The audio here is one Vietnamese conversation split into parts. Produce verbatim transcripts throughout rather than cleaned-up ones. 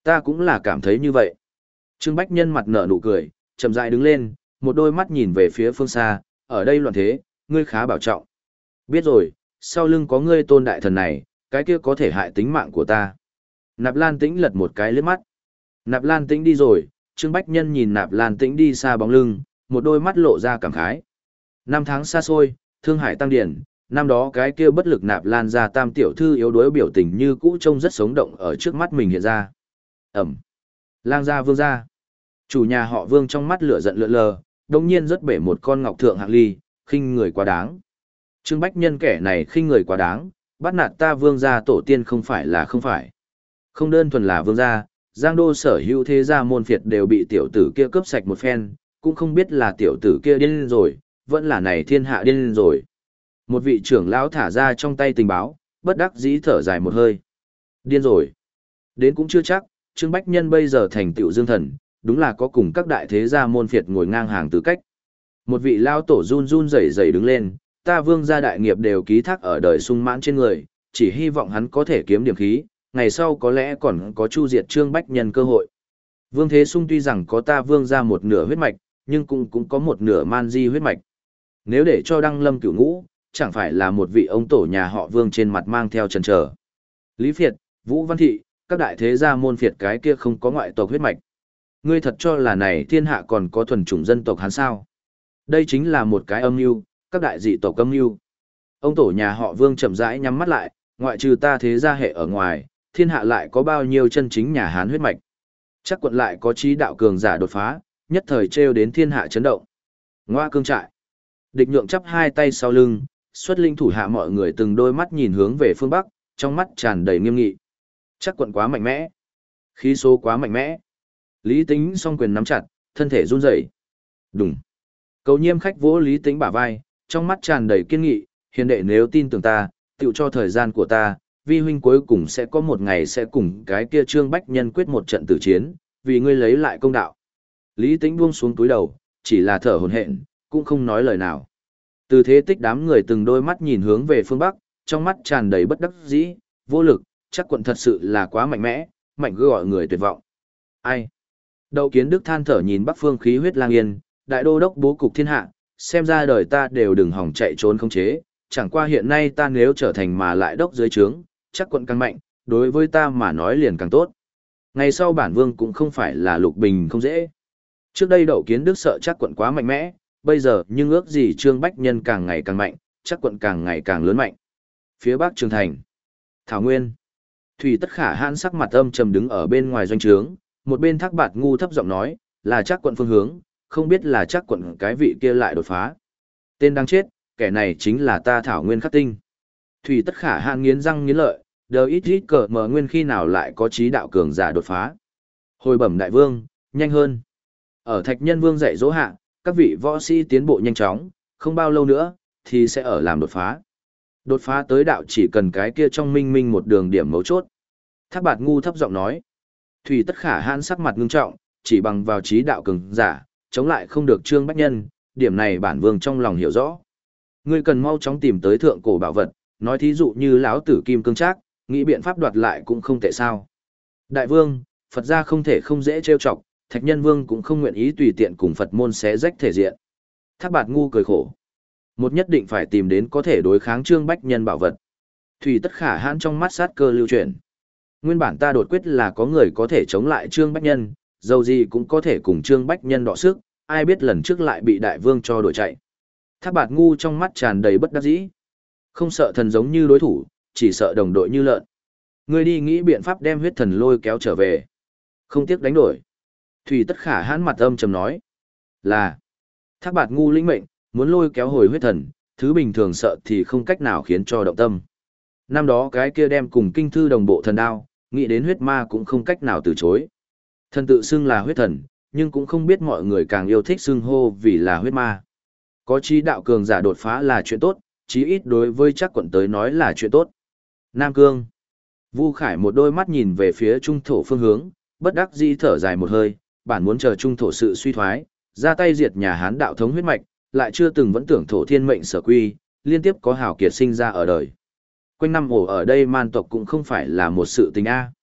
Ta cũng là cảm thấy như vậy. Trương Bách Nhân mặt nở nụ cười, chậm rãi đứng lên, một đôi mắt nhìn về phía phương xa, ở đây loạn thế, ngươi khá bảo trọng. Biết rồi, sau lưng có ngươi tôn đại thần này, cái kia có thể hại tính mạng của ta. Nạp Lan Tĩnh lật một cái liếc mắt. Nạp Lan Tĩnh đi rồi, Trương Bách Nhân nhìn Nạp Lan Tĩnh đi xa bóng lưng, một đôi mắt lộ ra cảm khái. Năm tháng xa xôi, Thương Hải tăng điển, năm đó cái kia bất lực Nạp Lan gia tam tiểu thư yếu đuối biểu tình như cũ trông rất sống động ở trước mắt mình hiện ra. Ẩm. Lang gia Vương gia. Chủ nhà họ Vương trong mắt lửa giận lượn lờ, đồng nhiên rất bể một con ngọc thượng hạng ly, khinh người quá đáng. Trương Bách Nhân kẻ này khinh người quá đáng, bắt nạt ta Vương gia tổ tiên không phải là không phải. Không đơn thuần là Vương gia, Giang Đô sở hữu thế gia môn phiệt đều bị tiểu tử kia cướp sạch một phen, cũng không biết là tiểu tử kia điên rồi, vẫn là này thiên hạ điên rồi. Một vị trưởng lão thả ra trong tay tình báo, bất đắc dĩ thở dài một hơi. Điên rồi. Đến cũng chưa chắc, Trương Bách Nhân bây giờ thành tựu dương thần, đúng là có cùng các đại thế gia môn phiệt ngồi ngang hàng tư cách. Một vị lao tổ run run rẩy rẩy đứng lên, ta Vương gia đại nghiệp đều ký thác ở đời sung mãn trên người, chỉ hy vọng hắn có thể kiếm điểm khí, ngày sau có lẽ còn có chu diệt Trương Bách Nhân cơ hội. Vương Thế Sung tuy rằng có ta Vương gia một nửa huyết mạch, nhưng cũng cũng có một nửa man di huyết mạch. Nếu để cho Đăng Lâm Cửu Ngũ, chẳng phải là một vị ông tổ nhà họ Vương trên mặt mang theo chần chờ. Lý Phiệt, Vũ Văn Thị, các đại thế gia môn phiệt cái kia không có ngoại tộc huyết mạch. Ngươi thật cho là này thiên hạ còn có thuần chủng dân tộc hắn sao? Đây chính là một cái âm mưu, các đại dị tộc âm mưu. Ông tổ nhà họ Vương chậm rãi nhắm mắt lại, ngoại trừ ta thế gia hệ ở ngoài, thiên hạ lại có bao nhiêu chân chính nhà Hán huyết mạch. Chắc quận lại có trí đạo cường giả đột phá, nhất thời trêu đến thiên hạ chấn động. Ngoa cương trại. Địch Nhượng chắp hai tay sau lưng, xuất linh thủ hạ mọi người từng đôi mắt nhìn hướng về phương Bắc, trong mắt tràn đầy nghiêm nghị. Chắc quận quá mạnh mẽ. Khí số quá mạnh mẽ. Lý Tính song quyền nắm chặt, thân thể run rẩy. Đùng. Cầu Nhiêm khách vỗ Lý Tính bả vai, trong mắt tràn đầy kiên nghị, hiền đệ nếu tin tưởng ta, tựu cho thời gian của ta, vi huynh cuối cùng sẽ có một ngày sẽ cùng cái kia Trương Bách Nhân quyết một trận tử chiến, vì ngươi lấy lại công đạo. Lý Tính buông xuống túi đầu, chỉ là thở hổn hển, cũng không nói lời nào. Từ thế tích đám người từng đôi mắt nhìn hướng về phương Bắc, trong mắt tràn đầy bất đắc dĩ, vô lực, chắc quận thật sự là quá mạnh mẽ, mạnh cứ gọi người tuyệt vọng. Ai? Đậu Kiến Đức than thở nhìn Bắc phương khí huyết lang yên, đại đô đốc bố cục thiên hạ, xem ra đời ta đều đừng hỏng chạy trốn không chế, chẳng qua hiện nay ta nếu trở thành mà lại đốc dưới trướng, chắc quận càng mạnh, đối với ta mà nói liền càng tốt. Ngày sau bản vương cũng không phải là lục bình không dễ. Trước đây Đậu Kiến Đức sợ chắc quận quá mạnh mẽ, bây giờ nhưng ước gì Trương Bách Nhân càng ngày càng mạnh, chắc quận càng ngày càng lớn mạnh. Phía Bắc Trường Thành, Thảo Nguyên, Thủy Tất Khả hãn sắc mặt âm trầm đứng ở bên ngoài doanh trướng, một bên Thác Bạt Ngu thấp giọng nói, là chắc quận phương hướng, không biết là chắc quận cái vị kia lại đột phá. Tên đang chết, kẻ này chính là ta Thảo Nguyên Khắc Tinh. Thủy Tất Khả hãn nghiến răng nghiến lợi, đều ít ít cờ mở nguyên khi nào lại có trí đạo cường giả đột phá. Hồi bẩm đại vương, nhanh hơn. Ở Thạch Nhân Vương dạy dỗ hạ, các vị võ sĩ tiến bộ nhanh chóng, không bao lâu nữa, thì sẽ ở làm đột phá. Đột phá tới đạo chỉ cần cái kia trong minh minh một đường điểm mấu chốt. Thác Bạt Ngu thấp giọng nói. Thủy Tất Khả hãn sắc mặt ngưng trọng, chỉ bằng vào trí đạo cường giả, chống lại không được Trương Bách Nhân, điểm này bản vương trong lòng hiểu rõ. Ngươi cần mau chóng tìm tới thượng cổ bảo vật, nói thí dụ như lão tử kim cương trác, nghĩ biện pháp đoạt lại cũng không tệ sao. Đại vương, Phật gia không thể không dễ trêu chọc, Thạch Nhân Vương cũng không nguyện ý tùy tiện cùng Phật môn xé rách thể diện. Thác Bạt Ngu cười khổ. Một nhất định phải tìm đến có thể đối kháng Trương Bách Nhân bảo vật. Thủy Tất Khả hãn trong mắt sát cơ lưu chuyển. Nguyên bản ta đột quyết là có người có thể chống lại Trương Bách Nhân, dầu gì cũng có thể cùng Trương Bách Nhân đọ sức, ai biết lần trước lại bị đại vương cho đuổi chạy. Thác Bạt Ngu trong mắt tràn đầy bất đắc dĩ. Không sợ thần giống như đối thủ, chỉ sợ đồng đội như lợn. Ngươi đi nghĩ biện pháp đem huyết thần lôi kéo trở về. Không tiếc đánh đổi. Thủy Tất Khả hãn mặt âm trầm nói. Là. Thác Bạt Ngu lĩnh mệnh, muốn lôi kéo hồi huyết thần, thứ bình thường sợ thì không cách nào khiến cho động tâm. Năm đó cái kia đem cùng kinh thư đồng bộ thần đao, nghĩ đến huyết ma cũng không cách nào từ chối. Thần tự xưng là huyết thần, nhưng cũng không biết mọi người càng yêu thích xưng hô vì là huyết ma. Có trí đạo cường giả đột phá là chuyện tốt, chí ít đối với chắc quận tới nói là chuyện tốt. Nam Cương. Vu Khải một đôi mắt nhìn về phía trung thổ phương hướng, bất đắc dĩ thở dài một hơi, bản muốn chờ trung thổ sự suy thoái, ra tay diệt nhà Hán đạo thống huyết mạch, lại chưa từng vẫn tưởng thổ thiên mệnh sở quy, liên tiếp có hào kiệt sinh ra ở đời. Quanh năm ổ ở đây man tộc cũng không phải là một sự tình a.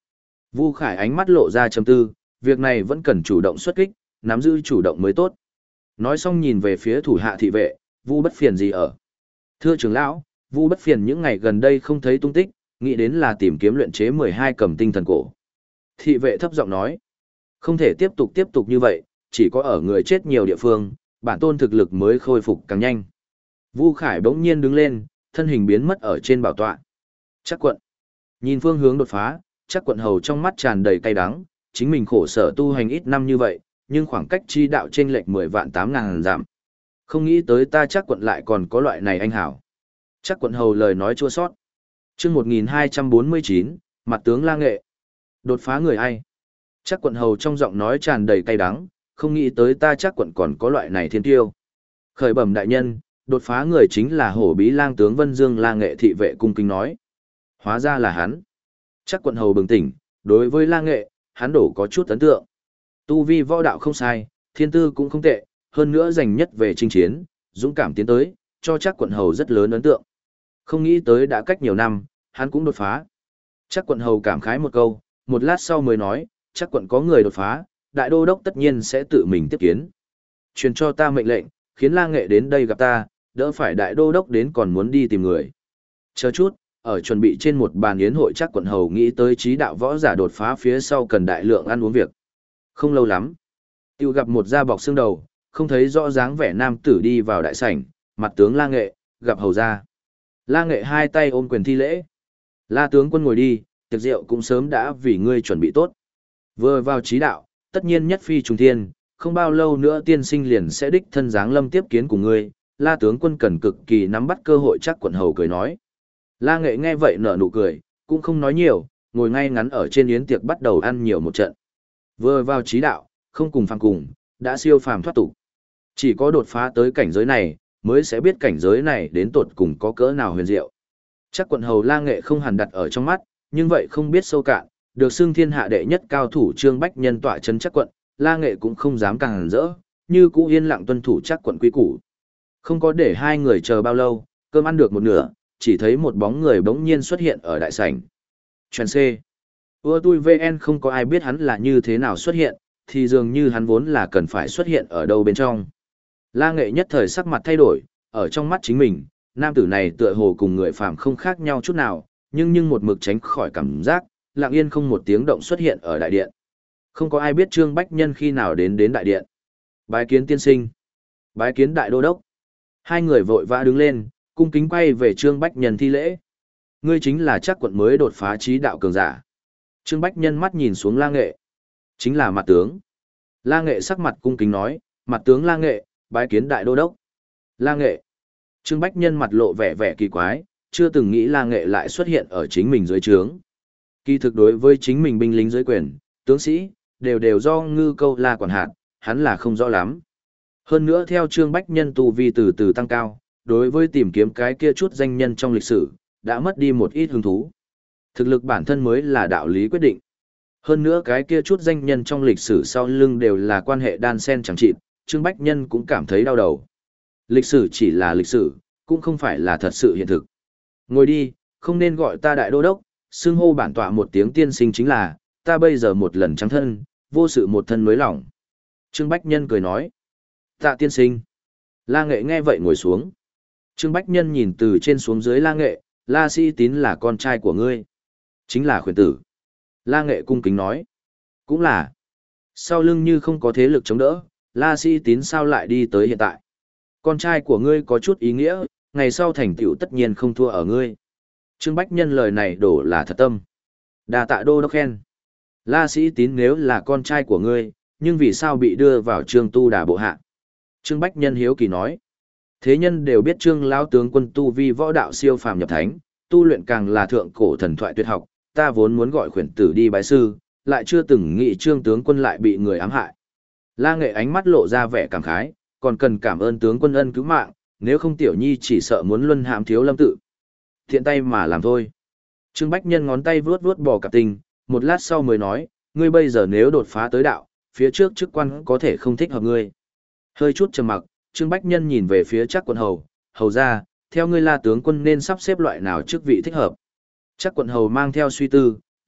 Vu Khải ánh mắt lộ ra trầm tư, việc này vẫn cần chủ động xuất kích, nắm giữ chủ động mới tốt. Nói xong nhìn về phía thủ hạ thị vệ, Vu Bất Phiền gì ở? Thưa trưởng lão, Vu Bất Phiền những ngày gần đây không thấy tung tích, nghĩ đến là tìm kiếm luyện chế mười hai cầm tinh thần cổ. Thị vệ thấp giọng nói, không thể tiếp tục tiếp tục như vậy, chỉ có ở người chết nhiều địa phương, bản tôn thực lực mới khôi phục càng nhanh. Vu Khải bỗng nhiên đứng lên, thân hình biến mất ở trên bảo tọa. Chắc quận. Nhìn phương hướng đột phá, chắc quận hầu trong mắt tràn đầy cay đắng, chính mình khổ sở tu hành ít năm như vậy, nhưng khoảng cách chi đạo chênh lệch mười vạn tám ngàn giảm. Không nghĩ tới ta chắc quận lại còn có loại này anh hảo. Chắc quận hầu lời nói chua sót. Chương một nghìn hai trăm bốn mươi chín, mặt tướng La Nghệ. Đột phá người ai? Chắc quận hầu trong giọng nói tràn đầy cay đắng, không nghĩ tới ta chắc quận còn có loại này thiên tiêu. Khởi bẩm đại nhân, đột phá người chính là hổ bí lang tướng Vân Dương La Nghệ, thị vệ cung kính nói. Hóa ra là hắn. Chắc quận hầu bừng tỉnh, đối với La Nghệ, hắn đổ có chút ấn tượng. Tu vi võ đạo không sai, thiên tư cũng không tệ, hơn nữa giành nhất về chinh chiến, dũng cảm tiến tới, cho chắc quận hầu rất lớn ấn tượng. Không nghĩ tới đã cách nhiều năm, hắn cũng đột phá. Chắc quận hầu cảm khái một câu, một lát sau mới nói, chắc quận có người đột phá, đại đô đốc tất nhiên sẽ tự mình tiếp kiến. Truyền cho ta mệnh lệnh, khiến La Nghệ đến đây gặp ta, đỡ phải đại đô đốc đến còn muốn đi tìm người. Chờ chút, ở chuẩn bị trên một bàn yến hội chắc quận hầu nghĩ tới trí đạo võ giả đột phá phía sau cần đại lượng ăn uống việc. Không lâu lắm, tiêu gặp một da bọc xương đầu, không thấy rõ dáng vẻ nam tử đi vào đại sảnh, mặt tướng La Nghệ, gặp hầu ra. La Nghệ hai tay ôm quyền thi lễ. La tướng quân ngồi đi, tiệc rượu cũng sớm đã vì ngươi chuẩn bị tốt. Vừa vào trí đạo, tất nhiên nhất phi trùng thiên, không bao lâu nữa tiên sinh liền sẽ đích thân dáng lâm tiếp kiến của ngươi. La tướng quân cần cực kỳ nắm bắt cơ hội chắc quận hầu cười nói. La Nghệ nghe vậy nở nụ cười, cũng không nói nhiều, ngồi ngay ngắn ở trên yến tiệc bắt đầu ăn nhiều một trận. Vừa vào trí đạo, không cùng phàm cùng, đã siêu phàm thoát tục. Chỉ có đột phá tới cảnh giới này, mới sẽ biết cảnh giới này đến tột cùng có cỡ nào huyền diệu. Chắc quận hầu La Nghệ không hẳn đặt ở trong mắt, nhưng vậy không biết sâu cạn, được xưng thiên hạ đệ nhất cao thủ Trương Bách Nhân tọa trấn chắc quận, La Nghệ cũng không dám càng hẳn rỡ, như cũ yên lặng tuân thủ chắc quận quý củ. Không có để hai người chờ bao lâu, cơm ăn được một nửa, chỉ thấy một bóng người bỗng nhiên xuất hiện ở đại sảnh. Truyền C. Ưa tui vê en không có ai biết hắn là như thế nào xuất hiện, thì dường như hắn vốn là cần phải xuất hiện ở đâu bên trong. La Nghệ nhất thời sắc mặt thay đổi, ở trong mắt chính mình, nam tử này tựa hồ cùng người phàm không khác nhau chút nào, nhưng nhưng một mực tránh khỏi cảm giác, lặng yên không một tiếng động xuất hiện ở đại điện. Không có ai biết Trương Bách Nhân khi nào đến đến đại điện. Bái kiến tiên sinh. Bái kiến đại đô đốc. Hai người vội vã đứng lên, cung kính quay về Trương Bách Nhân thi lễ. Ngươi chính là chắc quận mới đột phá trí đạo cường giả. Trương Bách Nhân mắt nhìn xuống La Nghệ. Chính là mặt tướng. La Nghệ sắc mặt cung kính nói, mặt tướng La Nghệ, bái kiến đại đô đốc. La Nghệ. Trương Bách Nhân mặt lộ vẻ vẻ kỳ quái, chưa từng nghĩ La Nghệ lại xuất hiện ở chính mình dưới trướng. Kỳ thực đối với chính mình binh lính dưới quyền, tướng sĩ, đều đều do ngư câu La quản hạt, hắn là không rõ lắm. Hơn nữa theo Trương Bách Nhân tu vi từ từ tăng cao, đối với tìm kiếm cái kia chút danh nhân trong lịch sử, đã mất đi một ít hứng thú. Thực lực bản thân mới là đạo lý quyết định. Hơn nữa cái kia chút danh nhân trong lịch sử sau lưng đều là quan hệ đan sen chẳng chịt, Trương Bách Nhân cũng cảm thấy đau đầu. Lịch sử chỉ là lịch sử, cũng không phải là thật sự hiện thực. Ngồi đi, không nên gọi ta đại đô đốc, xưng hô bản tọa một tiếng tiên sinh chính là, ta bây giờ một lần trắng thân, vô sự một thân mới lỏng. Trương Bách Nhân cười nói, tạ tiên sinh. La Nghệ nghe vậy ngồi xuống. Trương Bách Nhân nhìn từ trên xuống dưới La Nghệ, La Sĩ Tín là con trai của ngươi. Chính là khuyển tử. La Nghệ cung kính nói. Cũng là. Sau lưng như không có thế lực chống đỡ, La Sĩ Tín sao lại đi tới hiện tại. Con trai của ngươi có chút ý nghĩa, ngày sau thành tựu tất nhiên không thua ở ngươi. Trương Bách Nhân lời này đổ là thật tâm. Đà tạ đô đốc khen. La Sĩ Tín nếu là con trai của ngươi, nhưng vì sao bị đưa vào Trương Tu Đà bộ hạ? Trương Bách Nhân hiếu kỳ nói. Thế nhân đều biết Trương lão tướng quân tu vi võ đạo siêu phàm nhập thánh, tu luyện càng là thượng cổ thần thoại tuyệt học, ta vốn muốn gọi khuyển tử đi bái sư, lại chưa từng nghĩ Trương tướng quân lại bị người ám hại. La Nghệ ánh mắt lộ ra vẻ cảm khái, còn cần cảm ơn tướng quân ân cứu mạng, nếu không tiểu nhi chỉ sợ muốn luân hãm thiếu lâm tự. Thiện tay mà làm thôi. Trương Bách Nhân ngón tay vuốt vuốt bò cạp tình, một lát sau mới nói, ngươi bây giờ nếu đột phá tới đạo, phía trước chức quan có thể không thích hợp ngươi. Hơi chút trầm mặc, Trương Bách Nhân nhìn về phía Trác Quận Hầu, hầu ra, theo ngươi La tướng quân nên sắp xếp loại nào chức vị thích hợp. Trác Quận Hầu mang theo suy tư,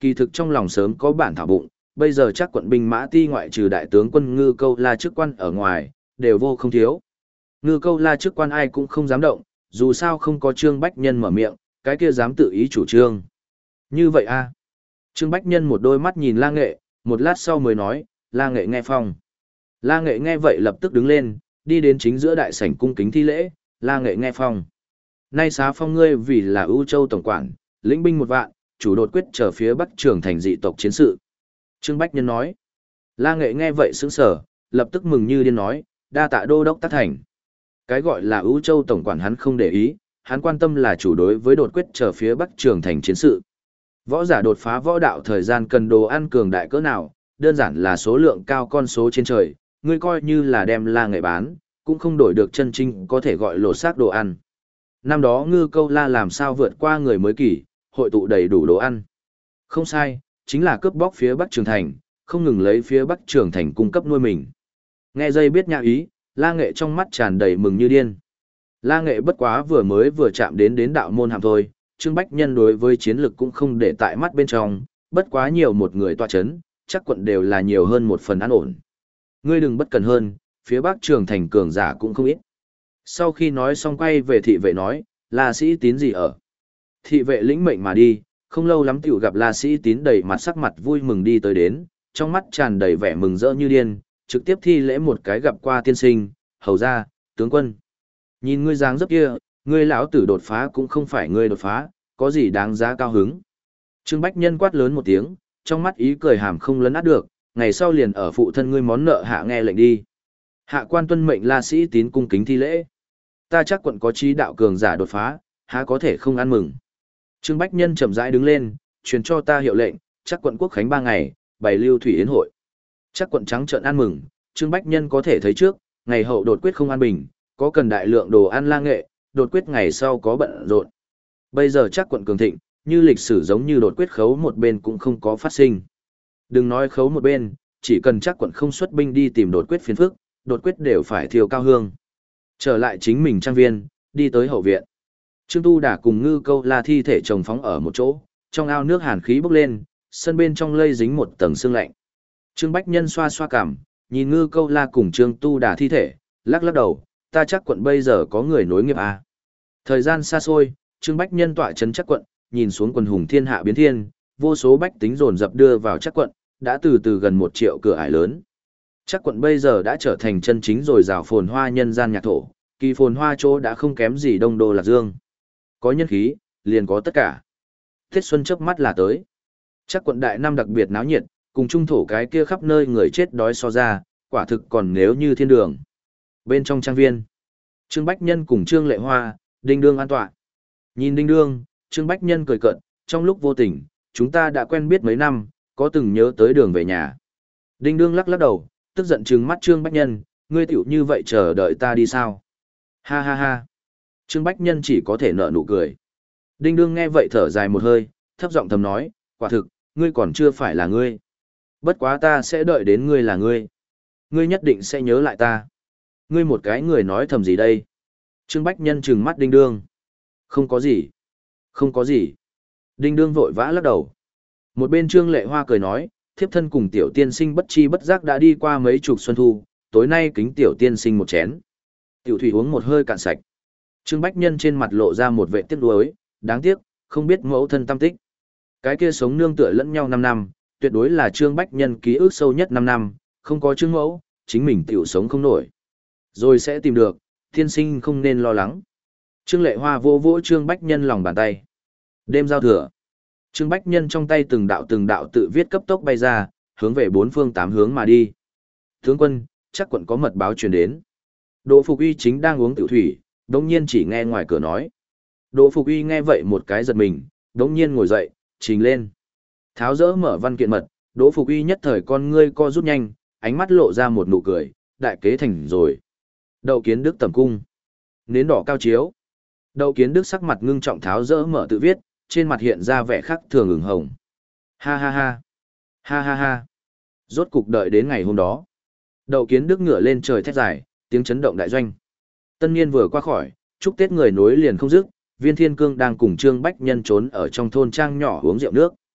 kỳ thực trong lòng sớm có bản thảo bụng, bây giờ chắc quận binh mã ti ngoại trừ đại tướng quân Ngư Câu La chức quan ở ngoài, đều vô không thiếu. Ngư Câu La chức quan ai cũng không dám động, dù sao không có Trương Bách Nhân mở miệng, cái kia dám tự ý chủ trương. Như vậy a Trương Bách Nhân một đôi mắt nhìn La Nghệ, một lát sau mới nói, La Nghệ nghe phong. La Nghệ nghe vậy lập tức đứng lên, đi đến chính giữa đại sảnh cung kính thi lễ, La Nghệ nghe phong. Nay xá phong ngươi vì là ưu châu tổng quản, lĩnh binh một vạn, chủ đột quyết trở phía bắc trường thành dị tộc chiến sự. Trương Bách Nhân nói. La Nghệ nghe vậy sững sờ, lập tức mừng như điên nói, đa tạ đô đốc tác thành. Cái gọi là ưu châu tổng quản hắn không để ý, hắn quan tâm là chủ đối với đột quyết trở phía bắc trường thành chiến sự. Võ giả đột phá võ đạo thời gian cần đồ ăn cường đại cỡ nào, đơn giản là số lượng cao con số trên trời, ngươi coi như là đem La Nghệ bán, cũng không đổi được chân chính có thể gọi lột xác đồ ăn. Năm đó Ngư Câu La làm sao vượt qua người mới kỷ, hội tụ đầy đủ đồ ăn. Không sai, chính là cướp bóc phía Bắc Trường Thành, không ngừng lấy phía Bắc Trường Thành cung cấp nuôi mình. Nghe dây biết nhã ý, La Nghệ trong mắt tràn đầy mừng như điên. La Nghệ bất quá vừa mới vừa chạm đến đến đạo môn hàm thôi, Trương Bách Nhân đối với chiến lực cũng không để tại mắt bên trong, bất quá nhiều một người tọa chấn, chắc quận đều là nhiều hơn một phần an ổn. Ngươi đừng bất cần hơn, phía Bắc Trường Thành cường giả cũng không ít. Sau khi nói xong quay về thị vệ nói, La Sĩ Tín gì ở? Thị vệ lĩnh mệnh mà đi, không lâu lắm tiểu gặp La Sĩ Tín đầy mặt sắc mặt vui mừng đi tới đến, trong mắt tràn đầy vẻ mừng rỡ như điên, trực tiếp thi lễ một cái gặp qua tiên sinh, hầu ra, tướng quân. Nhìn ngươi dáng dấp kia, ngươi lão tử đột phá cũng không phải ngươi đột phá, có gì đáng giá cao hứng. Trương Bách Nhân quát lớn một tiếng, trong mắt ý cười hàm không lấn át được, ngày sau liền ở phụ thân ngươi món nợ hạ nghe lệnh đi. Hạ quan tuân mệnh La Sĩ Tín cung kính thi lễ. Ta chắc quận có trí đạo cường giả đột phá, há có thể không ăn mừng. Trương Bách Nhân chậm rãi đứng lên, truyền cho ta hiệu lệnh, chắc quận quốc khánh ba ngày, bày lưu thủy yến hội. Chắc quận trắng trợn ăn mừng, Trương Bách Nhân có thể thấy trước, ngày hậu đột quyết không an bình, có cần đại lượng đồ ăn La Nghệ, đột quyết ngày sau có bận rộn. Bây giờ chắc quận cường thịnh, như lịch sử giống như đột quyết khấu một bên cũng không có phát sinh. Đừng nói khấu một bên, chỉ cần chắc quận không xuất binh đi tìm đột quyết phiền phức, đột quyết đều phải thiêu cao hương. Trở lại chính mình trang viên, đi tới hậu viện. Trương Tu Đà cùng Ngư Câu La thi thể chồng phóng ở một chỗ, trong ao nước hàn khí bốc lên, sân bên trong lây dính một tầng sương lạnh. Trương Bách Nhân xoa xoa cằm, nhìn Ngư Câu La cùng Trương Tu Đà thi thể, lắc lắc đầu, ta chắc quận bây giờ có người nối nghiệp à. Thời gian xa xôi, Trương Bách Nhân tọa trấn chắc quận, nhìn xuống quần hùng thiên hạ biến thiên, vô số bách tính dồn dập đưa vào chắc quận, đã từ từ gần một triệu cửa ải lớn. Chắc quận bây giờ đã trở thành chân chính rồi rào phồn hoa nhân gian nhạc thổ, kỳ phồn hoa chỗ đã không kém gì Đông Đô Lạc Dương. Có nhân khí, liền có tất cả. Tết xuân chớp mắt là tới. Chắc quận đại năm đặc biệt náo nhiệt, cùng trung thổ cái kia khắp nơi người chết đói so ra, quả thực còn nếu như thiên đường. Bên trong trang viên, Trương Bách Nhân cùng Trương Lệ Hoa, Đinh Đương an tọa. Nhìn Đinh Đương, Trương Bách Nhân cười cợt, trong lúc vô tình, chúng ta đã quen biết mấy năm, có từng nhớ tới đường về nhà. Đinh Đương lắc lắc đầu, tức giận trừng mắt Trương Bách Nhân, ngươi tiểu như vậy chờ đợi ta đi sao? Ha ha ha. Trương Bách Nhân chỉ có thể nở nụ cười. Đinh Đương nghe vậy thở dài một hơi, thấp giọng thầm nói, quả thực, ngươi còn chưa phải là ngươi. Bất quá ta sẽ đợi đến ngươi là ngươi. Ngươi nhất định sẽ nhớ lại ta. Ngươi một cái người nói thầm gì đây? Trương Bách Nhân trừng mắt Đinh Đương. Không có gì. Không có gì. Đinh Đương vội vã lắc đầu. Một bên Trương Lệ Hoa cười nói, thiếp thân cùng tiểu tiên sinh bất chi bất giác đã đi qua mấy chục xuân thu, tối nay kính tiểu tiên sinh một chén. Tiểu thủy uống một hơi cạn sạch. Trương Bách Nhân trên mặt lộ ra một vẻ tiếc nuối, đáng tiếc, không biết mẫu thân tâm tích. Cái kia sống nương tựa lẫn nhau năm năm, tuyệt đối là Trương Bách Nhân ký ức sâu nhất năm năm, không có Trương mẫu, chính mình tiểu sống không nổi. Rồi sẽ tìm được, tiên sinh không nên lo lắng. Trương Lệ Hoa vô vỗ Trương Bách Nhân lòng bàn tay. Đêm giao thừa, Trương Bách Nhân trong tay từng đạo từng đạo tự viết cấp tốc bay ra, hướng về bốn phương tám hướng mà đi. Tướng quân, chắc quận có mật báo truyền đến. Đỗ Phục Uy chính đang uống tiểu thủy, đống nhiên chỉ nghe ngoài cửa nói. Đỗ Phục Uy nghe vậy một cái giật mình, đống nhiên ngồi dậy, trình lên. Tháo dỡ mở văn kiện mật, Đỗ Phục Uy nhất thời con ngươi co rút nhanh, ánh mắt lộ ra một nụ cười, đại kế thành rồi. Đậu Kiến Đức tầm cung. Nến đỏ cao chiếu. Đậu Kiến Đức sắc mặt ngưng trọng tháo dỡ mở tự viết, trên mặt hiện ra vẻ khác thường ửng hồng. Ha ha ha. Ha ha ha. Rốt cục đợi đến ngày hôm đó. Đậu Kiến Đức ngửa lên trời thét dài, tiếng chấn động đại doanh. Tân niên vừa qua khỏi, chúc Tết người nối liền không dứt, Viên Thiên Cương đang cùng Trương Bách Nhân trốn ở trong thôn trang nhỏ uống rượu nước.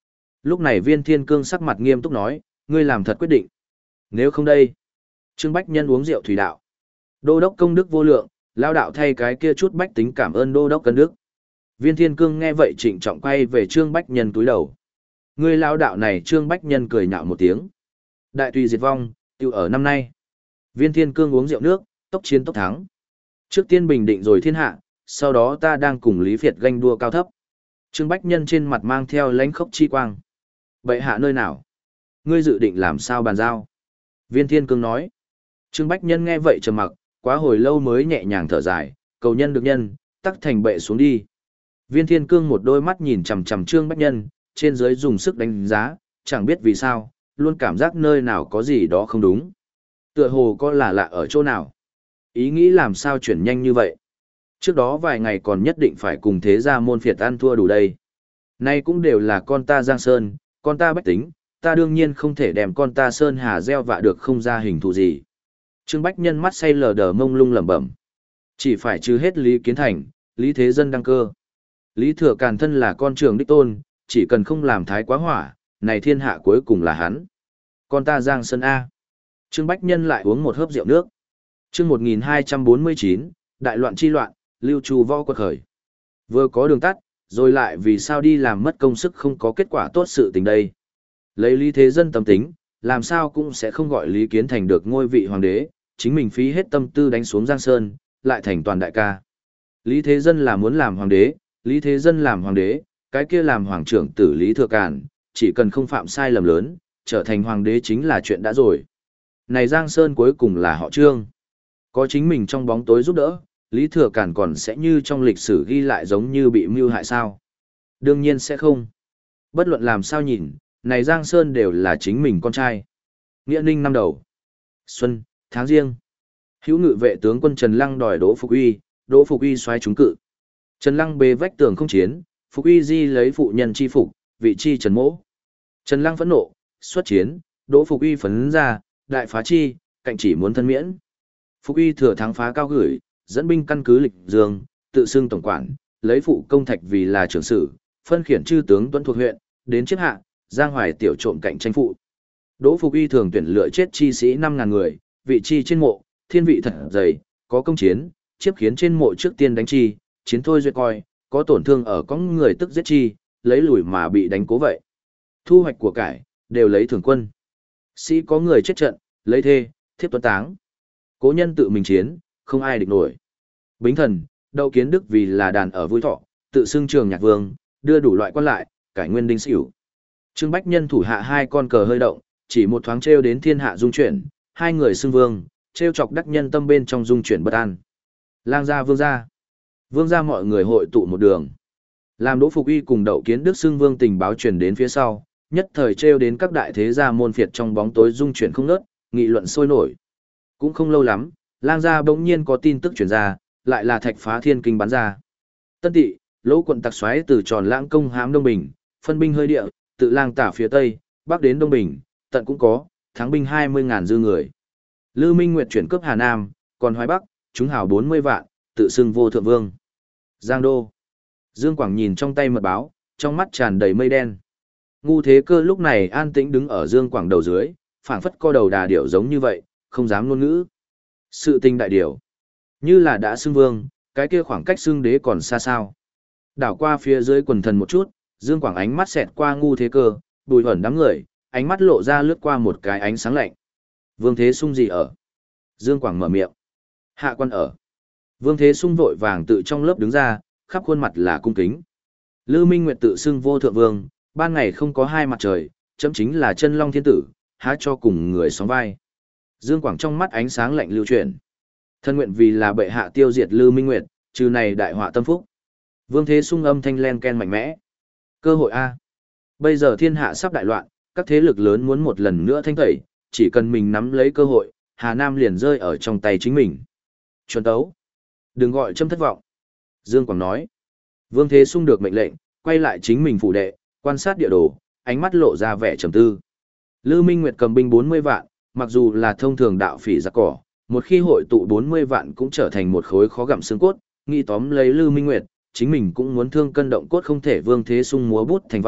Lúc này Viên Thiên Cương sắc mặt nghiêm túc nói, ngươi làm thật quyết định. Nếu không đây, Trương Bách Nhân uống rượu thủy đạo. Đô đốc công đức vô lượng, lao đạo thay cái kia chút bách tính cảm ơn đô đốc cân đức. Viên Thiên Cương nghe vậy trịnh trọng quay về Trương Bách Nhân túi đầu. Ngươi lao đạo này Trương Bách Nhân cười nhạo một tiếng. Đại tùy diệt vong, tiêu ở năm nay. Viên Thiên Cương uống rượu nước, tốc chiến tốc thắng. Trước tiên bình định rồi thiên hạ, sau đó ta đang cùng Lý Việt ganh đua cao thấp. Trương Bách Nhân trên mặt mang theo lãnh khốc chi quang. Bệ hạ nơi nào? Ngươi dự định làm sao bàn giao? Viên Thiên Cương nói. Trương Bách Nhân nghe vậy trầm mặc, quá hồi lâu mới nhẹ nhàng thở dài, cầu nhân được nhân, tắc thành bệ xuống đi. Viên Thiên Cương một đôi mắt nhìn chằm chằm Trương Bách Nhân, trên dưới dùng sức đánh giá, chẳng biết vì sao, luôn cảm giác nơi nào có gì đó không đúng. Tựa hồ có là lạ ở chỗ nào. Ý nghĩ làm sao chuyển nhanh như vậy. Trước đó vài ngày còn nhất định phải cùng thế gia môn phiệt ăn thua đủ đây. Nay cũng đều là con ta Giang Sơn, con ta bách tính, ta đương nhiên không thể đem con ta Sơn Hà gieo vạ được không ra hình thù gì. Trương Bách Nhân mắt say lờ đờ mông lung lẩm bẩm. Chỉ phải trừ hết Lý Kiến Thành, Lý Thế Dân đăng cơ. Lý Thừa Càn thân là con trưởng đích tôn, chỉ cần không làm thái quá hỏa, này thiên hạ cuối cùng là hắn. Con ta Giang Sơn A. Trương Bách Nhân lại uống một hớp rượu nước. Chương một nghìn hai trăm bốn mươi chín, Đại loạn chi loạn, Lưu Chu võ quật khởi. Vừa có đường tắt, rồi lại vì sao đi làm mất công sức không có kết quả tốt sự tình đây. Lấy Lý Thế Dân tâm tính, làm sao cũng sẽ không gọi Lý Kiến Thành được ngôi vị hoàng đế, chính mình phí hết tâm tư đánh xuống Giang Sơn, lại thành toàn đại ca. Lý Thế Dân là muốn làm hoàng đế, Lý Thế Dân làm hoàng đế, cái kia làm hoàng trưởng tử Lý Thừa Càn, chỉ cần không phạm sai lầm lớn, trở thành hoàng đế chính là chuyện đã rồi. Này Giang Sơn cuối cùng là họ Trương. Có chính mình trong bóng tối giúp đỡ, Lý Thừa Càn còn sẽ như trong lịch sử ghi lại giống như bị mưu hại sao? Đương nhiên sẽ không. Bất luận làm sao nhìn, này Giang Sơn đều là chính mình con trai. Nghĩa Ninh năm đầu. Xuân, tháng riêng. Hữu ngự vệ tướng quân Trần Lăng đòi Đỗ Phục Uy, Đỗ Phục Uy xoáy trúng cự. Trần Lăng bế vách tường không chiến, Phục Uy di lấy phụ nhân chi phục, vị chi Trần Mỗ. Trần Lăng phẫn nộ, xuất chiến, Đỗ Phục Uy phấn ra, đại phá chi, cạnh chỉ muốn thân miễn. Phục Uy thừa thắng phá cao gửi, dẫn binh căn cứ lịch dương, tự xưng tổng quản, lấy phụ công thạch vì là trưởng sử, phân khiển chư tướng tuân thuộc huyện, đến chiếc hạ, giang hoài tiểu trộm cạnh tranh phụ. Đỗ Phục Uy thường tuyển lựa chết chi sĩ năm ngàn người, vị chi trên mộ, thiên vị thật dày, có công chiến, chiếp khiến trên mộ trước tiên đánh chi, chiến thôi duyệt coi, có tổn thương ở có người tức giết chi, lấy lùi mà bị đánh cố vậy. Thu hoạch của cải, đều lấy thường quân. Sĩ có người chết trận, lấy thê, thiếp tuấn táng. Cố nhân tự mình chiến, không ai địch nổi. Bính thần, Đậu Kiến Đức vì là đàn ở vui thọ, tự xưng trường nhạc vương, đưa đủ loại quan lại, cải nguyên đinh xỉu. Trương Bách Nhân thủ hạ hai con cờ hơi động, chỉ một thoáng trêu đến thiên hạ dung chuyển, hai người xưng vương, trêu chọc đắc nhân tâm bên trong dung chuyển bất an. Lang gia vương gia. Vương gia mọi người hội tụ một đường. Làm Đỗ Phục Uy cùng Đậu Kiến Đức xưng vương tình báo truyền đến phía sau, nhất thời trêu đến các đại thế gia môn phiệt trong bóng tối dung chuyển không ngớt, nghị luận sôi nổi. Cũng không lâu lắm, Lang gia bỗng nhiên có tin tức truyền ra, lại là Thạch Phá Thiên kinh bắn ra. Tân Tị, Lỗ quận tặc xoáy từ tròn lãng công hám Đông Bình, phân binh hơi địa, tự lang tả phía tây, bắc đến Đông Bình, tận cũng có, thắng binh hai mươi ngàn dư người. Lư Minh Nguyệt chuyển cướp Hà Nam, còn Hoài Bắc, chúng hào bốn mươi vạn, tự xưng vô thượng vương. Giang Đô. Dương Quảng nhìn trong tay mật báo, trong mắt tràn đầy mây đen. Ngu Thế Cơ lúc này an tĩnh đứng ở Dương Quảng đầu dưới, phảng phất co đầu đà điểu giống như vậy, không dám ngôn ngữ. Sự tình đại điểu, như là đã xưng vương, cái kia khoảng cách xưng đế còn xa sao. Đảo qua phía dưới quần thần một chút, Dương Quảng ánh mắt xẹt qua Ngu Thế Cơ, bùi hẩn đám người, ánh mắt lộ ra lướt qua một cái ánh sáng lạnh. Vương Thế Sung gì ở? Dương Quảng mở miệng. Hạ quan ở. Vương Thế Sung vội vàng tự trong lớp đứng ra, khắp khuôn mặt là cung kính. Lư Minh Nguyệt tự xưng vô thượng vương, ban ngày không có hai mặt trời, chấm chính là chân long thiên tử, há cho cùng người sóng vai. Dương Quảng trong mắt ánh sáng lạnh lưu chuyển. Thân nguyện vì là bệ hạ tiêu diệt Lư Minh Nguyệt, trừ này đại họa tâm phúc. Vương Thế Sung âm thanh len ken mạnh mẽ. Cơ hội A. Bây giờ thiên hạ sắp đại loạn, các thế lực lớn muốn một lần nữa thanh tẩy, chỉ cần mình nắm lấy cơ hội, Hà Nam liền rơi ở trong tay chính mình. Chuẩn tấu. Đừng gọi châm thất vọng. Dương Quảng nói. Vương Thế Sung được mệnh lệnh, quay lại chính mình phủ đệ, quan sát địa đồ, ánh mắt lộ ra vẻ trầm tư. Lư Minh Nguyệt cầm binh bốn mươi vạn, mặc dù là thông thường đạo phỉ giặc cỏ, một khi hội tụ bốn mươi vạn cũng trở thành một khối khó gặm xương cốt, nghĩ tóm lấy Lư Minh Nguyệt, chính mình cũng muốn thương cân động cốt không thể Vương Thế Sung múa bút thành văn,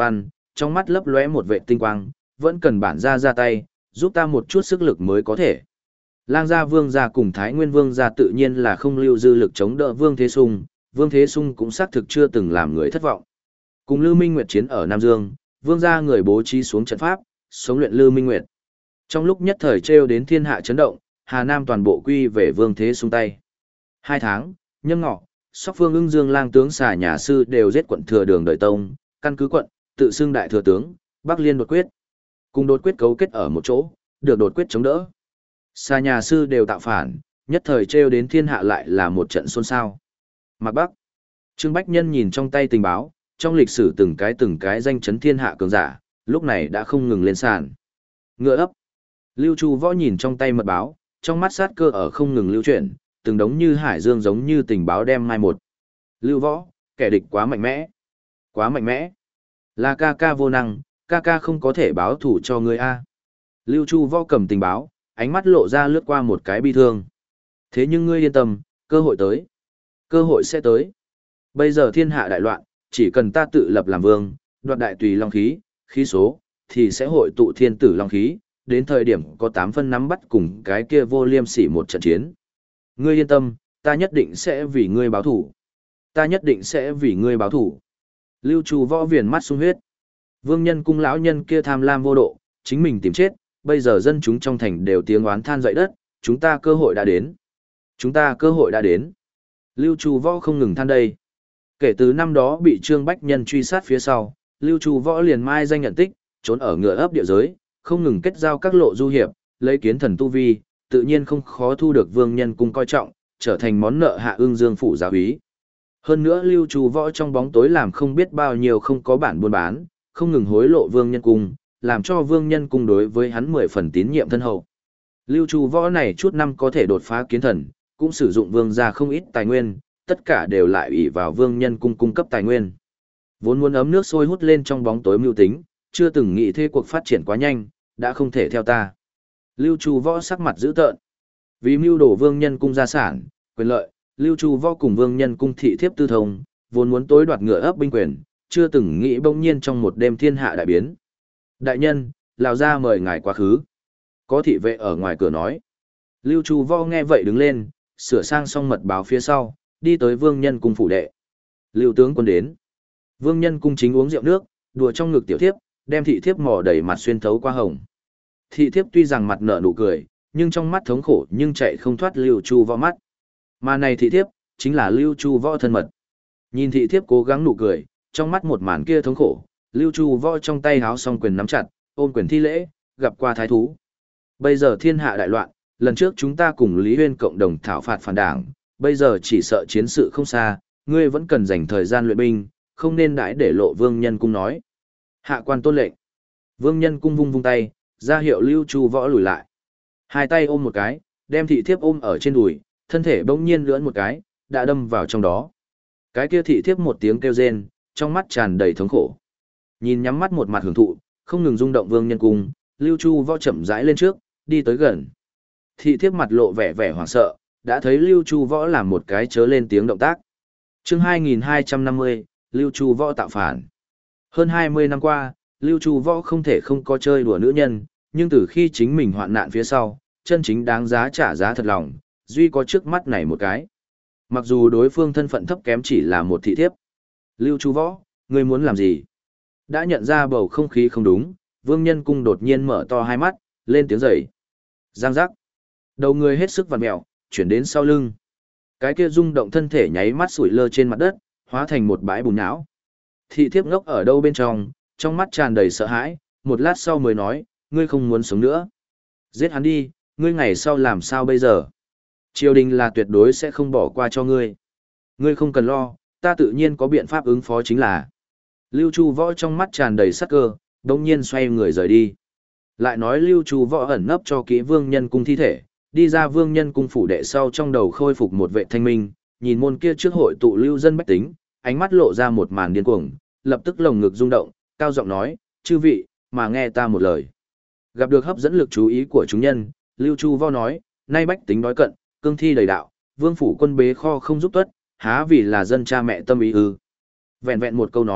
trong mắt lấp lóe một vệ tinh quang, vẫn cần bản gia ra tay, giúp ta một chút sức lực mới có thể. Lang gia Vương gia cùng Thái Nguyên Vương gia tự nhiên là không lưu dư lực chống đỡ Vương Thế Sung, Vương Thế Sung cũng xác thực chưa từng làm người thất vọng. Cùng Lư Minh Nguyệt chiến ở Nam Dương, Vương gia người bố trí xuống trận pháp, sống luyện Lư Minh Nguyệt. Trong lúc nhất thời trêu đến thiên hạ chấn động, Hà Nam toàn bộ quy về Vương Thế Sung tay. Hai tháng, Nhâm Ngọ, Sóc Phương Ưng Dương Lang tướng xà nhà sư đều giết quận thừa đường đời tông, căn cứ quận, tự xưng đại thừa tướng, Bắc Liên đột quyết. Cùng đột quyết cấu kết ở một chỗ, được đột quyết chống đỡ. Xà nhà sư đều tạo phản, nhất thời trêu đến thiên hạ lại là một trận xôn xao. Mạc Bắc. Trương Bách Nhân nhìn trong tay tình báo, trong lịch sử từng cái từng cái danh chấn thiên hạ cường giả, lúc này đã không ngừng lên sàn. Ngựa ấp. Lưu Chu Võ nhìn trong tay mật báo, trong mắt sát cơ ở không ngừng lưu chuyển, từng đống như hải dương giống như tình báo đem mai một. Lưu Võ, kẻ địch quá mạnh mẽ. Quá mạnh mẽ. Là ca ca vô năng, ca ca không có thể báo thủ cho người A. Lưu Chu Võ cầm tình báo, ánh mắt lộ ra lướt qua một cái bi thương. Thế nhưng ngươi yên tâm, cơ hội tới. Cơ hội sẽ tới. Bây giờ thiên hạ đại loạn, chỉ cần ta tự lập làm vương, đoạt đại tùy long khí, khí số, thì sẽ hội tụ thiên tử long khí, đến thời điểm có tám phân nắm bắt cùng cái kia vô liêm sỉ một trận chiến. Ngươi yên tâm, ta nhất định sẽ vì ngươi báo thủ. Ta nhất định sẽ vì ngươi báo thủ. Lưu Chu Võ viền mắt sung huyết. Vương Nhân Cung lão nhân kia tham lam vô độ, chính mình tìm chết, bây giờ dân chúng trong thành đều tiếng oán than dậy đất, chúng ta cơ hội đã đến. Chúng ta cơ hội đã đến. Lưu Chu Võ không ngừng than đây. Kể từ năm đó bị Trương Bách Nhân truy sát phía sau, Lưu Chu Võ liền mai danh nhận tích, trốn ở ngựa ấp địa giới, không ngừng kết giao các lộ du hiệp, lấy kiến thần tu vi, tự nhiên không khó thu được Vương Nhân Cung coi trọng, trở thành món nợ Hạ Ương Dương phủ giáo úy. Hơn nữa Lưu Chu Võ trong bóng tối làm không biết bao nhiêu không có bản buôn bán, không ngừng hối lộ Vương Nhân Cung, làm cho Vương Nhân Cung đối với hắn mười phần tín nhiệm thân hậu. Lưu Chu Võ này chút năm có thể đột phá kiến thần, cũng sử dụng vương gia không ít tài nguyên, tất cả đều lại ủy vào Vương Nhân Cung cung cấp tài nguyên. Vốn muốn ấm nước sôi hút lên trong bóng tối mưu tính, chưa từng nghĩ thế cuộc phát triển quá nhanh, đã không thể theo ta. Lưu Chu Võ sắc mặt dữ tợn. Vì mưu đồ Vương Nhân Cung gia sản, quyền lợi, Lưu Chu Võ cùng Vương Nhân Cung thị thiếp tư thông, vốn muốn tối đoạt ngựa ấp binh quyền, chưa từng nghĩ bỗng nhiên trong một đêm thiên hạ đại biến. Đại nhân, Lào gia mời ngài quá khứ. Có thị vệ ở ngoài cửa nói. Lưu Chu Võ nghe vậy đứng lên, sửa sang xong mật báo phía sau, đi tới Vương Nhân Cung phủ đệ. Lưu tướng quân đến. Vương Nhân Cung chính uống rượu nước, đùa trong ngực tiểu thiếp, đem thị thiếp mò đầy mặt xuyên thấu qua hồng. Thị thiếp tuy rằng mặt nở nụ cười, nhưng trong mắt thống khổ nhưng chạy không thoát Lưu Chu Võ mắt. Mà này thị thiếp, chính là Lưu Chu Võ thân mật. Nhìn thị thiếp cố gắng nụ cười, trong mắt một màn kia thống khổ, Lưu Chu Võ trong tay háo song quyền nắm chặt, ôm quyền thi lễ, gặp qua thái thú. Bây giờ thiên hạ đại loạn, lần trước chúng ta cùng Lý Huyên cộng đồng thảo phạt phản đảng, bây giờ chỉ sợ chiến sự không xa, ngươi vẫn cần dành thời gian luyện binh, không nên đãi để lộ Vương Nhân Cung nói. Hạ quan tôn lệnh. Vương Nhân Cung vung vung tay, ra hiệu Lưu Chu Võ lùi lại. Hai tay ôm một cái, đem thị thiếp ôm ở trên đùi, thân thể bỗng nhiên lưỡn một cái, đã đâm vào trong đó. Cái kia thị thiếp một tiếng kêu rên, trong mắt tràn đầy thống khổ. Nhìn nhắm mắt một mặt hưởng thụ, không ngừng rung động Vương Nhân Cung, Lưu Chu Võ chậm rãi lên trước, đi tới gần. Thị thiếp mặt lộ vẻ vẻ hoảng sợ, đã thấy Lưu Chu Võ làm một cái chớ lên tiếng động tác. Chương hai nghìn hai trăm năm mươi, Lưu Chu Võ tạo phản. Hơn hai mươi năm qua, Lưu Chu Võ không thể không có chơi đùa nữ nhân, nhưng từ khi chính mình hoạn nạn phía sau, chân chính đáng giá trả giá thật lòng, duy có trước mắt này một cái. Mặc dù đối phương thân phận thấp kém chỉ là một thị thiếp. Lưu Chu Võ, ngươi muốn làm gì? Đã nhận ra bầu không khí không đúng, Vương Nhân Cung đột nhiên mở to hai mắt, lên tiếng rầy. Giang giác. Đầu người hết sức vặn mẹo, chuyển đến sau lưng. Cái kia rung động thân thể nháy mắt sủi lơ trên mặt đất, hóa thành một bãi bùn nhão. Thị thiếp ngốc ở đâu bên trong, trong mắt tràn đầy sợ hãi, một lát sau mới nói, ngươi không muốn sống nữa. Giết hắn đi, ngươi ngày sau làm sao bây giờ? Triều đình là tuyệt đối sẽ không bỏ qua cho ngươi. Ngươi không cần lo, ta tự nhiên có biện pháp ứng phó chính là. Lưu Chu Võ trong mắt tràn đầy sắc cơ, đồng nhiên xoay người rời đi. Lại nói Lưu Chu Võ ẩn nấp cho kỹ Vương Nhân Cung thi thể, đi ra Vương Nhân Cung phủ đệ sau trong đầu khôi phục một vệ thanh minh, nhìn môn kia trước hội tụ lưu dân bách tính, ánh mắt lộ ra một màn điên cuồng, lập tức lồng ngực rung động, cao giọng nói, chư vị, mà nghe ta một lời. Gặp được hấp dẫn lực chú ý của chúng nhân, Lưu Chu Võ nói, nay bách tính đói cận, cương thi đầy đạo, vương phủ quân bế kho không giúp tuất, há vì là dân cha mẹ tâm ý ư. Vẹn vẹn một câu nói,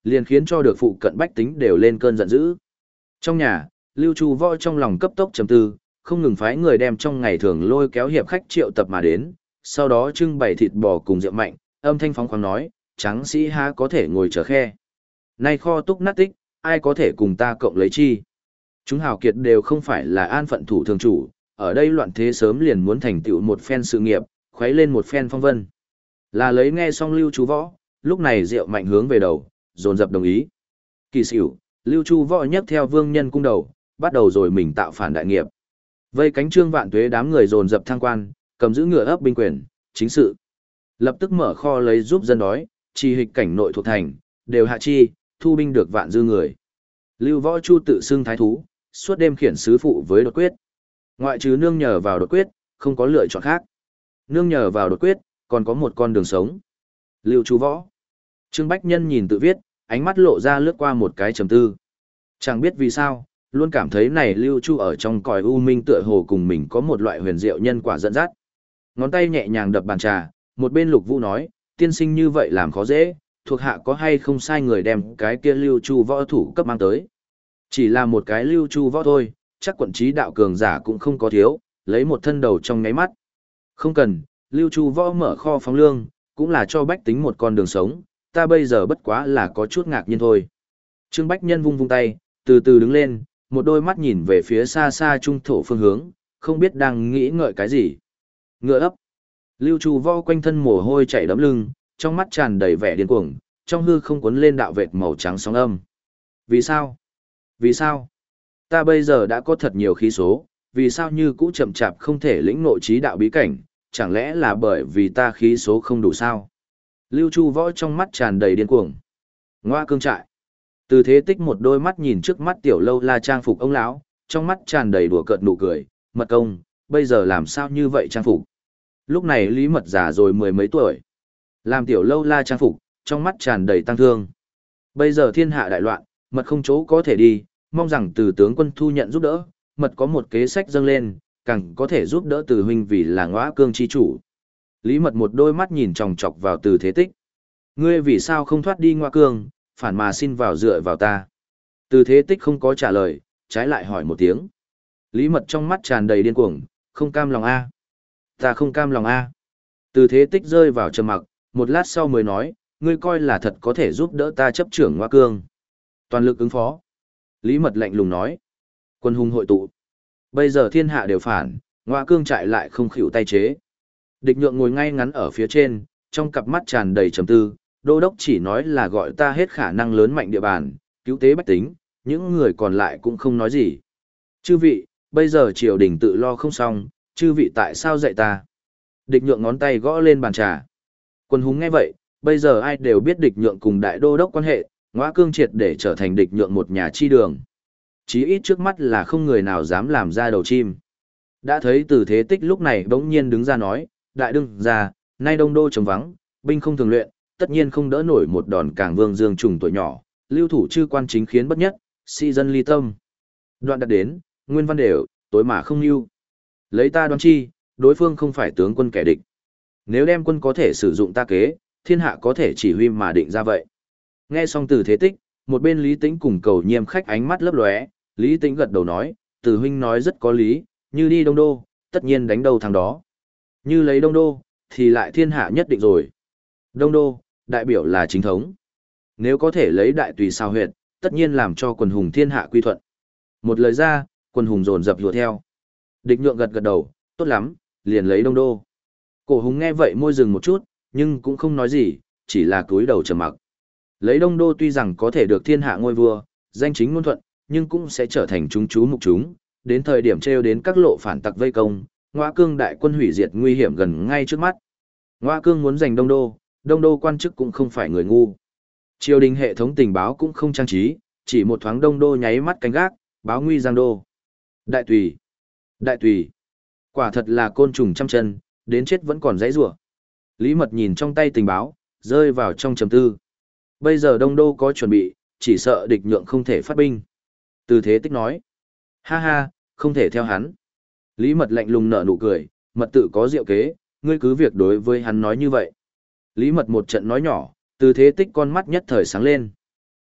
liền khiến cho được phụ cận bách tính đều lên cơn giận dữ. Trong nhà, Lưu Chu Võ trong lòng cấp tốc trầm tư, không ngừng phái người đem trong ngày thường lôi kéo hiệp khách triệu tập mà đến, sau đó trưng bày thịt bò cùng rượu mạnh, âm thanh phóng khoáng nói, tráng sĩ há có thể ngồi chờ khe. Nay kho túc nát tích, ai có thể cùng ta cộng lấy chi. Chúng hào kiệt đều không phải là an phận thủ thường chủ, ở đây loạn thế sớm liền muốn thành tựu một phen sự nghiệp, khuấy lên một phen phong vân. Là lấy nghe xong Lưu Chu Võ, lúc này rượu mạnh hướng về đầu, dồn dập đồng ý. Kỳ xỉu, Lưu Chu Võ nhấc theo vương nhân cung đầu, bắt đầu rồi mình tạo phản đại nghiệp. Vây cánh Trương Vạn Tuế đám người dồn dập thăng quan, cầm giữ ngựa ấp binh quyền, chính sự. Lập tức mở kho lấy giúp dân đói, chi hịch cảnh nội thuộc thành, đều hạ chi, thu binh được vạn dư người. Lưu Võ Chu tự xưng thái thú, suốt đêm khiển sứ phụ với đột quyết. Ngoại trừ nương nhờ vào đột quyết, không có lựa chọn khác. Nương nhờ vào đột quyết, còn có một con đường sống. Lưu Chu Võ. Trương Bách Nhân nhìn tự viết, ánh mắt lộ ra lướt qua một cái trầm tư. Chẳng biết vì sao, luôn cảm thấy này Lưu Chu ở trong cõi u minh tựa hồ cùng mình có một loại huyền diệu nhân quả dẫn dắt. Ngón tay nhẹ nhàng đập bàn trà, một bên Lục Vũ nói, tiên sinh như vậy làm khó dễ, thuộc hạ có hay không sai người đem cái kia Lưu Chu Võ thủ cấp mang tới. Chỉ là một cái Lưu Chu Võ thôi, chắc quận trí đạo cường giả cũng không có thiếu, lấy một thân đầu trong ngáy mắt. Không cần, Lưu Chu Võ mở kho phóng lương, cũng là cho bách tính một con đường sống, ta bây giờ bất quá là có chút ngạc nhiên thôi. Trương Bách Nhân vung vung tay, từ từ đứng lên, một đôi mắt nhìn về phía xa xa trung thổ phương hướng, không biết đang nghĩ ngợi cái gì. Ngựa ấp. Lưu Chu Võ quanh thân mồ hôi chảy đẫm lưng, trong mắt tràn đầy vẻ điên cuồng, trong hư không cuốn lên đạo vệt màu trắng sóng âm. Vì sao? Vì sao? Ta bây giờ đã có thật nhiều khí số, vì sao như cũ chậm chạp không thể lĩnh ngộ trí đạo bí cảnh, chẳng lẽ là bởi vì ta khí số không đủ sao? Lưu Chu Võ trong mắt tràn đầy điên cuồng. Ngoa cương trại. Từ Thế Tích một đôi mắt nhìn trước mắt tiểu lâu la trang phục ông lão, trong mắt tràn đầy đùa cợt nụ cười, mật công, bây giờ làm sao như vậy trang phục? Lúc này Lý Mật già rồi mười mấy tuổi. Làm tiểu lâu la trang phục, trong mắt tràn đầy tăng thương. Bây giờ thiên hạ đại loạn, mật không chỗ có thể đi, mong rằng từ tướng quân thu nhận giúp đỡ, mật có một kế sách dâng lên, càng có thể giúp đỡ từ huynh vì là ngõa cương chi chủ. Lý Mật một đôi mắt nhìn chòng chọc vào Từ Thế Tích. Ngươi vì sao không thoát đi ngõa cương, phản mà xin vào dựa vào ta? Từ Thế Tích không có trả lời, trái lại hỏi một tiếng. Lý Mật trong mắt tràn đầy điên cuồng, không cam lòng a. Ta không cam lòng a. Từ Thế Tích rơi vào trầm mặc, một lát sau mới nói, ngươi coi là thật có thể giúp đỡ ta chấp trưởng ngõa cương. Toàn lực ứng phó. Lý Mật lạnh lùng nói. Quân hùng hội tụ. Bây giờ thiên hạ đều phản, ngõa cương trại lại không khỉu tay chế. Địch Nhượng ngồi ngay ngắn ở phía trên, trong cặp mắt tràn đầy trầm tư, đô đốc chỉ nói là gọi ta hết khả năng lớn mạnh địa bàn, cứu tế bách tính, những người còn lại cũng không nói gì. Chư vị, bây giờ triều đình tự lo không xong, chư vị tại sao dạy ta? Địch Nhượng ngón tay gõ lên bàn trà. Quân hùng nghe vậy, bây giờ ai đều biết Địch Nhượng cùng đại đô đốc quan hệ, ngõa cương triệt để trở thành Địch Nhượng một nhà chi đường. Chí ít trước mắt là không người nào dám làm ra đầu chim. Đã thấy Từ Thế Tích lúc này bỗng nhiên đứng ra nói, đại đương ra, nay đông đô trống vắng, binh không thường luyện, tất nhiên không đỡ nổi một đòn Cảng Vương Dương trùng tuổi nhỏ, lưu thủ chư quan chính khiến bất nhất, sĩ dân ly tâm. Đoạn đặt đến, nguyên văn đều, tối mà không lưu. Lấy ta đoán chi, đối phương không phải tướng quân kẻ địch. Nếu đem quân có thể sử dụng ta kế, thiên hạ có thể chỉ huy mà định ra vậy. Nghe xong Từ Thế Tích, một bên Lý Tĩnh cùng Cầu Nhiêm khách ánh mắt lấp lóe, Lý Tĩnh gật đầu nói, Từ huynh nói rất có lý, như đi Đông Đô, tất nhiên đánh đầu thằng đó. Như lấy Đông Đô, thì lại thiên hạ nhất định rồi. Đông Đô, đại biểu là chính thống. Nếu có thể lấy đại tùy sao huyệt, tất nhiên làm cho quần hùng thiên hạ quy thuận. Một lời ra, quần hùng dồn dập hùa theo. Địch Nhượng gật gật đầu, tốt lắm, liền lấy Đông Đô. Cổ hùng nghe vậy môi dừng một chút, nhưng cũng không nói gì, chỉ là cúi đầu trầm mặc. Lấy Đông Đô tuy rằng có thể được thiên hạ ngôi vua, danh chính ngôn thuận, nhưng cũng sẽ trở thành chúng chú mục chúng, đến thời điểm treo đến các lộ phản tặc vây công, Ngoa Cương đại quân hủy diệt nguy hiểm gần ngay trước mắt. Ngoa Cương muốn giành Đông Đô, Đông Đô quan chức cũng không phải người ngu. Triều đình hệ thống tình báo cũng không trang trí, chỉ một thoáng Đông Đô nháy mắt canh gác, báo nguy giang đô. Đại tùy, đại tùy, quả thật là côn trùng trăm chân, đến chết vẫn còn dãy rủa. Lý Mật nhìn trong tay tình báo, rơi vào trong trầm tư. Bây giờ Đông Đô có chuẩn bị, chỉ sợ Địch Nhượng không thể phát binh. Từ Thế Tích nói, ha ha, không thể theo hắn. Lý Mật lạnh lùng nở nụ cười, Mật tự có diệu kế, ngươi cứ việc đối với hắn nói như vậy. Lý Mật một trận nói nhỏ, Từ Thế Tích con mắt nhất thời sáng lên.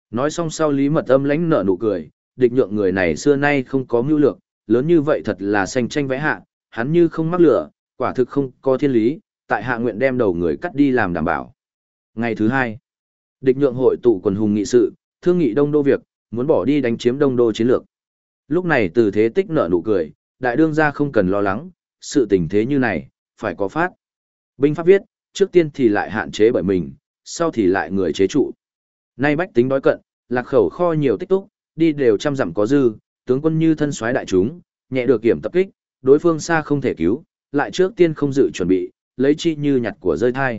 Nói xong sau Lý Mật âm lãnh nở nụ cười, địch nhượng người này xưa nay không có mưu lược, lớn như vậy thật là xanh tranh vẽ hạ, hắn như không mắc lửa, quả thực không có thiên lý, tại hạ nguyện đem đầu người cắt đi làm đảm bảo. Ngày thứ hai, địch nhượng hội tụ quần hùng nghị sự, thương nghị Đông Đô việc, muốn bỏ đi đánh chiếm Đông Đô chiến lược. Lúc này Từ Thế Tích nở nụ cười, đại đương gia không cần lo lắng, sự tình thế như này, phải có phát. Binh pháp viết, trước tiên thì lại hạn chế bởi mình, sau thì lại người chế trụ. Nay bách tính đói cận, lạc khẩu kho nhiều tích túc, đi đều trăm dặm có dư, tướng quân như thân soái đại chúng, nhẹ được kiểm tập kích, đối phương xa không thể cứu, lại trước tiên không dự chuẩn bị, lấy chi như nhặt của rơi thai.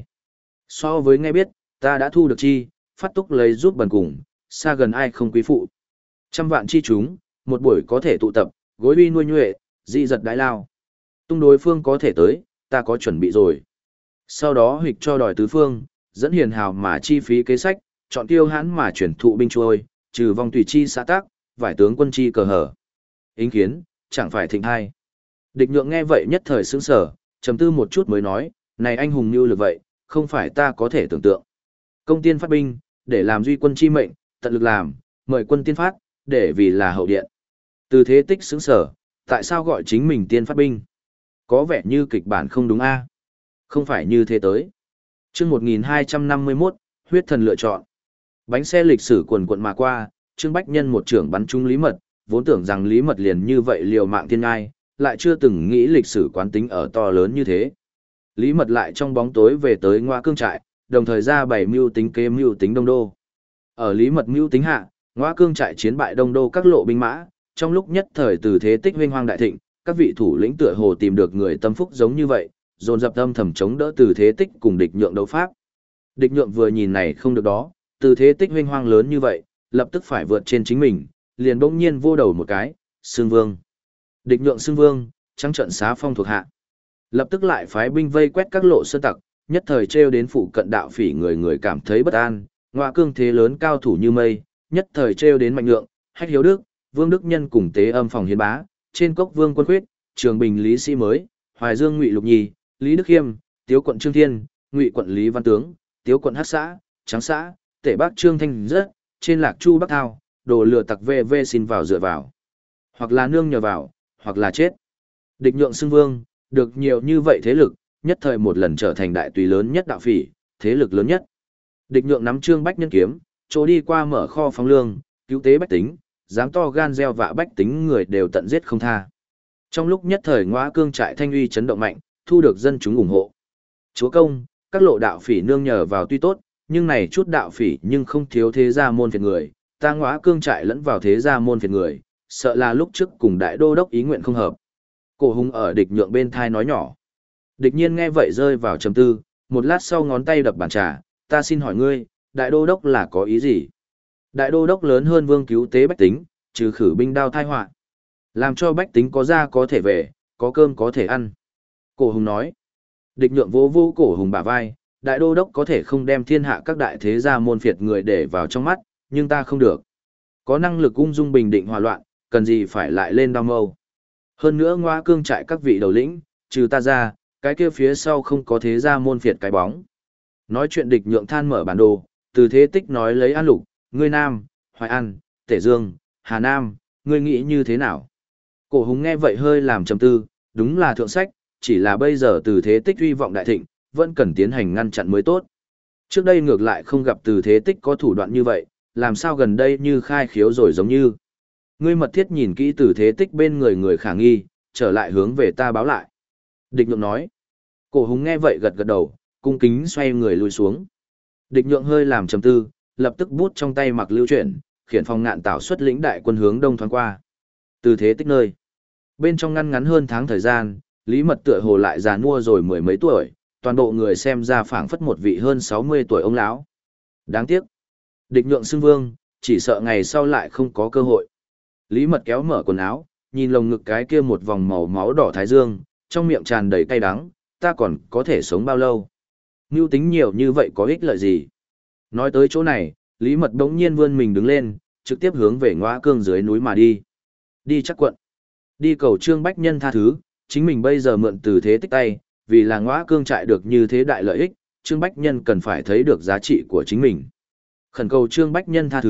So với nghe biết, ta đã thu được chi, phát túc lấy giúp bần cùng, xa gần ai không quý phụ. Trăm vạn chi chúng, một buổi có thể tụ tập, gối uy nuôi nhuệ, dị giật đái lao. Tung đối phương có thể tới, ta có chuẩn bị rồi. Sau đó huỵch cho đòi tứ phương, dẫn hiền hào mà chi phí kế sách, chọn tiêu hãn mà chuyển thụ binh trôi, trừ vòng tùy chi xã tác, vải tướng quân chi cờ hở. Ính kiến, chẳng phải thịnh hai. Địch nhượng nghe vậy nhất thời sững sở, trầm tư một chút mới nói, này anh hùng như lực vậy, không phải ta có thể tưởng tượng. Công tiên phát binh, để làm duy quân chi mệnh, tận lực làm, mời quân tiên phát, để vì là hậu điện. Từ Thế Tích sững sở, tại sao gọi chính mình tiên phát binh? Có vẻ như kịch bản không đúng a. Không phải như thế tới. Chương một nghìn hai trăm năm mươi mốt, huyết thần lựa chọn. Bánh xe lịch sử quần quận mà qua, Trương Bách Nhân một trưởng bắn trúng Lý Mật, vốn tưởng rằng Lý Mật liền như vậy liều mạng thiên ngai, lại chưa từng nghĩ lịch sử quán tính ở to lớn như thế. Lý Mật lại trong bóng tối về tới Ngoa Cương trại, đồng thời ra bảy mưu tính kế mưu tính Đông Đô. Ở Lý Mật mưu tính hạ, Ngoa Cương trại chiến bại Đông Đô các lộ binh mã, trong lúc nhất thời Từ Thế Tích huynh hoang đại thịnh, các vị thủ lĩnh tựa hồ tìm được người tâm phúc giống như vậy, dồn dập âm thầm chống đỡ Từ Thế Tích cùng địch nhượng đấu pháp. Địch nhượng vừa nhìn này không được đó, Từ Thế Tích huynh hoang lớn như vậy, lập tức phải vượt trên chính mình, liền bỗng nhiên vô đầu một cái, xưng vương. Địch nhượng xưng vương, trắng trận xá phong thuộc hạ. Lập tức lại phái binh vây quét các lộ sơn tặc, nhất thời trêu đến phụ cận đạo phỉ người người cảm thấy bất an, Ngoa Cương thế lớn cao thủ như mây, nhất thời trêu đến Mạnh Nhượng, Hách Hiếu Đức, Vương Đức Nhân cùng tế âm phòng hiến bá, trên cốc Vương Quân Khuyết, Trường Bình Lý Sĩ Mới, Hoài Dương Ngụy Lục Nhi, Lý Đức Khiêm, Tiếu quận Trương Thiên, Ngụy quận Lý Văn Tướng, Tiếu quận Hắc xã, Tráng xã, Tể Bắc Trương Thanh Rất, trên Lạc Chu Bắc Thao, đồ lừa tặc về về xin vào dựa vào. Hoặc là nương nhờ vào, hoặc là chết. Địch nhượng xưng vương, được nhiều như vậy thế lực, nhất thời một lần trở thành đại tùy lớn nhất đạo phỉ, thế lực lớn nhất. Địch nhượng nắm Trương Bách Nhân kiếm, chỗ đi qua mở kho phóng lương, cứu tế bách tính, dám to gan gieo vạ bách tính người đều tận giết không tha. Trong lúc nhất thời Ngoa Cương trại thanh uy chấn động mạnh, thu được dân chúng ủng hộ. Chúa công, các lộ đạo phỉ nương nhờ vào tuy tốt, nhưng này chút đạo phỉ nhưng không thiếu thế gia môn phiệt người, ta Ngoa Cương trại lẫn vào thế gia môn phiệt người, sợ là lúc trước cùng đại đô đốc ý nguyện không hợp. Cổ Hùng ở địch nhượng bên thai nói nhỏ. Địch nhiên nghe vậy rơi vào trầm tư, một lát sau ngón tay đập bàn trà, ta xin hỏi ngươi, đại đô đốc là có ý gì? Đại đô đốc lớn hơn vương cứu tế bách tính, trừ khử binh đao thai họa, làm cho bách tính có ra có thể về, có cơm có thể ăn. Cổ Hùng nói. Địch nhượng vô vô Cổ Hùng bả vai, đại đô đốc có thể không đem thiên hạ các đại thế gia môn phiệt người để vào trong mắt, nhưng ta không được. Có năng lực ung dung bình định hòa loạn, cần gì phải lại lên đao mâu. Hơn nữa Ngoa Cương trại các vị đầu lĩnh, trừ ta ra, cái kia phía sau không có thế gia môn phiệt cái bóng. Nói chuyện địch nhượng than mở bản đồ, Từ Thế Tích nói lấy An Lục, ngươi Nam, Hoài An, Tể Dương, Hà Nam, ngươi nghĩ như thế nào? Cổ Hùng nghe vậy hơi làm trầm tư, đúng là thượng sách, chỉ là bây giờ Từ Thế Tích uy vọng đại thịnh, vẫn cần tiến hành ngăn chặn mới tốt. Trước đây ngược lại không gặp Từ Thế Tích có thủ đoạn như vậy, làm sao gần đây như khai khiếu rồi giống như. Ngươi mật thiết nhìn kỹ Từ Thế Tích bên người người khả nghi, trở lại hướng về ta báo lại. Địch nhượng nói. Cổ Hùng nghe vậy gật gật đầu, cung kính xoay người lùi xuống. Địch nhượng hơi làm trầm tư, lập tức bút trong tay mặc lưu chuyển, khiển phòng ngạn tảo xuất lĩnh đại quân hướng đông thoáng qua. Từ Thế Tích nơi. Bên trong ngăn ngắn hơn tháng thời gian, Lý Mật tựa hồ lại già nua rồi mười mấy tuổi, toàn bộ người xem ra phảng phất một vị hơn sáu mươi tuổi ông lão. Đáng tiếc. Địch nhượng xưng vương, chỉ sợ ngày sau lại không có cơ hội. Lý Mật kéo mở quần áo, nhìn lồng ngực cái kia một vòng màu máu đỏ thái dương, trong miệng tràn đầy cay đắng, ta còn có thể sống bao lâu? Mưu tính nhiều như vậy có ích lợi gì? Nói tới chỗ này, Lý Mật đống nhiên vươn mình đứng lên, trực tiếp hướng về Ngoa Cương dưới núi mà đi. Đi chắc quận. Đi cầu Trương Bách Nhân tha thứ, chính mình bây giờ mượn Từ Thế Tích tay, vì là Ngoa Cương trại được như thế đại lợi ích, Trương Bách Nhân cần phải thấy được giá trị của chính mình. Khẩn cầu Trương Bách Nhân tha thứ,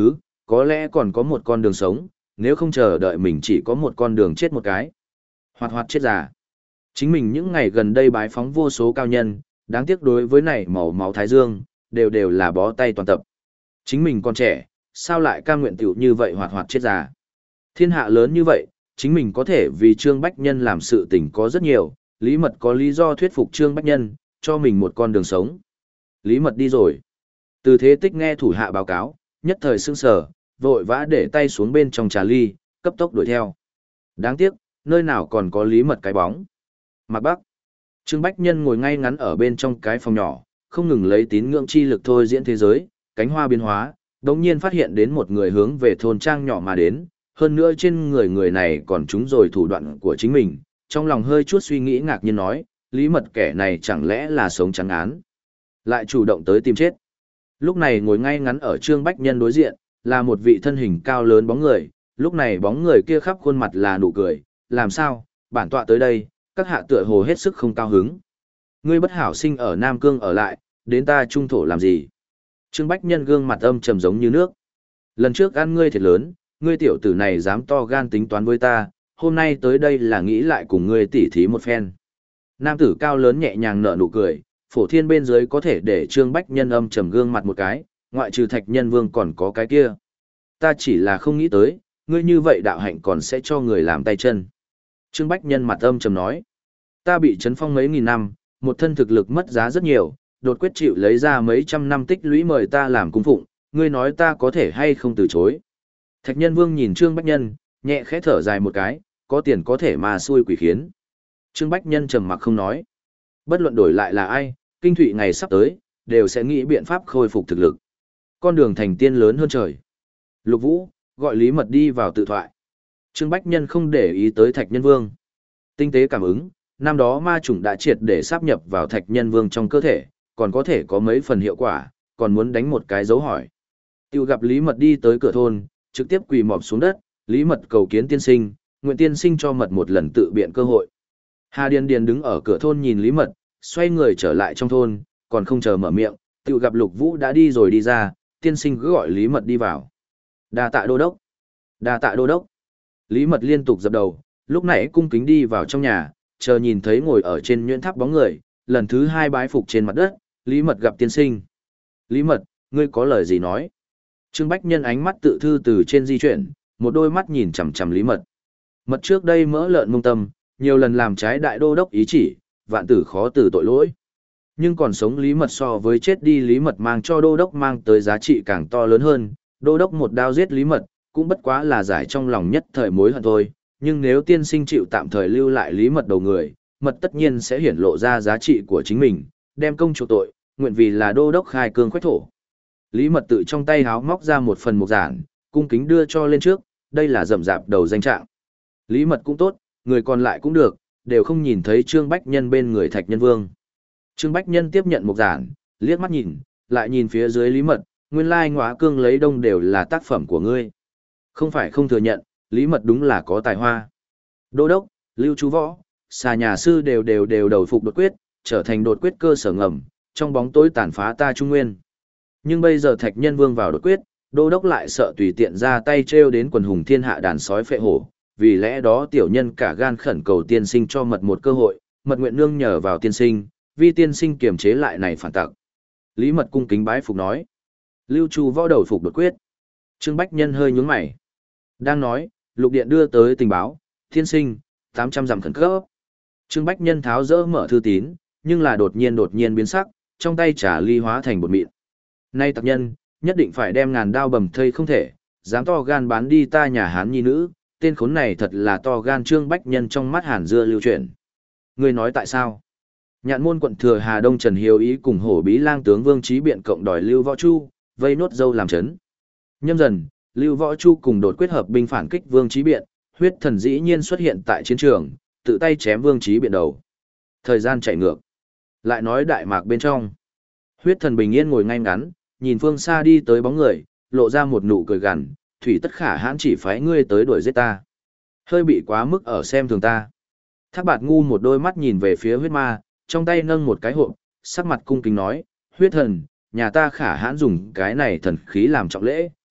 có lẽ còn có một con đường sống, nếu không chờ đợi mình chỉ có một con đường chết một cái. Hoạt hoạt chết già. Chính mình những ngày gần đây bái phóng vô số cao nhân, đáng tiếc đối với này màu máu thái dương, đều đều là bó tay toàn tập. Chính mình còn trẻ, sao lại cam nguyện tiểu như vậy hoạt hoạt chết già. Thiên hạ lớn như vậy, chính mình có thể vì Trương Bách Nhân làm sự tình có rất nhiều, Lý Mật có lý do thuyết phục Trương Bách Nhân, cho mình một con đường sống. Lý Mật đi rồi. Từ Thế Tích nghe thủ hạ báo cáo, nhất thời sững sờ, vội vã để tay xuống bên trong trà ly, cấp tốc đuổi theo. Đáng tiếc, nơi nào còn có Lý Mật cái bóng. Mạc Bắc. Trương Bách Nhân ngồi ngay ngắn ở bên trong cái phòng nhỏ, không ngừng lấy tín ngưỡng chi lực thôi diễn thế giới, cánh hoa biến hóa, đống nhiên phát hiện đến một người hướng về thôn trang nhỏ mà đến, hơn nữa trên người người này còn trúng rồi thủ đoạn của chính mình, trong lòng hơi chút suy nghĩ ngạc nhiên nói, Lý Mật kẻ này chẳng lẽ là sống trắng án, lại chủ động tới tìm chết. Lúc này ngồi ngay ngắn ở Trương Bách Nhân đối diện, là một vị thân hình cao lớn bóng người, lúc này bóng người kia khắp khuôn mặt là nụ cười, làm sao, bản tọa tới đây, các hạ tựa hồ hết sức không cao hứng. Ngươi bất hảo sinh ở Nam Cương ở lại, đến ta trung thổ làm gì? Trương Bách Nhân gương mặt âm trầm giống như nước. Lần trước ăn ngươi thiệt lớn, ngươi tiểu tử này dám to gan tính toán với ta, hôm nay tới đây là nghĩ lại cùng ngươi tỉ thí một phen. Nam tử cao lớn nhẹ nhàng nở nụ cười, phổ thiên bên dưới có thể để Trương Bách Nhân âm trầm gương mặt một cái, ngoại trừ Thạch Nhân Vương còn có cái kia. Ta chỉ là không nghĩ tới, ngươi như vậy đạo hạnh còn sẽ cho người làm tay chân. Trương Bách Nhân mặt âm trầm nói, ta bị trấn phong mấy nghìn năm, một thân thực lực mất giá rất nhiều, đột quyết chịu lấy ra mấy trăm năm tích lũy mời ta làm cung phụng, ngươi nói ta có thể hay không từ chối. Thạch Nhân Vương nhìn Trương Bách Nhân, nhẹ khẽ thở dài một cái, có tiền có thể mà xui quỷ khiến. Trương Bách Nhân trầm mặc không nói. Bất luận đổi lại là ai, kinh thụy ngày sắp tới, đều sẽ nghĩ biện pháp khôi phục thực lực. Con đường thành tiên lớn hơn trời. Lục Vũ, gọi Lý Mật đi vào tự thoại. Trương Bách Nhân không để ý tới Thạch Nhân Vương. Tinh tế cảm ứng, năm đó ma chủng đã triệt để sáp nhập vào Thạch Nhân Vương trong cơ thể, còn có thể có mấy phần hiệu quả, còn muốn đánh một cái dấu hỏi. Tiêu gặp Lý Mật đi tới cửa thôn, trực tiếp quỳ mọp xuống đất, Lý Mật cầu kiến tiên sinh, nguyện tiên sinh cho Mật một lần tự biện cơ hội. Hà Điền Điền đứng ở cửa thôn nhìn Lý Mật, xoay người trở lại trong thôn, còn không chờ mở miệng, tiêu gặp Lục Vũ đã đi rồi đi ra, tiên sinh cứ gọi Lý Mật đi vào. Đa tạ đô đốc. Đa tạ đô đốc. Lý Mật liên tục dập đầu, lúc nãy cung kính đi vào trong nhà, chờ nhìn thấy ngồi ở trên nhuyễn tháp bóng người, lần thứ hai bái phục trên mặt đất, Lý Mật gặp tiên sinh. Lý Mật, ngươi có lời gì nói? Trương Bách Nhân ánh mắt tự thư từ trên di chuyển, một đôi mắt nhìn chằm chằm Lý Mật. Mật trước đây mỡ lợn mông tâm, nhiều lần làm trái đại đô đốc ý chỉ, vạn tử khó từ tội lỗi. Nhưng còn sống Lý Mật so với chết đi Lý Mật mang cho đô đốc mang tới giá trị càng to lớn hơn, đô đốc một đao giết Lý Mật, cũng bất quá là giải trong lòng nhất thời mối hận thôi, nhưng nếu tiên sinh chịu tạm thời lưu lại Lý Mật đầu người, Mật tất nhiên sẽ hiển lộ ra giá trị của chính mình, đem công chuộc tội, nguyện vì là đô đốc khai cương khoách thổ. Lý Mật tự trong tay háo móc ra một phần mục giản, cung kính đưa cho lên trước, đây là rậm rạp đầu danh trạng. Lý Mật cũng tốt, người còn lại cũng được, đều không nhìn thấy Trương Bách Nhân bên người Thạch Nhân Vương. Trương Bách Nhân tiếp nhận mục giản, liếc mắt nhìn, lại nhìn phía dưới Lý Mật, nguyên lai ngõa cương lấy đông đều là tác phẩm của ngươi. Không phải không thừa nhận, Lý Mật đúng là có tài hoa. Đô đốc, Lưu Chú Võ, xà nhà sư đều đều đều đầu phục đột quyết, trở thành đột quyết cơ sở ngầm, trong bóng tối tàn phá ta Trung Nguyên. Nhưng bây giờ Thạch Nhân Vương vào đột quyết, đô đốc lại sợ tùy tiện ra tay trêu đến quần hùng thiên hạ đàn sói phệ hổ, vì lẽ đó tiểu nhân cả gan khẩn cầu tiên sinh cho Mật một cơ hội, Mật nguyện nương nhờ vào tiên sinh, vì tiên sinh kiềm chế lại này phản tặc. Lý Mật cung kính bái phục nói. Lưu Chu Võ đầu phục đột quyết. Trương Bách Nhân hơi nhướng mày. Đang nói, lục điện đưa tới tình báo, tiên sinh, tám trăm dặm khẩn cấp. Trương Bách Nhân tháo dỡ mở thư tín, nhưng là đột nhiên đột nhiên biến sắc, trong tay trà ly hóa thành bột mịn. Nay tặc nhân, nhất định phải đem ngàn đao bầm thây không thể, dám to gan bán đi ta nhà Hán nhi nữ, tên khốn này thật là to gan. Trương Bách Nhân trong mắt Hàn Dưa lưu chuyển. Người nói tại sao? Nhạn môn quận thừa Hà Đông Trần Hiếu Ý cùng hổ bí lang tướng Vương Chí Biện cộng đòi Lưu Võ Chu, vây nốt dâu làm chấn. Nhâm dần, Lưu Võ Chu cùng đột quyết hợp binh phản kích Vương Chí Biện, huyết thần dĩ nhiên xuất hiện tại chiến trường, tự tay chém Vương Chí Biện đầu. Thời gian chạy ngược. Lại nói đại mạc bên trong. Huyết thần bình yên ngồi ngay ngắn, nhìn phương xa đi tới bóng người, lộ ra một nụ cười gằn, thủy tất khả hãn chỉ phái ngươi tới đuổi giết ta. Hơi bị quá mức ở xem thường ta. Thác Bạt Ngu một đôi mắt nhìn về phía huyết ma, trong tay nâng một cái hộp, sắc mặt cung kính nói, huyết thần, nhà ta khả hãn dùng cái này thần khí làm trọng lễ,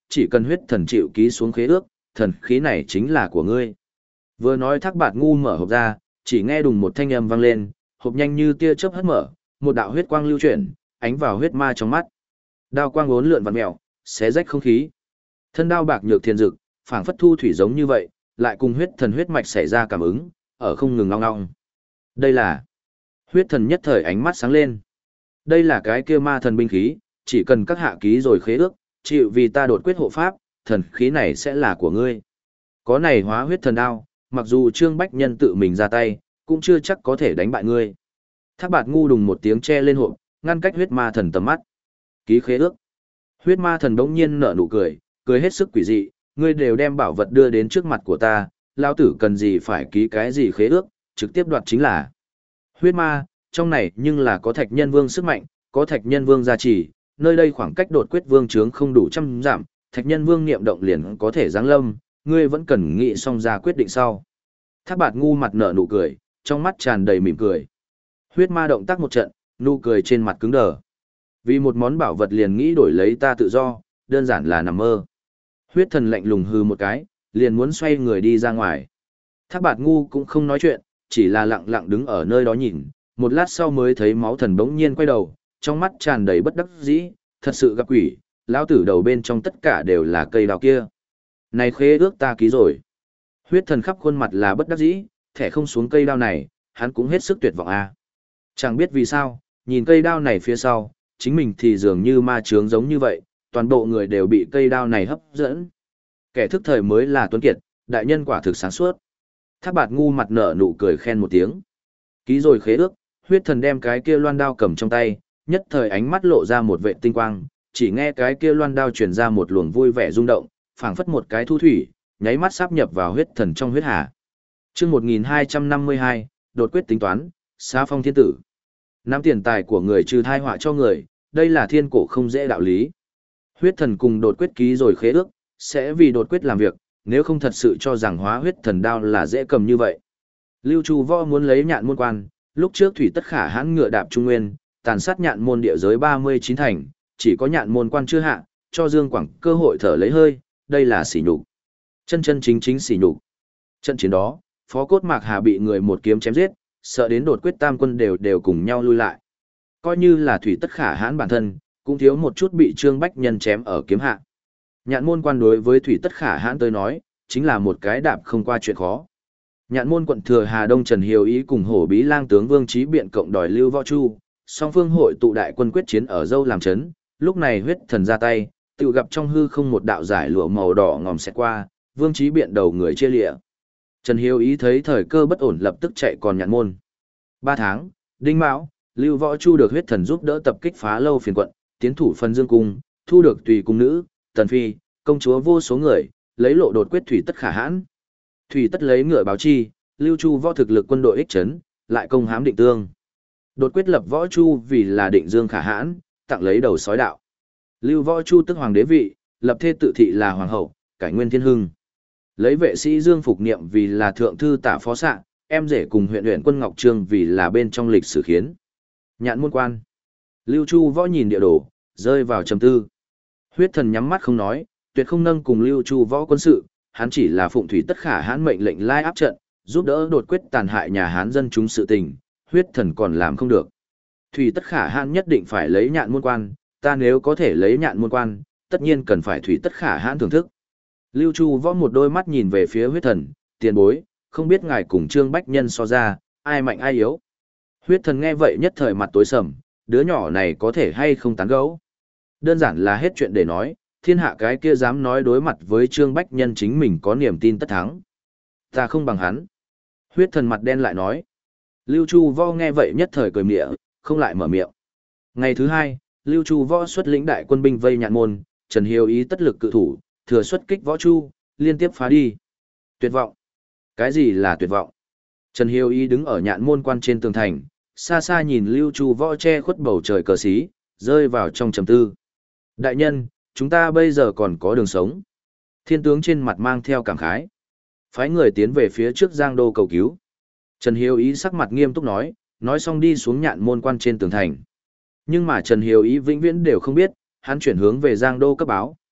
chỉ cần huyết thần chịu ký xuống khế ước, thần khí này chính là của ngươi. Vừa nói Thác Bạt Ngu mở hộp ra, chỉ nghe đùng một thanh âm vang lên, hộp nhanh như tia chớp hất mở, một đạo huyết quang lưu chuyển, ánh vào huyết ma trong mắt. Đao quang uốn lượn vặn mèo, xé rách không khí. Thân đao bạc nhược thiên dực, phảng phất thu thủy giống như vậy, lại cùng huyết thần huyết mạch xảy ra cảm ứng, ở không ngừng ngong ngong. Đây là huyết thần nhất thời ánh mắt sáng lên. Đây là cái kia ma thần binh khí, chỉ cần các hạ ký rồi khế ước, chịu vì ta đột quyết hộ pháp, thần khí này sẽ là của ngươi. Có này hóa huyết thần đao, mặc dù Trương Bách Nhân tự mình ra tay, cũng chưa chắc có thể đánh bại ngươi. Thác Bạt Ngu đùng một tiếng che lên hộp, ngăn cách huyết ma thần tầm mắt. Ký khế ước. Huyết ma thần bỗng nhiên nở nụ cười, cười hết sức quỷ dị, ngươi đều đem bảo vật đưa đến trước mặt của ta, lão tử cần gì phải ký cái gì khế ước, trực tiếp đoạt chính là. Huyết ma, trong này nhưng là có Thạch Nhân Vương sức mạnh, có Thạch Nhân Vương gia trì, nơi đây khoảng cách đột quyết vương trướng không đủ trăm dặm, Thạch Nhân Vương niệm động liền có thể giáng lâm, ngươi vẫn cần nghĩ xong ra quyết định sau. Thác Bạt Ngu mặt nở nụ cười, trong mắt tràn đầy mỉm cười. Huyết ma động tác một trận, nụ cười trên mặt cứng đờ. Vì một món bảo vật liền nghĩ đổi lấy ta tự do, đơn giản là nằm mơ. Huyết thần lạnh lùng hừ một cái, liền muốn xoay người đi ra ngoài. Thác Bạt Ngu cũng không nói chuyện, chỉ là lặng lặng đứng ở nơi đó nhìn, một lát sau mới thấy máu thần bỗng nhiên quay đầu, trong mắt tràn đầy bất đắc dĩ, thật sự gặp quỷ, lão tử đầu bên trong tất cả đều là cây đào kia. Này khế ước ta ký rồi. Huyết thần khắp khuôn mặt là bất đắc dĩ, thẻ không xuống cây đao này, hắn cũng hết sức tuyệt vọng a. Chẳng biết vì sao, nhìn cây đao này phía sau, chính mình thì dường như ma chướng giống như vậy, toàn bộ người đều bị cây đao này hấp dẫn. Kẻ thức thời mới là tuấn kiệt, đại nhân quả thực sáng suốt. Thác Bạt Ngu mặt nở nụ cười khen một tiếng. Ký rồi khế ước, huyết thần đem cái kia loan đao cầm trong tay, nhất thời ánh mắt lộ ra một vệ tinh quang, chỉ nghe cái kia loan đao truyền ra một luồng vui vẻ rung động, phảng phất một cái thu thủy, nháy mắt sáp nhập vào huyết thần trong huyết hà. Chương một nghìn hai trăm năm mươi hai, đột quyết tính toán, xá phong thiên tử. Nắm tiền tài của người trừ thai họa cho người, đây là thiên cổ không dễ đạo lý. Huyết thần cùng đột quyết ký rồi khế ước, sẽ vì đột quyết làm việc, nếu không thật sự cho rằng hóa huyết thần đao là dễ cầm như vậy. Lưu Chu Võ muốn lấy Nhạn Môn Quan, lúc trước thủy tất khả hãn ngựa đạp trung nguyên, tàn sát Nhạn Môn địa giới ba mươi chín thành, chỉ có Nhạn Môn Quan chưa hạ, cho Dương Quảng cơ hội thở lấy hơi, đây là sỉ nhục. Chân chân chính chính sỉ nhục. Trận chiến đó, Phó Cốt Mạc Hà bị người một kiếm chém giết, sợ đến đột quyết tam quân đều đều cùng nhau lui lại. Coi như là thủy tất khả hãn bản thân, cũng thiếu một chút bị Trương Bách Nhân chém ở kiếm hạ. Nhạn Môn Quan đối với thủy tất khả hãn tới nói, chính là một cái đạp không qua chuyện khó. Nhạn Môn quận thừa Hà Đông Trần Hiếu Ý cùng Hổ Bí Lang tướng Vương Chí Biện cộng đòi Lưu Võ Chu, song phương hội tụ đại quân quyết chiến ở dâu làm chấn, lúc này huyết thần ra tay, tự gặp trong hư không một đạo giải lụa màu đỏ ngòm xẹt qua, Vương Chí Biện đầu người chia lịa. Trần Hiếu Ý thấy thời cơ bất ổn lập tức chạy còn Nhạn Môn. Ba tháng, Đinh Mão, Lưu Võ Chu được huyết thần giúp đỡ tập kích phá lâu phiền quận, tiến thủ phân Dương cung, thu được tùy cung nữ, tần phi, công chúa vô số người, lấy lộ đột quyết thủy tất khả hãn. Thủy tất lấy ngựa báo chi, Lưu Chu Võ thực lực quân đội ích chấn, lại công hám Định Tương. Đột quyết lập Võ Chu vì là Định Dương khả hãn, tặng lấy đầu sói đạo. Lưu Võ Chu tức hoàng đế vị, lập thê tự thị là hoàng hậu, cải nguyên thiên hưng. Lấy vệ sĩ Dương Phục Niệm vì là thượng thư tả phó xạ, em rể cùng huyện huyện quân Ngọc Trương vì là bên trong lịch sử khiến. Nhạn Môn Quan. Lưu Chu Võ nhìn địa đồ, rơi vào trầm tư. Huyết thần nhắm mắt không nói, tuyệt không nâng cùng Lưu Chu Võ quân sự, hắn chỉ là phụng thủy tất khả hãn mệnh lệnh lai áp trận, giúp đỡ đột quyết tàn hại nhà Hán dân chúng sự tình, huyết thần còn làm không được. Thủy tất khả hãn nhất định phải lấy Nhạn Môn Quan, ta nếu có thể lấy Nhạn Môn Quan, tất nhiên cần phải thủy tất khả hãn thưởng thức. Lưu Chu Võ một đôi mắt nhìn về phía huyết thần, tiền bối, không biết ngài cùng Trương Bách Nhân so ra, ai mạnh ai yếu. Huyết thần nghe vậy nhất thời mặt tối sầm, đứa nhỏ này có thể hay không tán gẫu. Đơn giản là hết chuyện để nói, thiên hạ cái kia dám nói đối mặt với Trương Bách Nhân chính mình có niềm tin tất thắng. Ta không bằng hắn. Huyết thần mặt đen lại nói. Lưu Chu Võ nghe vậy nhất thời cười mỉa, không lại mở miệng. Ngày thứ hai, Lưu Chu Võ xuất lĩnh đại quân binh vây Nhạn Môn, Trần Hiếu Ý tất lực cự thủ, thừa xuất kích Võ Chu, liên tiếp phá đi. Tuyệt vọng. Cái gì là tuyệt vọng? Trần Hiếu Ý đứng ở Nhạn Môn Quan trên tường thành, xa xa nhìn Lưu Chu Võ che khuất bầu trời cờ xí, rơi vào trong trầm tư. Đại nhân, chúng ta bây giờ còn có đường sống. Thiên tướng trên mặt mang theo cảm khái. Phái người tiến về phía trước Giang Đô cầu cứu. Trần Hiếu Ý sắc mặt nghiêm túc nói, nói xong đi xuống Nhạn Môn Quan trên tường thành. Nhưng mà Trần Hiếu Ý vĩnh viễn đều không biết, hắn chuyển hướng về Giang Đô cấp báo,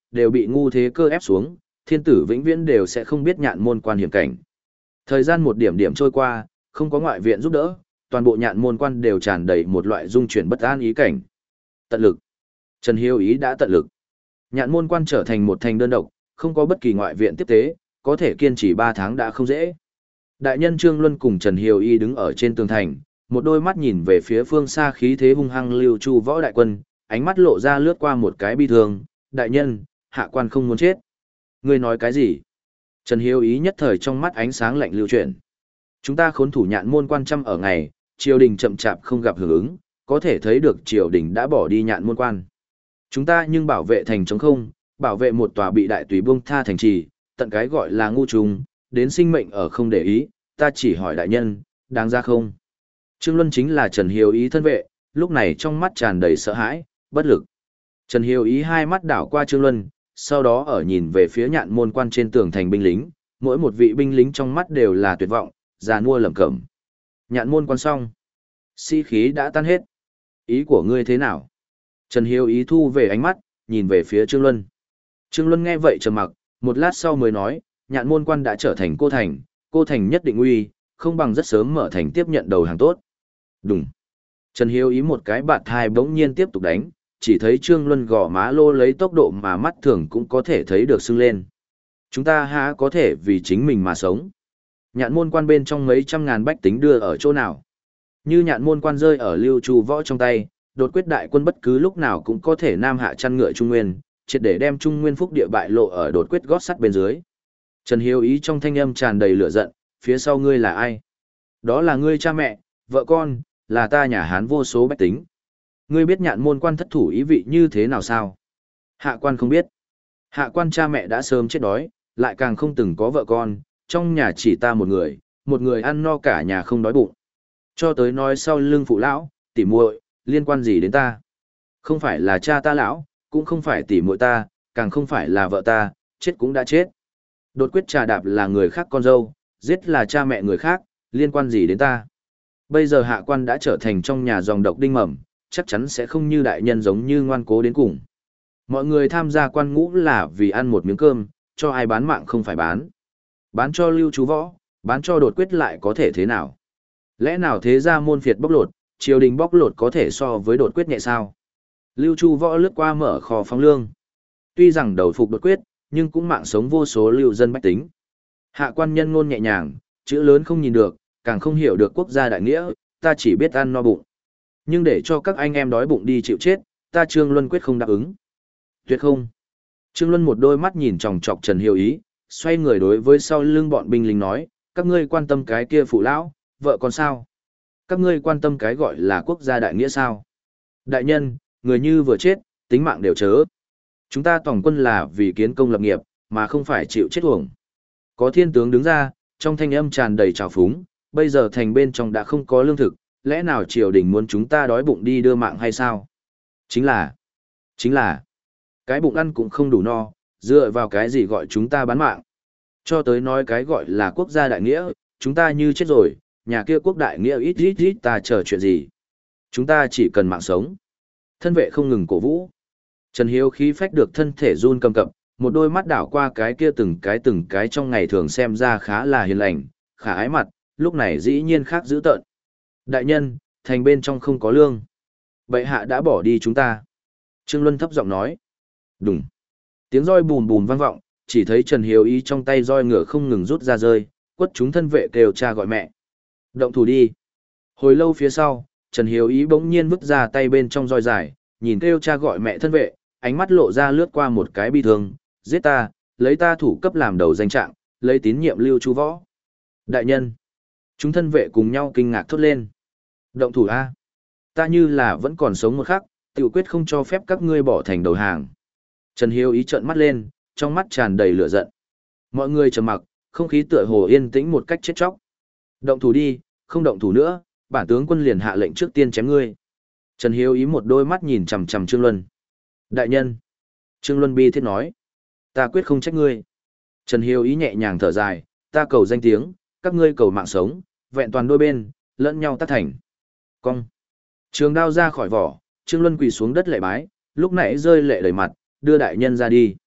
đều bị ngu thế cơ ép xuống, thiên tử vĩnh viễn đều sẽ không biết nhạn môn quan hiểm cảnh. Thời gian một điểm điểm trôi qua, không có ngoại viện giúp đỡ, toàn bộ nhạn môn quan đều tràn đầy một loại dung chuyển bất an ý cảnh. Tận lực. Trần Hiếu Ý đã tận lực. Nhạn môn quan trở thành một thành đơn độc, không có bất kỳ ngoại viện tiếp tế, có thể kiên trì ba tháng đã không dễ. Đại nhân Trương Luân cùng Trần Hiếu Y đứng ở trên tường thành, một đôi mắt nhìn về phía phương xa khí thế hung hăng Lưu Chu Võ đại quân, ánh mắt lộ ra lướt qua một cái bi thương, đại nhân, hạ quan không muốn chết. Ngươi nói cái gì? Trần Hiếu Ý nhất thời trong mắt ánh sáng lạnh lưu chuyển. Chúng ta khốn thủ nhạn môn quan trăm ở ngày, triều đình chậm chạp không gặp hưởng ứng, có thể thấy được triều đình đã bỏ đi nhạn môn quan. Chúng ta nhưng bảo vệ thành trống không, bảo vệ một tòa bị đại tùy buông tha thành trì, tận cái gọi là ngu trùng, đến sinh mệnh ở không để ý, ta chỉ hỏi đại nhân, đáng ra không? Trương Luân chính là Trần Hiếu Ý thân vệ, lúc này trong mắt tràn đầy sợ hãi, bất lực. Trần Hiếu Ý hai mắt đảo qua Trương Luân, sau đó ở nhìn về phía nhạn môn quan trên tường thành binh lính, mỗi một vị binh lính trong mắt đều là tuyệt vọng, già nua lẩm cẩm. Nhạn môn quan xong, sĩ khí đã tan hết. Ý của ngươi thế nào? Trần Hiếu Ý thu về ánh mắt, nhìn về phía Trương Luân. Trương Luân nghe vậy trầm mặc, một lát sau mới nói, nhạn môn quan đã trở thành cô thành, cô thành nhất định uy, không bằng rất sớm mở thành tiếp nhận đầu hàng tốt. Đúng. Trần Hiếu Ý một cái bạt thai bỗng nhiên tiếp tục đánh, chỉ thấy Trương Luân gò má lô lấy tốc độ mà mắt thường cũng có thể thấy được sưng lên. Chúng ta há có thể vì chính mình mà sống. Nhạn môn quan bên trong mấy trăm ngàn bách tính đưa ở chỗ nào. Như nhạn môn quan rơi ở Lưu Chu Võ trong tay, đột quyết đại quân bất cứ lúc nào cũng có thể nam hạ chăn ngựa Trung Nguyên, triệt để đem Trung Nguyên phúc địa bại lộ ở đột quyết gót sắt bên dưới. Trần Hiếu Ý trong thanh âm tràn đầy lửa giận, phía sau ngươi là ai? Đó là ngươi cha mẹ, vợ con, là ta nhà Hán vô số bách tính. Ngươi biết nhạn môn quan thất thủ ý vị như thế nào sao? Hạ quan không biết. Hạ quan cha mẹ đã sớm chết đói, lại càng không từng có vợ con, trong nhà chỉ ta một người, một người ăn no cả nhà không đói bụng. Cho tới nói sau lưng phụ lão, tỉ muội, liên quan gì đến ta? Không phải là cha ta lão, cũng không phải tỉ muội ta, càng không phải là vợ ta, chết cũng đã chết. Đột quyết trà đạp là người khác con dâu, giết là cha mẹ người khác, liên quan gì đến ta? Bây giờ hạ quan đã trở thành trong nhà dòng độc đinh mầm, chắc chắn sẽ không như đại nhân giống như ngoan cố đến cùng. Mọi người tham gia quan ngũ là vì ăn một miếng cơm, cho ai bán mạng không phải bán. Bán cho Lưu Chu Võ, bán cho đột quyết lại có thể thế nào? Lẽ nào thế ra môn phiệt bóc lột, triều đình bóc lột có thể so với đột quyết nhẹ sao? Lưu Chu Võ lướt qua mở kho phóng lương. Tuy rằng đầu phục đột quyết, nhưng cũng mạng sống vô số lưu dân bách tính. Hạ quan nhân ngôn nhẹ nhàng, chữ lớn không nhìn được, càng không hiểu được quốc gia đại nghĩa, ta chỉ biết ăn no bụng. Nhưng để cho các anh em đói bụng đi chịu chết, ta Trương Luân quyết không đáp ứng. Tuyệt không. Trương Luân một đôi mắt nhìn chòng chọc Trần Hiếu Ý, xoay người đối với sau lưng bọn binh lính nói, các ngươi quan tâm cái kia phụ lão, vợ con sao? Các ngươi quan tâm cái gọi là quốc gia đại nghĩa sao? Đại nhân, người như vừa chết, tính mạng đều chớ. Chúng ta tổng quân là vì kiến công lập nghiệp, mà không phải chịu chết uổng. Có thiên tướng đứng ra, trong thanh âm tràn đầy trào phúng, bây giờ thành bên trong đã không có lương thực, lẽ nào triều đình muốn chúng ta đói bụng đi đưa mạng hay sao? Chính là, chính là, cái bụng ăn cũng không đủ no, dựa vào cái gì gọi chúng ta bán mạng. Cho tới nói cái gọi là quốc gia đại nghĩa, chúng ta như chết rồi, nhà kia quốc đại nghĩa ít ít ít ta chờ chuyện gì. Chúng ta chỉ cần mạng sống. Thân vệ không ngừng cổ vũ. Trần Hiếu khí phách được thân thể run cầm cập, một đôi mắt đảo qua cái kia từng cái từng cái trong ngày thường xem ra khá là hiền lành, khả ái mặt, lúc này dĩ nhiên khác dữ tợn. Đại nhân, thành bên trong không có lương. Bệ hạ đã bỏ đi chúng ta. Trương Luân thấp giọng nói. Đúng. Tiếng roi bùm bùm vang vọng, chỉ thấy Trần Hiếu Ý trong tay roi ngựa không ngừng rút ra rơi, quất chúng thân vệ kêu cha gọi mẹ. Động thủ đi. Hồi lâu phía sau, Trần Hiếu Ý bỗng nhiên vứt ra tay bên trong roi dài, nhìn kêu cha gọi mẹ thân vệ, ánh mắt lộ ra lướt qua một cái bi thương, giết ta, lấy ta thủ cấp làm đầu danh trạng, lấy tín nhiệm Lưu Chu Võ. Đại nhân. Chúng thân vệ cùng nhau kinh ngạc thốt lên. Động thủ A. Ta như là vẫn còn sống một khắc, tiểu quyết không cho phép các ngươi bỏ thành đầu hàng. Trần Hiếu Ý trợn mắt lên, trong mắt tràn đầy lửa giận. Mọi người trầm mặc, không khí tựa hồ yên tĩnh một cách chết chóc. Động thủ đi, không động thủ nữa, bản tướng quân liền hạ lệnh trước tiên chém ngươi. Trần Hiếu Ý một đôi mắt nhìn chằm chằm Trương Luân. Đại nhân. Trương Luân bi thiết nói. Ta quyết không trách ngươi. Trần Hiếu Ý nhẹ nhàng thở dài, ta cầu danh tiếng, các ngươi cầu mạng sống, vẹn toàn đôi bên, lẫn nhau tác thành. Cong. Trường đao ra khỏi vỏ, Trương Luân quỳ xuống đất lạy bái, lúc nãy rơi lệ đầy mặt, đưa đại nhân ra đi.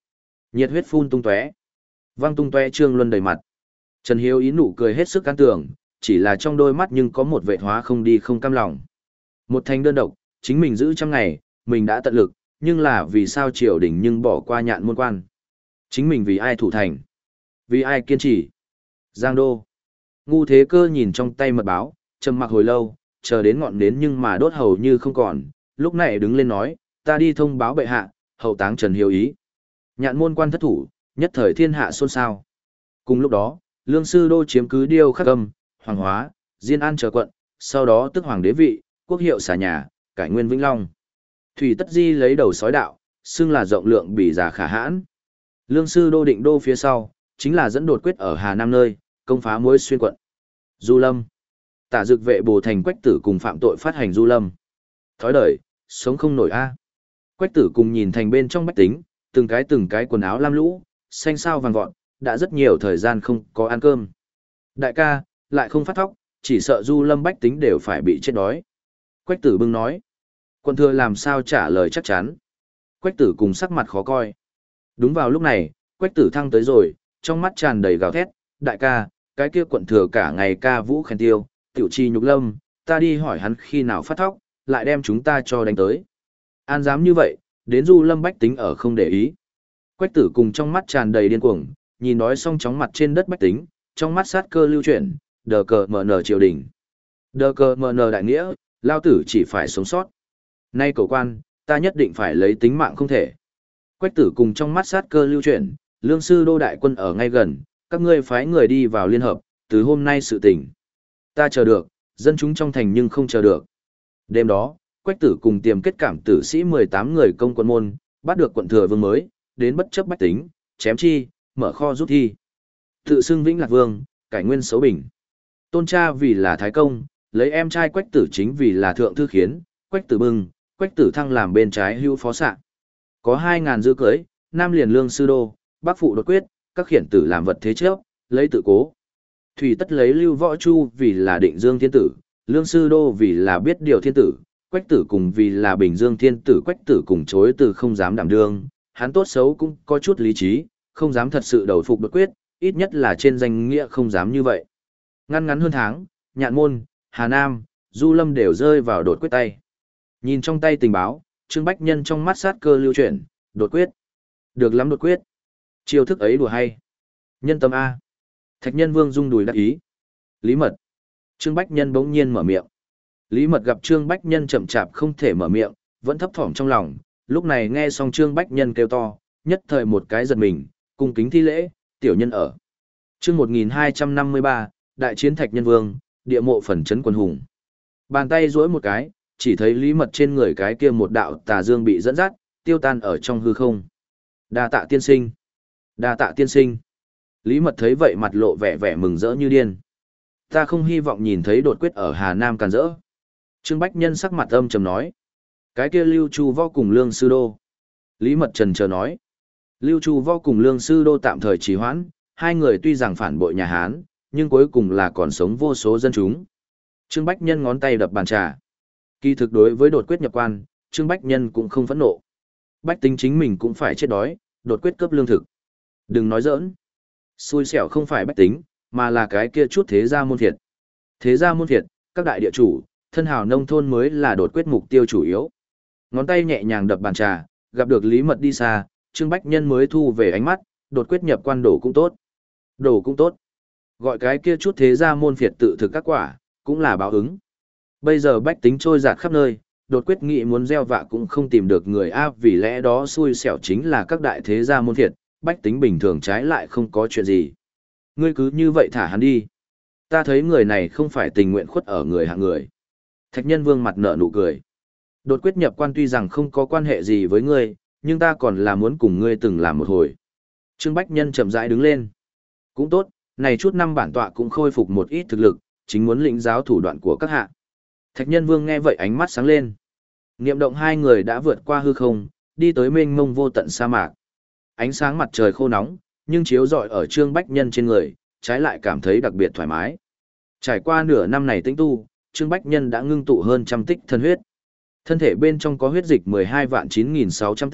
Nhiệt huyết phun tung tóe, văng tung tóe Trương Luân đầy mặt. Trần Hiếu Ý nụ cười hết sức can tưởng, chỉ là trong đôi mắt nhưng có một vệ hóa không đi không cam lòng. Một thành đơn độc, chính mình giữ trăm ngày, mình đã tận lực, nhưng là vì sao triều đình nhưng bỏ qua Nhạn Môn Quan? Chính mình vì ai thủ thành? Vì ai kiên trì? Giang Đô. Ngu Thế Cơ nhìn trong tay mật báo, trầm mặc hồi lâu, chờ đến ngọn nến nhưng mà đốt hầu như không còn, lúc này đứng lên nói, ta đi thông báo bệ hạ, hậu táng Trần Hiếu Ý. Nhạn Môn Quan thất thủ, nhất thời thiên hạ xôn xao. Cùng lúc đó, Lương Sư Đô chiếm cứ Điêu Khắc Âm, Hoàng Hóa, Diên An chờ quận, sau đó tức hoàng đế vị, quốc hiệu xả nhà, cải nguyên Vĩnh Long. Thủy Tất Di lấy đầu sói đạo, xưng là rộng lượng bỉ giả khả hãn. Lương Sư Đô định đô phía sau, chính là dẫn đột quyết ở Hà Nam nơi, công phá mối xuyên quận. Du Lâm. Tả Dực vệ Bồ Thành Quách Tử cùng phạm tội phát hành Du Lâm. Thói đời, sống không nổi a. Quách Tử cùng nhìn thành bên trong bách tính, từng cái từng cái quần áo lam lũ, xanh sao vàng vọt, đã rất nhiều thời gian không có ăn cơm. Đại ca, lại không phát thóc, chỉ sợ Du Lâm bách tính đều phải bị chết đói. Quách Tử bưng nói. Quân thừa làm sao trả lời chắc chắn. Quách Tử cùng sắc mặt khó coi. Đúng vào lúc này, Quách Tử thăng tới rồi, trong mắt tràn đầy gào thét, đại ca, cái kia quận thừa cả ngày ca vũ khen tiêu, tiểu chi nhục lâm, ta đi hỏi hắn khi nào phát thóc, lại đem chúng ta cho đánh tới. An dám như vậy, đến Du Lâm bách tính ở không để ý. Quách Tử cùng trong mắt tràn đầy điên cuồng, nhìn nói xong chóng mặt trên đất bách tính, trong mắt sát cơ lưu chuyển, đờ cờ mở nở triều đình. Đờ cờ mở nở đại nghĩa, lao tử chỉ phải sống sót. Nay cầu quan, ta nhất định phải lấy tính mạng không thể. Quách Tử cùng trong mắt sát cơ lưu chuyển, Lương Sư Đô đại quân ở ngay gần, các ngươi phái người đi vào liên hợp, từ hôm nay sự tình. Ta chờ được, dân chúng trong thành nhưng không chờ được. Đêm đó, Quách Tử cùng tiềm kết cảm tử sĩ mười tám người công quân môn, bắt được quận thừa vương mới, đến bất chấp bách tính, chém chi, mở kho rút thi. Tự xưng Vĩnh Lạc Vương, cải nguyên xấu bình. Tôn cha vì là Thái Công, lấy em trai Quách Tử chính vì là Thượng Thư Khiến, Quách Tử bưng, Quách Tử thăng làm bên trái hưu phó xạ. Có hai ngàn dư cưới, Nam liền Lương Sư Đô, Bắc phụ đột quyết, các khiển tử làm vật thế trước, lấy tự cố. Thủy Tất lấy Lưu Võ Chu vì là Định Dương Thiên Tử, Lương Sư Đô vì là Biết Điều Thiên Tử, Quách Tử cùng vì là Bình Dương Thiên Tử. Quách Tử cùng chối từ không dám đảm đương, hắn tốt xấu cũng có chút lý trí, không dám thật sự đầu phục đột quyết, ít nhất là trên danh nghĩa không dám như vậy. Ngăn ngắn hơn tháng, Nhạn Môn, Hà Nam, Du Lâm đều rơi vào đột quyết tay. Nhìn trong tay tình báo, Trương Bách Nhân trong mắt sát cơ lưu chuyển, đột quyết. Được lắm đột quyết. Chiêu thức ấy đùa hay. Nhân tâm A. Thạch Nhân Vương rung đùi đắc ý. Lý Mật. Trương Bách Nhân bỗng nhiên mở miệng. Lý Mật gặp Trương Bách Nhân chậm chạp không thể mở miệng, vẫn thấp thỏm trong lòng, lúc này nghe xong Trương Bách Nhân kêu to, nhất thời một cái giật mình, cung kính thi lễ, tiểu nhân ở. Chương một nghìn hai trăm năm mươi ba, Đại chiến Thạch Nhân Vương, địa mộ phần trấn quân hùng. Bàn tay duỗi một cái, chỉ thấy Lý Mật trên người cái kia một đạo tà dương bị dẫn dắt, tiêu tan ở trong hư không. Đa tạ tiên sinh. Đa tạ tiên sinh. Lý Mật thấy vậy mặt lộ vẻ vẻ mừng rỡ như điên. Ta không hy vọng nhìn thấy đột quyết ở Hà Nam càn rỡ. Trương Bách Nhân sắc mặt âm trầm nói. Cái kia Lưu Chu Võ cùng Lương Sư Đô. Lý Mật trần chờ nói. Lưu Chu Võ cùng Lương Sư Đô tạm thời trì hoãn, hai người tuy rằng phản bội nhà Hán, nhưng cuối cùng là còn sống vô số dân chúng. Trương Bách Nhân ngón tay đập bàn trà. Kỳ thực đối với đột quyết nhập quan, Trương Bách Nhân cũng không phẫn nộ. Bách tính chính mình cũng phải chết đói, đột quyết cướp lương thực. Đừng nói giỡn. Xui xẻo không phải bách tính, mà là cái kia chút thế gia môn thiệt. Thế gia môn thiệt, các đại địa chủ, thân hào nông thôn mới là đột quyết mục tiêu chủ yếu. Ngón tay nhẹ nhàng đập bàn trà, gặp được Lý Mật đi xa, Trương Bách Nhân mới thu về ánh mắt, đột quyết nhập quan đổ cũng tốt. Đổ cũng tốt. Gọi cái kia chút thế gia môn phiệt tự thực các quả, cũng là báo ứng. Bây giờ bách tính trôi dạt khắp nơi, đột quyết nghị muốn gieo vạ cũng không tìm được người áp, vì lẽ đó xui xẻo chính là các đại thế gia môn phiệt, bách tính bình thường trái lại không có chuyện gì. Ngươi cứ như vậy thả hắn đi. Ta thấy người này không phải tình nguyện khuất ở người hạng người. Thạch Nhân Vương mặt nở nụ cười. Đột quyết nhập quan tuy rằng không có quan hệ gì với ngươi, nhưng ta còn là muốn cùng ngươi từng làm một hồi. Trương Bách Nhân chậm rãi đứng lên. Cũng tốt, này chút năm bản tọa cũng khôi phục một ít thực lực, chính muốn lĩnh giáo thủ đoạn của các hạ. Thạch Nhân Vương nghe vậy ánh mắt sáng lên. Niệm động hai người đã vượt qua hư không, đi tới mênh mông vô tận sa mạc. Ánh sáng mặt trời khô nóng, nhưng chiếu rọi ở Trương Bách Nhân trên người, trái lại cảm thấy đặc biệt thoải mái. Trải qua nửa năm này tĩnh tu, Trương Bách Nhân đã ngưng tụ hơn trăm tích thân huyết. Thân thể bên trong có huyết dịch mười hai vạn chín nghìn sáu trăm tích,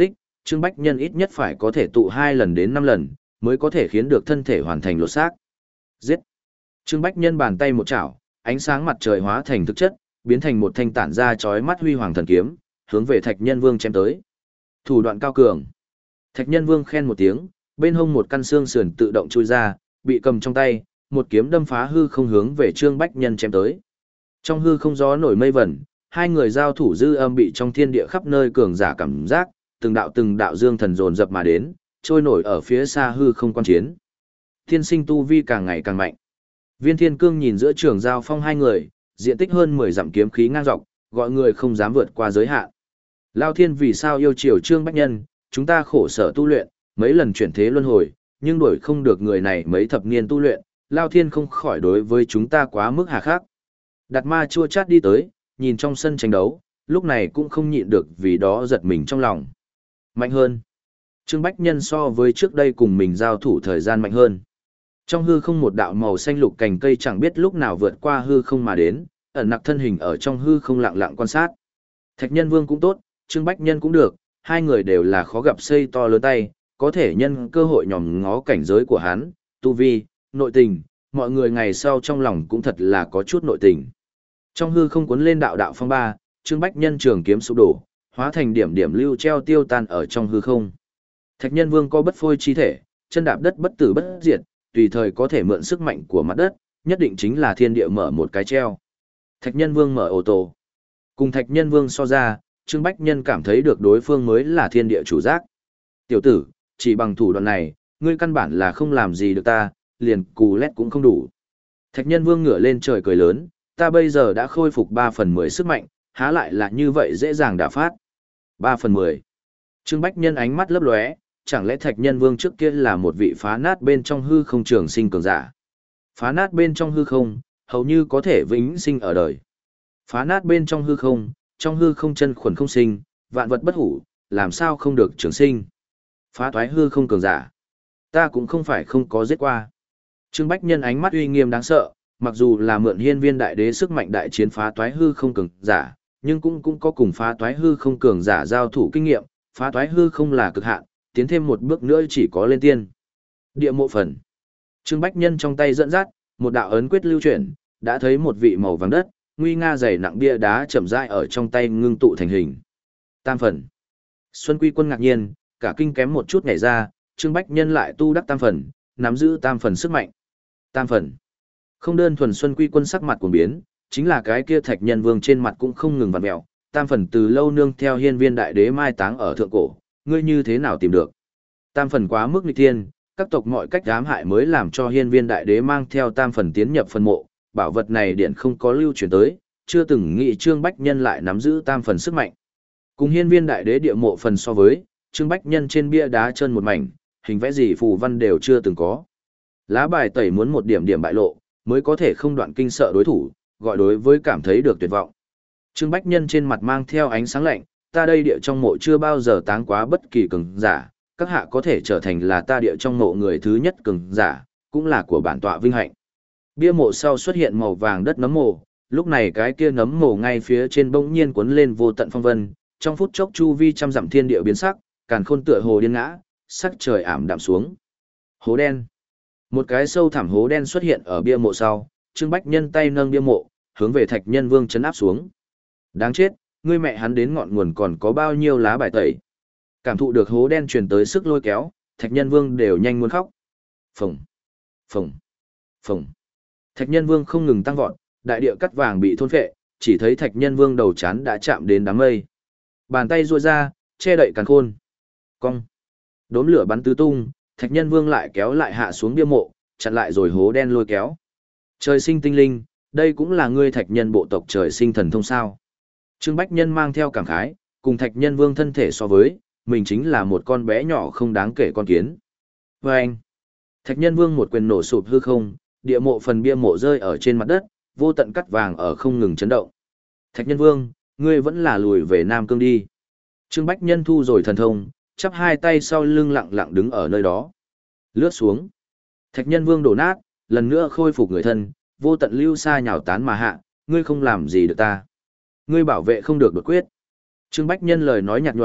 Trương Bách Nhân ít nhất phải có thể tụ hai lần đến năm lần, mới có thể khiến được thân thể hoàn thành lột xác. Giết! Trương Bách Nhân bàn tay một chảo, ánh sáng mặt trời hóa thành thực chất, biến thành một thanh tản ra chói mắt huy hoàng thần kiếm, hướng về Thạch Nhân Vương chém tới. Thủ đoạn cao cường. Thạch Nhân Vương khen một tiếng, bên hông một căn xương sườn tự động chui ra, bị cầm trong tay, một kiếm đâm phá hư không hướng về Trương Bách Nhân chém tới. Trong hư không gió nổi mây vẩn, hai người giao thủ dư âm bị trong thiên địa khắp nơi cường giả cảm giác, từng đạo từng đạo dương thần dồn dập mà đến, trôi nổi ở phía xa hư không quan chiến. Thiên sinh tu vi càng ngày càng mạnh. Viên Thiên Cương nhìn giữa trường giao phong hai người, diện tích hơn mười dặm kiếm khí ngang dọc, gọi người không dám vượt qua giới hạn. Lao Thiên vì sao yêu chiều Trương Bách Nhân, chúng ta khổ sở tu luyện, mấy lần chuyển thế luân hồi, nhưng đuổi không được người này mấy thập niên tu luyện, Lao Thiên không khỏi đối với chúng ta quá mức hà khắc. Đạt Ma chua chát đi tới, nhìn trong sân tranh đấu, lúc này cũng không nhịn được vì đó giật mình trong lòng. Mạnh hơn. Trương Bách Nhân so với trước đây cùng mình giao thủ thời gian mạnh hơn. Trong hư không một đạo màu xanh lục cành cây chẳng biết lúc nào vượt qua hư không mà đến, ẩn nặc thân hình ở trong hư không lặng lặng quan sát. Thạch Nhân Vương cũng tốt, Trương Bách Nhân cũng được, hai người đều là khó gặp xây to lớn tay, có thể nhân cơ hội nhòm ngó cảnh giới của hắn, tu vi, nội tình, mọi người ngày sau trong lòng cũng thật là có chút nội tình. Trong hư không cuốn lên đạo đạo phong ba, Trương Bách Nhân trường kiếm sụp đổ, hóa thành điểm điểm lưu treo tiêu tan ở trong hư không. Thạch Nhân Vương có bất phôi chi thể, chân đạp đất bất tử bất diệt, tùy thời có thể mượn sức mạnh của mặt đất, nhất định chính là thiên địa mở một cái treo. Thạch Nhân Vương mở ô tô. Cùng Thạch Nhân Vương so ra, Trương Bách Nhân cảm thấy được đối phương mới là thiên địa chủ giác. Tiểu tử, chỉ bằng thủ đoạn này, ngươi căn bản là không làm gì được ta, liền cù lét cũng không đủ. Thạch Nhân Vương ngửa lên trời cười lớn, ta bây giờ đã khôi phục ba phần mười sức mạnh, há lại là như vậy dễ dàng đả phát. ba phần mười. Trương Bách Nhân ánh mắt lấp lóe, chẳng lẽ Thạch Nhân Vương trước kia là một vị phá nát bên trong hư không trường sinh cường giả. Phá nát bên trong hư không, hầu như có thể vĩnh sinh ở đời. Phá nát bên trong hư không, trong hư không chân khuẩn không sinh, vạn vật bất hủ, làm sao không được trường sinh. Phá toái hư không cường giả. Ta cũng không phải không có giết qua. Trương Bách Nhân ánh mắt uy nghiêm đáng sợ, mặc dù là mượn hiên viên đại đế sức mạnh đại chiến phá toái hư không cường giả, nhưng cũng cũng có cùng phá toái hư không cường giả giao thủ kinh nghiệm, phá toái hư không là cực hạn, tiến thêm một bước nữa chỉ có lên tiên. Địa mộ phần. Trương Bách Nhân trong tay dẫn dắt, một đạo ấn quyết lưu chuyển, đã thấy một vị màu vàng đất, nguy nga dày nặng bia đá chậm rãi ở trong tay ngưng tụ thành hình. Tam phần. Xuân Quy Quân ngạc nhiên, cả kinh kém một chút nhảy ra, Trương Bách Nhân lại tu đắc tam phần, nắm giữ tam phần sức mạnh. Tam phần. Không đơn thuần Xuân Quy Quân sắc mặt cuồng biến, chính là cái kia Thạch Nhân Vương trên mặt cũng không ngừng vặn mèo, tam phần từ lâu nương theo hiên viên đại đế mai táng ở thượng cổ, ngươi như thế nào tìm được? Tam phần quá mức nghịch thiên, các tộc mọi cách ám hại mới làm cho hiên viên đại đế mang theo tam phần tiến nhập phần mộ, bảo vật này điện không có lưu truyền tới, chưa từng nghĩ Trương Bách Nhân lại nắm giữ tam phần sức mạnh. Cùng hiên viên đại đế địa mộ phần so với, Trương Bách Nhân trên bia đá chân một mảnh, hình vẽ gì phù văn đều chưa từng có. Lá bài tẩy muốn một điểm điểm bại lộ, mới có thể không đoạn kinh sợ đối thủ, gọi đối với cảm thấy được tuyệt vọng. Trương Bách Nhân trên mặt mang theo ánh sáng lạnh, ta đây địa trong mộ chưa bao giờ táng quá bất kỳ cường giả, các hạ có thể trở thành là ta địa trong mộ người thứ nhất cường giả, cũng là của bản tọa vinh hạnh. Bia mộ sau xuất hiện màu vàng đất nấm mồ, lúc này cái kia nấm mồ ngay phía trên bỗng nhiên cuốn lên vô tận phong vân, trong phút chốc chu vi trăm dặm thiên địa biến sắc, càn khôn tựa hồ điên ngã, sắc trời ảm đạm xuống. Hố đen. Một cái sâu thẳm hố đen xuất hiện ở bia mộ sau, Trương Bách Nhân tay nâng bia mộ, hướng về Thạch Nhân Vương chấn áp xuống. Đáng chết, ngươi mẹ hắn đến ngọn nguồn còn có bao nhiêu lá bài tẩy. Cảm thụ được hố đen truyền tới sức lôi kéo, Thạch Nhân Vương đều nhanh muốn khóc. Phồng, phồng, phồng. Thạch Nhân Vương không ngừng tăng vọt, đại địa cắt vàng bị thôn phệ, chỉ thấy Thạch Nhân Vương đầu chán đã chạm đến đám mây. Bàn tay duỗi ra, che đậy càn khôn. Cong. Đốm lửa bắn tứ tung, Thạch Nhân Vương lại kéo lại hạ xuống bia mộ, chặn lại rồi hố đen lôi kéo. Trời sinh tinh linh, đây cũng là ngươi Thạch Nhân bộ tộc trời sinh thần thông sao? Trương Bách Nhân mang theo cảm khái, cùng Thạch Nhân Vương thân thể so với, mình chính là một con bé nhỏ không đáng kể con kiến. Và anh, Thạch Nhân Vương một quyền nổ sụp hư không, địa mộ phần bia mộ rơi ở trên mặt đất, vô tận cắt vàng ở không ngừng chấn động. Thạch Nhân Vương, ngươi vẫn là lùi về Nam Cương đi. Trương Bách Nhân thu rồi thần thông, chắp hai tay sau lưng lặng lặng đứng ở nơi đó. Lướt xuống. Thạch Nhân Vương đổ nát, lần nữa khôi phục người thân, vô tận lưu xa nhào tán mà hạ, ngươi không làm gì được ta. Ngươi bảo vệ không được đột quyết. Trương Bách Nhân lời nói nhạt nhòa,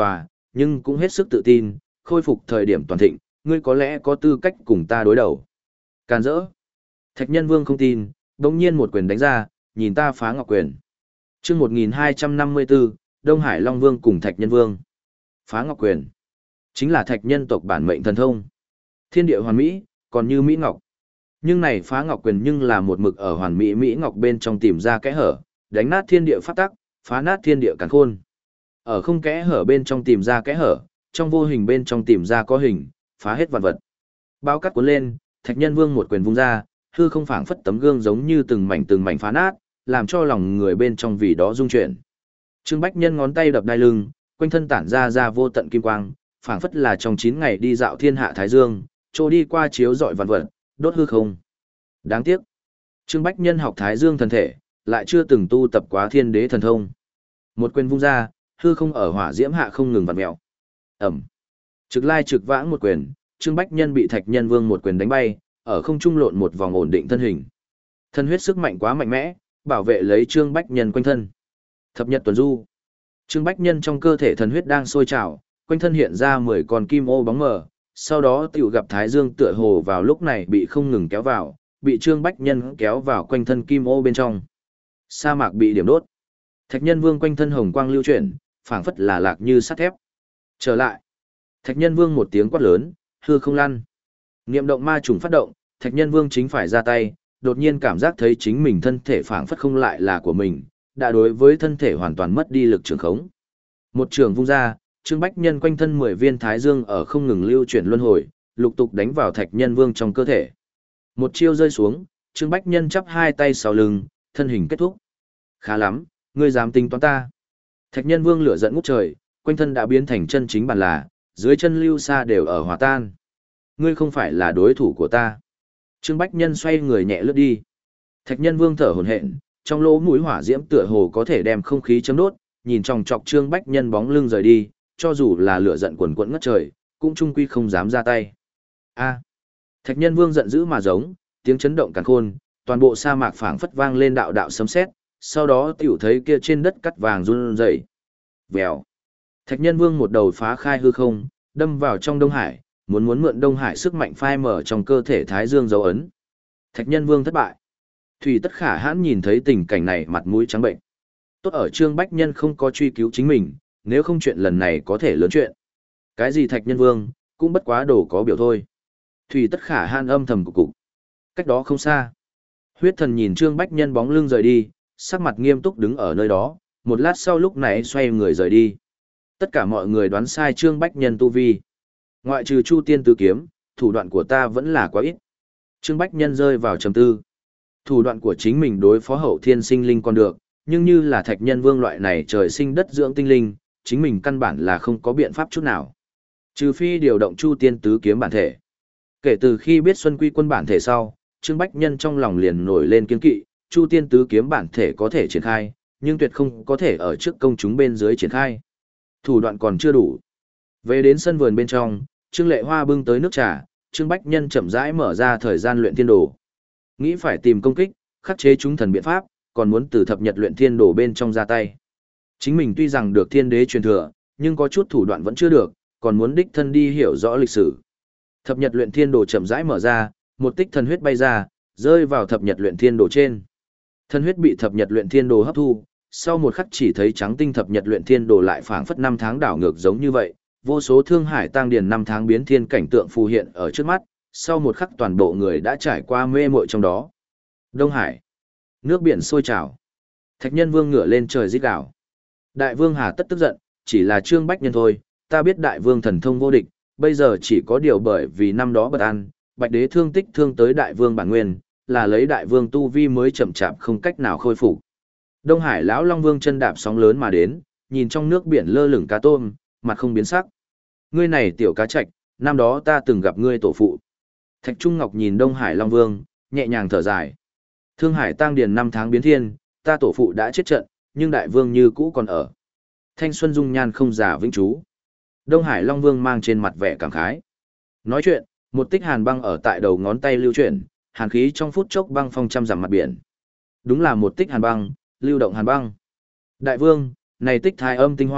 nhưng cũng hết sức tự tin, khôi phục thời điểm toàn thịnh, ngươi có lẽ có tư cách cùng ta đối đầu. Càn rỡ. Thạch Nhân Vương không tin, đống nhiên một quyền đánh ra, nhìn ta phá ngọc quyền. Chương một nghìn hai trăm năm mươi bốn, Đông Hải Long Vương cùng Thạch Nhân Vương. Phá ngọc quyền chính là Thạch nhân tộc bản mệnh thần thông. Thiên địa hoàn mỹ, còn như mỹ ngọc. Nhưng này phá ngọc quyền nhưng là một mực ở hoàn mỹ mỹ ngọc bên trong tìm ra kẽ hở, đánh nát thiên địa pháp tắc, phá nát thiên địa càn khôn. Ở không kẽ hở bên trong tìm ra kẽ hở, trong vô hình bên trong tìm ra có hình, phá hết vạn vật. Bao cắt cuốn lên, Thạch Nhân Vương một quyền vung ra, hư không phảng phất tấm gương giống như từng mảnh từng mảnh phá nát, làm cho lòng người bên trong vì đó rung chuyển. Trương Bách Nhân ngón tay đập đai lưng, quanh thân tản ra ra vô tận kim quang, phảng phất là trong chín ngày đi dạo thiên hạ thái dương, trôi đi qua chiếu rọi vạn vật, đốt hư không. Đáng tiếc, Trương Bách Nhân học thái dương thần thể, lại chưa từng tu tập quá thiên đế thần thông. Một quyền vung ra, hư không ở hỏa diễm hạ không ngừng vặn mèo. Ẩm. Trực lai trực vãng một quyền, Trương Bách Nhân bị Thạch Nhân Vương một quyền đánh bay, ở không trung lộn một vòng ổn định thân hình. Thân huyết sức mạnh quá mạnh mẽ, bảo vệ lấy Trương Bách Nhân quanh thân. Thập nhật tuần du. Trương Bách Nhân trong cơ thể thần huyết đang sôi trào, quanh thân hiện ra mười con kim ô bóng mờ, sau đó tiểu gặp Thái Dương tựa hồ vào lúc này bị không ngừng kéo vào, bị Trương Bách Nhân kéo vào quanh thân kim ô bên trong. Sa mạc bị điểm đốt. Thạch Nhân Vương quanh thân hồng quang lưu chuyển, phảng phất là lạc như sắt thép. Trở lại. Thạch Nhân Vương một tiếng quát lớn, hư không lăn. Niệm động ma trùng phát động, Thạch Nhân Vương chính phải ra tay, đột nhiên cảm giác thấy chính mình thân thể phảng phất không lại là của mình, đã đối với thân thể hoàn toàn mất đi lực trường khống. Một trường vung ra, Trương Bách Nhân quanh thân mười viên thái dương ở không ngừng lưu chuyển luân hồi, lục tục đánh vào Thạch Nhân Vương trong cơ thể. Một chiêu rơi xuống, Trương Bách Nhân chắp hai tay sau lưng, thân hình kết thúc. Khá lắm, ngươi dám tính toán ta. Thạch Nhân Vương lửa giận ngút trời, quanh thân đã biến thành chân chính bản là, dưới chân lưu xa đều ở hòa tan. Ngươi không phải là đối thủ của ta. Trương Bách Nhân xoay người nhẹ lướt đi. Thạch Nhân Vương thở hổn hển, trong lỗ mũi hỏa diễm tựa hồ có thể đem không khí chấm đốt, nhìn chòng chọc Trương Bách Nhân bóng lưng rời đi, cho dù là lửa giận quần quẫn ngất trời, cũng trung quy không dám ra tay. A! Thạch Nhân Vương giận dữ mà giống, tiếng chấn động càn khôn, toàn bộ sa mạc phảng phất vang lên đạo đạo sấm sét, sau đó tiểu thấy kia trên đất cắt vàng run rẩy. Vèo. Thạch Nhân Vương một đầu phá khai hư không, đâm vào trong Đông Hải, muốn muốn mượn Đông Hải sức mạnh phai mở trong cơ thể Thái Dương dấu ấn. Thạch Nhân Vương thất bại. Thủy Tất Khả Hãn nhìn thấy tình cảnh này mặt mũi trắng bệnh. Tốt ở Trương Bách Nhân không có truy cứu chính mình, nếu không chuyện lần này có thể lớn chuyện. Cái gì Thạch Nhân Vương, cũng bất quá đồ có biểu thôi. Thủy Tất Khả Hãn âm thầm cục cục. Cách đó không xa. Huyết Thần nhìn Trương Bách Nhân bóng lưng rời đi, sắc mặt nghiêm túc đứng ở nơi đó, một lát sau lúc này xoay người rời đi. Tất cả mọi người đoán sai Trương Bách Nhân tu vi. Ngoại trừ Chu Tiên Tứ Kiếm, thủ đoạn của ta vẫn là quá ít. Trương Bách Nhân rơi vào trầm tư. Thủ đoạn của chính mình đối phó hậu thiên sinh linh còn được, nhưng như là Thạch Nhân Vương loại này trời sinh đất dưỡng tinh linh, chính mình căn bản là không có biện pháp chút nào. Trừ phi điều động Chu Tiên Tứ Kiếm bản thể. Kể từ khi biết Xuân Quy Quân bản thể sau, Trương Bách Nhân trong lòng liền nổi lên kiên kỵ, Chu Tiên Tứ Kiếm bản thể có thể triển khai, nhưng tuyệt không có thể ở trước công chúng bên dưới triển khai. Thủ đoạn còn chưa đủ. Về đến sân vườn bên trong, Trương Lệ Hoa bưng tới nước trà, Trương Bách Nhân chậm rãi mở ra thời gian luyện thiên đồ. Nghĩ phải tìm công kích, khắc chế chúng thần biện pháp, còn muốn từ thập nhật luyện thiên đồ bên trong ra tay. Chính mình tuy rằng được thiên đế truyền thừa, nhưng có chút thủ đoạn vẫn chưa được, còn muốn đích thân đi hiểu rõ lịch sử. Thập nhật luyện thiên đồ chậm rãi mở ra, một tích thần huyết bay ra, rơi vào thập nhật luyện thiên đồ trên. Thần huyết bị thập nhật luyện thiên đồ hấp thu, sau một khắc chỉ thấy trắng tinh thập nhật luyện thiên đồ lại phảng phất năm tháng đảo ngược giống như vậy, vô số thương hải tăng điền năm tháng biến thiên cảnh tượng phù hiện ở trước mắt, sau một khắc toàn bộ người đã trải qua mê muội trong đó. Đông Hải, nước biển sôi trào. Thạch Nhân Vương ngửa lên trời rít gào. Đại Vương hà tất tức giận, chỉ là Trương Bách Nhân thôi, ta biết Đại Vương thần thông vô địch, bây giờ chỉ có điều bởi vì năm đó bất an, Bạch Đế thương tích thương tới Đại Vương bản nguyên, là lấy Đại Vương tu vi mới chậm chạp không cách nào khôi phục. Đông Hải lão Long Vương chân đạp sóng lớn mà đến, nhìn trong nước biển lơ lửng cá tôm, mặt không biến sắc. Ngươi này tiểu cá trạch, năm đó ta từng gặp ngươi tổ phụ. Thạch Trung Ngọc nhìn Đông Hải Long Vương, nhẹ nhàng thở dài. Thương Hải tang điền năm tháng biến thiên, ta tổ phụ đã chết trận, nhưng đại vương như cũ còn ở. Thanh xuân dung nhan không già vĩnh chú. Đông Hải Long Vương mang trên mặt vẻ cảm khái. Nói chuyện, một tích hàn băng ở tại đầu ngón tay lưu chuyển, hàn khí trong phút chốc băng phong trăm dặm mặt biển. Đúng là một tích hàn băng, lưu động hàn băng. Đại vương, này tích thái âm tinh hoa,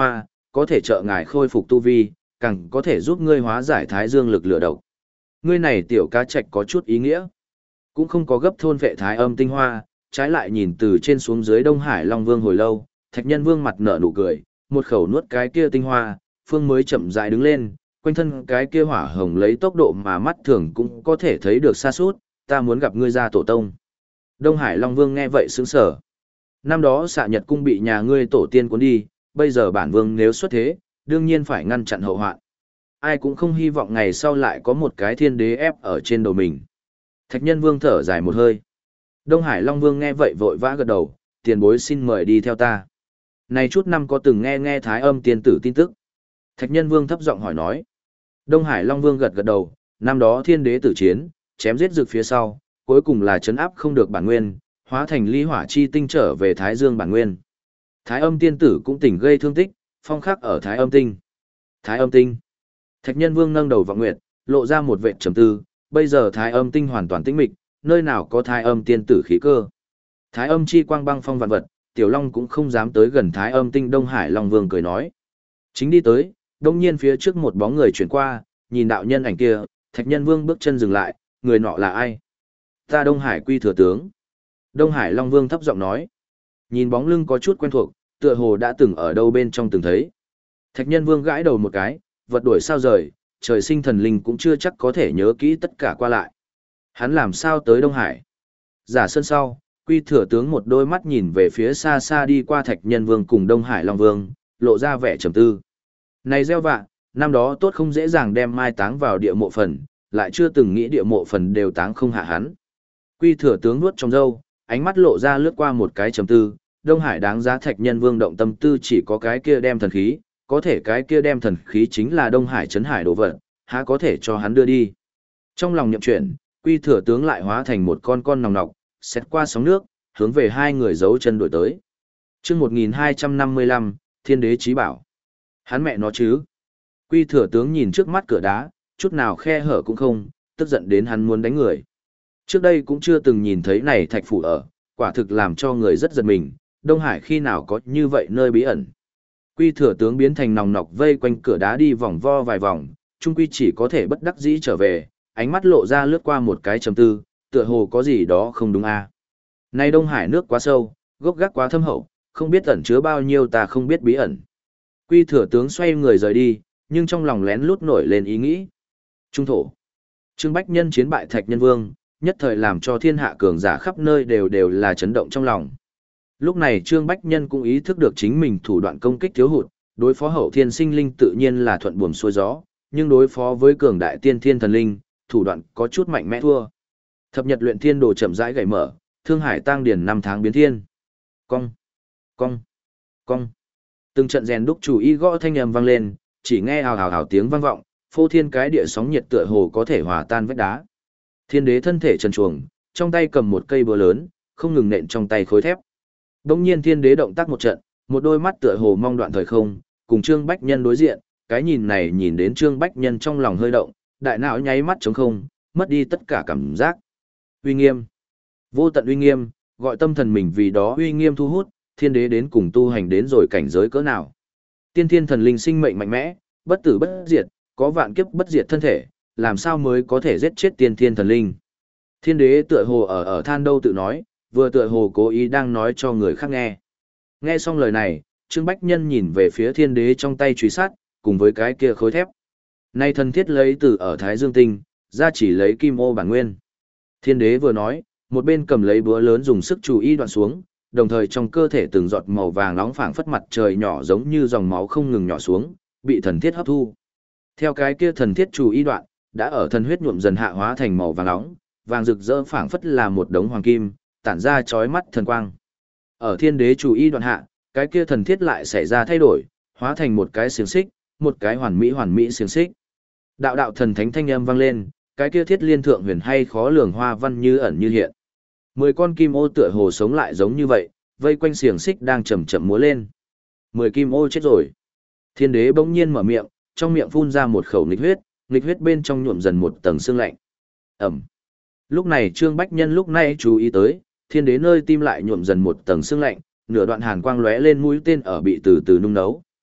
có thể trợ ngài khôi phục tu vi, càng có thể giúp ngươi hóa giải thái dương lực lửa độc. Ngươi này tiểu cá trạch có chút ý nghĩa. Cũng không có gấp thôn vệ thái âm tinh hoa, trái lại nhìn từ trên xuống dưới Đông Hải Long Vương hồi lâu, Thạch Nhân Vương mặt nở nụ cười, một khẩu nuốt cái kia tinh hoa, phương mới chậm rãi đứng lên, quanh thân cái kia hỏa hồng lấy tốc độ mà mắt thường cũng có thể thấy được xa suốt, ta muốn gặp ngươi ra tổ tông. Đông Hải Long Vương nghe vậy sững sờ. Năm đó Xạ Nhật cung bị nhà ngươi tổ tiên cuốn đi, bây giờ bản vương nếu xuất thế, đương nhiên phải ngăn chặn hậu hoạn. Ai cũng không hy vọng ngày sau lại có một cái thiên đế ép ở trên đầu mình. Thạch Nhân Vương thở dài một hơi. Đông Hải Long Vương nghe vậy vội vã gật đầu, tiền bối xin mời đi theo ta. Này chút năm có từng nghe nghe Thái Âm tiên tử tin tức. Thạch Nhân Vương thấp giọng hỏi nói. Đông Hải Long Vương gật gật đầu, năm đó thiên đế tử chiến, chém giết rực phía sau, cuối cùng là chấn áp không được bản nguyên, hóa thành ly hỏa chi tinh trở về Thái Dương bản nguyên. Thái Âm tiên tử cũng tỉnh gây thương tích, phong khắc ở Thái Âm tinh. Thái Âm tinh. Thạch Nhân Vương nâng đầu vọng nguyệt, lộ ra một vệt trầm tư, bây giờ Thái Âm tinh hoàn toàn tĩnh mịch, nơi nào có Thái Âm tiên tử khí cơ. Thái Âm chi quang băng phong vạn vật, Tiểu Long cũng không dám tới gần Thái Âm tinh. Đông Hải Long Vương cười nói. Chính đi tới, đông nhiên phía trước một bóng người chuyển qua, nhìn đạo nhân ảnh kia, Thạch Nhân Vương bước chân dừng lại, người nọ là ai? Ta Đông Hải Quy thừa tướng. Đông Hải Long Vương thấp giọng nói. Nhìn bóng lưng có chút quen thuộc, tựa hồ đã từng ở đâu bên trong từng thấy. Thạch Nhân Vương gãi đầu một cái, vật đuổi sao rời, trời sinh thần linh cũng chưa chắc có thể nhớ kỹ tất cả qua lại. Hắn làm sao tới Đông Hải? Giả sơn sau, Quy thừa tướng một đôi mắt nhìn về phía xa xa đi qua Thạch Nhân Vương cùng Đông Hải Long Vương, lộ ra vẻ trầm tư. Này gieo vạ, năm đó tốt không dễ dàng đem mai táng vào địa mộ phần, lại chưa từng nghĩ địa mộ phần đều táng không hạ hắn. Quy thừa tướng nuốt trong râu, ánh mắt lộ ra lướt qua một cái trầm tư, Đông Hải đáng giá Thạch Nhân Vương động tâm tư chỉ có cái kia đem thần khí, có thể cái kia đem thần khí chính là Đông Hải trấn hải đồ vật, há có thể cho hắn đưa đi. Trong lòng nhậm chuyển, Quy thừa tướng lại hóa thành một con con nòng nọc, xét qua sóng nước, hướng về hai người giấu chân đuổi tới. Chương một nghìn hai trăm năm mươi lăm, Thiên đế chí bảo. Hắn mẹ nó chứ? Quy thừa tướng nhìn trước mắt cửa đá, chút nào khe hở cũng không, tức giận đến hắn muốn đánh người. Trước đây cũng chưa từng nhìn thấy này thạch phủ ở, quả thực làm cho người rất giật mình, Đông Hải khi nào có như vậy nơi bí ẩn. Quy thừa tướng biến thành nòng nọc vây quanh cửa đá đi vòng vo vài vòng, trung quy chỉ có thể bất đắc dĩ trở về, ánh mắt lộ ra lướt qua một cái trầm tư, tựa hồ có gì đó không đúng a. À. Nay Đông Hải nước quá sâu, gốc gác quá thâm hậu, không biết ẩn chứa bao nhiêu ta không biết bí ẩn. Quy thừa tướng xoay người rời đi, nhưng trong lòng lén lút nổi lên ý nghĩ. Trung thổ. Trương Bách Nhân chiến bại Thạch Nhân Vương, nhất thời làm cho thiên hạ cường giả khắp nơi đều đều là chấn động trong lòng. Lúc này Trương Bách Nhân cũng ý thức được chính mình thủ đoạn công kích thiếu hụt, đối phó hậu thiên sinh linh tự nhiên là thuận buồm xuôi gió, nhưng đối phó với cường đại tiên thiên thần linh, thủ đoạn có chút mạnh mẽ thua. Thập nhật luyện thiên đồ chậm rãi gảy mở, Thương Hải tăng điển năm tháng biến thiên. Cong, cong, cong. Từng trận rèn đúc chủ y gõ thanh âm vang lên, chỉ nghe hào hào hào tiếng vang vọng, phô thiên cái địa sóng nhiệt tựa hồ có thể hòa tan vách đá. Thiên đế thân thể trần truồng, trong tay cầm một cây búa lớn, không ngừng nện trong tay khối thép. Đống nhiên thiên đế động tác một trận, một đôi mắt tựa hồ mong đoạn thời không, cùng Trương Bách Nhân đối diện, cái nhìn này nhìn đến Trương Bách Nhân trong lòng hơi động, đại não nháy mắt trống không, mất đi tất cả cảm giác. Uy nghiêm, vô tận uy nghiêm, gọi tâm thần mình vì đó uy nghiêm thu hút, thiên đế đến cùng tu hành đến rồi cảnh giới cỡ nào. Tiên thiên thần linh sinh mệnh mạnh mẽ, bất tử bất diệt, có vạn kiếp bất diệt thân thể, làm sao mới có thể giết chết tiên thiên thần linh. Thiên đế tựa hồ ở ở than đâu tự nói, vừa tựa hồ cố ý đang nói cho người khác nghe. Nghe xong lời này, Trương Bách Nhân nhìn về phía thiên đế trong tay truy sát, cùng với cái kia khối thép. Nay thần thiết lấy từ ở Thái Dương Tinh, ra chỉ lấy kim ô bản nguyên. Thiên đế vừa nói, một bên cầm lấy búa lớn dùng sức chú ý đoạn xuống, đồng thời trong cơ thể từng giọt màu vàng nóng phảng phất mặt trời nhỏ giống như dòng máu không ngừng nhỏ xuống, bị thần thiết hấp thu. Theo cái kia thần thiết chú ý đoạn, đã ở thần huyết nhuộm dần hạ hóa thành màu vàng nóng, vàng rực rỡ phảng phất là một đống hoàng kim, tản ra chói mắt thần quang. Ở thiên đế chú ý đoạn hạ, cái kia thần thiết lại xảy ra thay đổi, hóa thành một cái xiềng xích, một cái hoàn mỹ hoàn mỹ xiềng xích. Đạo đạo thần thánh thanh âm vang lên, cái kia thiết liên thượng huyền hay khó lường hoa văn như ẩn như hiện. Mười con kim ô tựa hồ sống lại giống như vậy, vây quanh xiềng xích đang chậm chậm múa lên. Mười kim ô chết rồi. Thiên đế bỗng nhiên mở miệng, trong miệng phun ra một khẩu nghịch huyết, nghịch huyết bên trong nhuộm dần một tầng sương lạnh. Ẩm. Lúc này Trương Bách Nhân lúc này chú ý tới, thiên đế nơi tim lại nhuộm dần một tầng sương lạnh, nửa đoạn hàn quang lóe lên mũi tên ở bị từ từ nung nấu.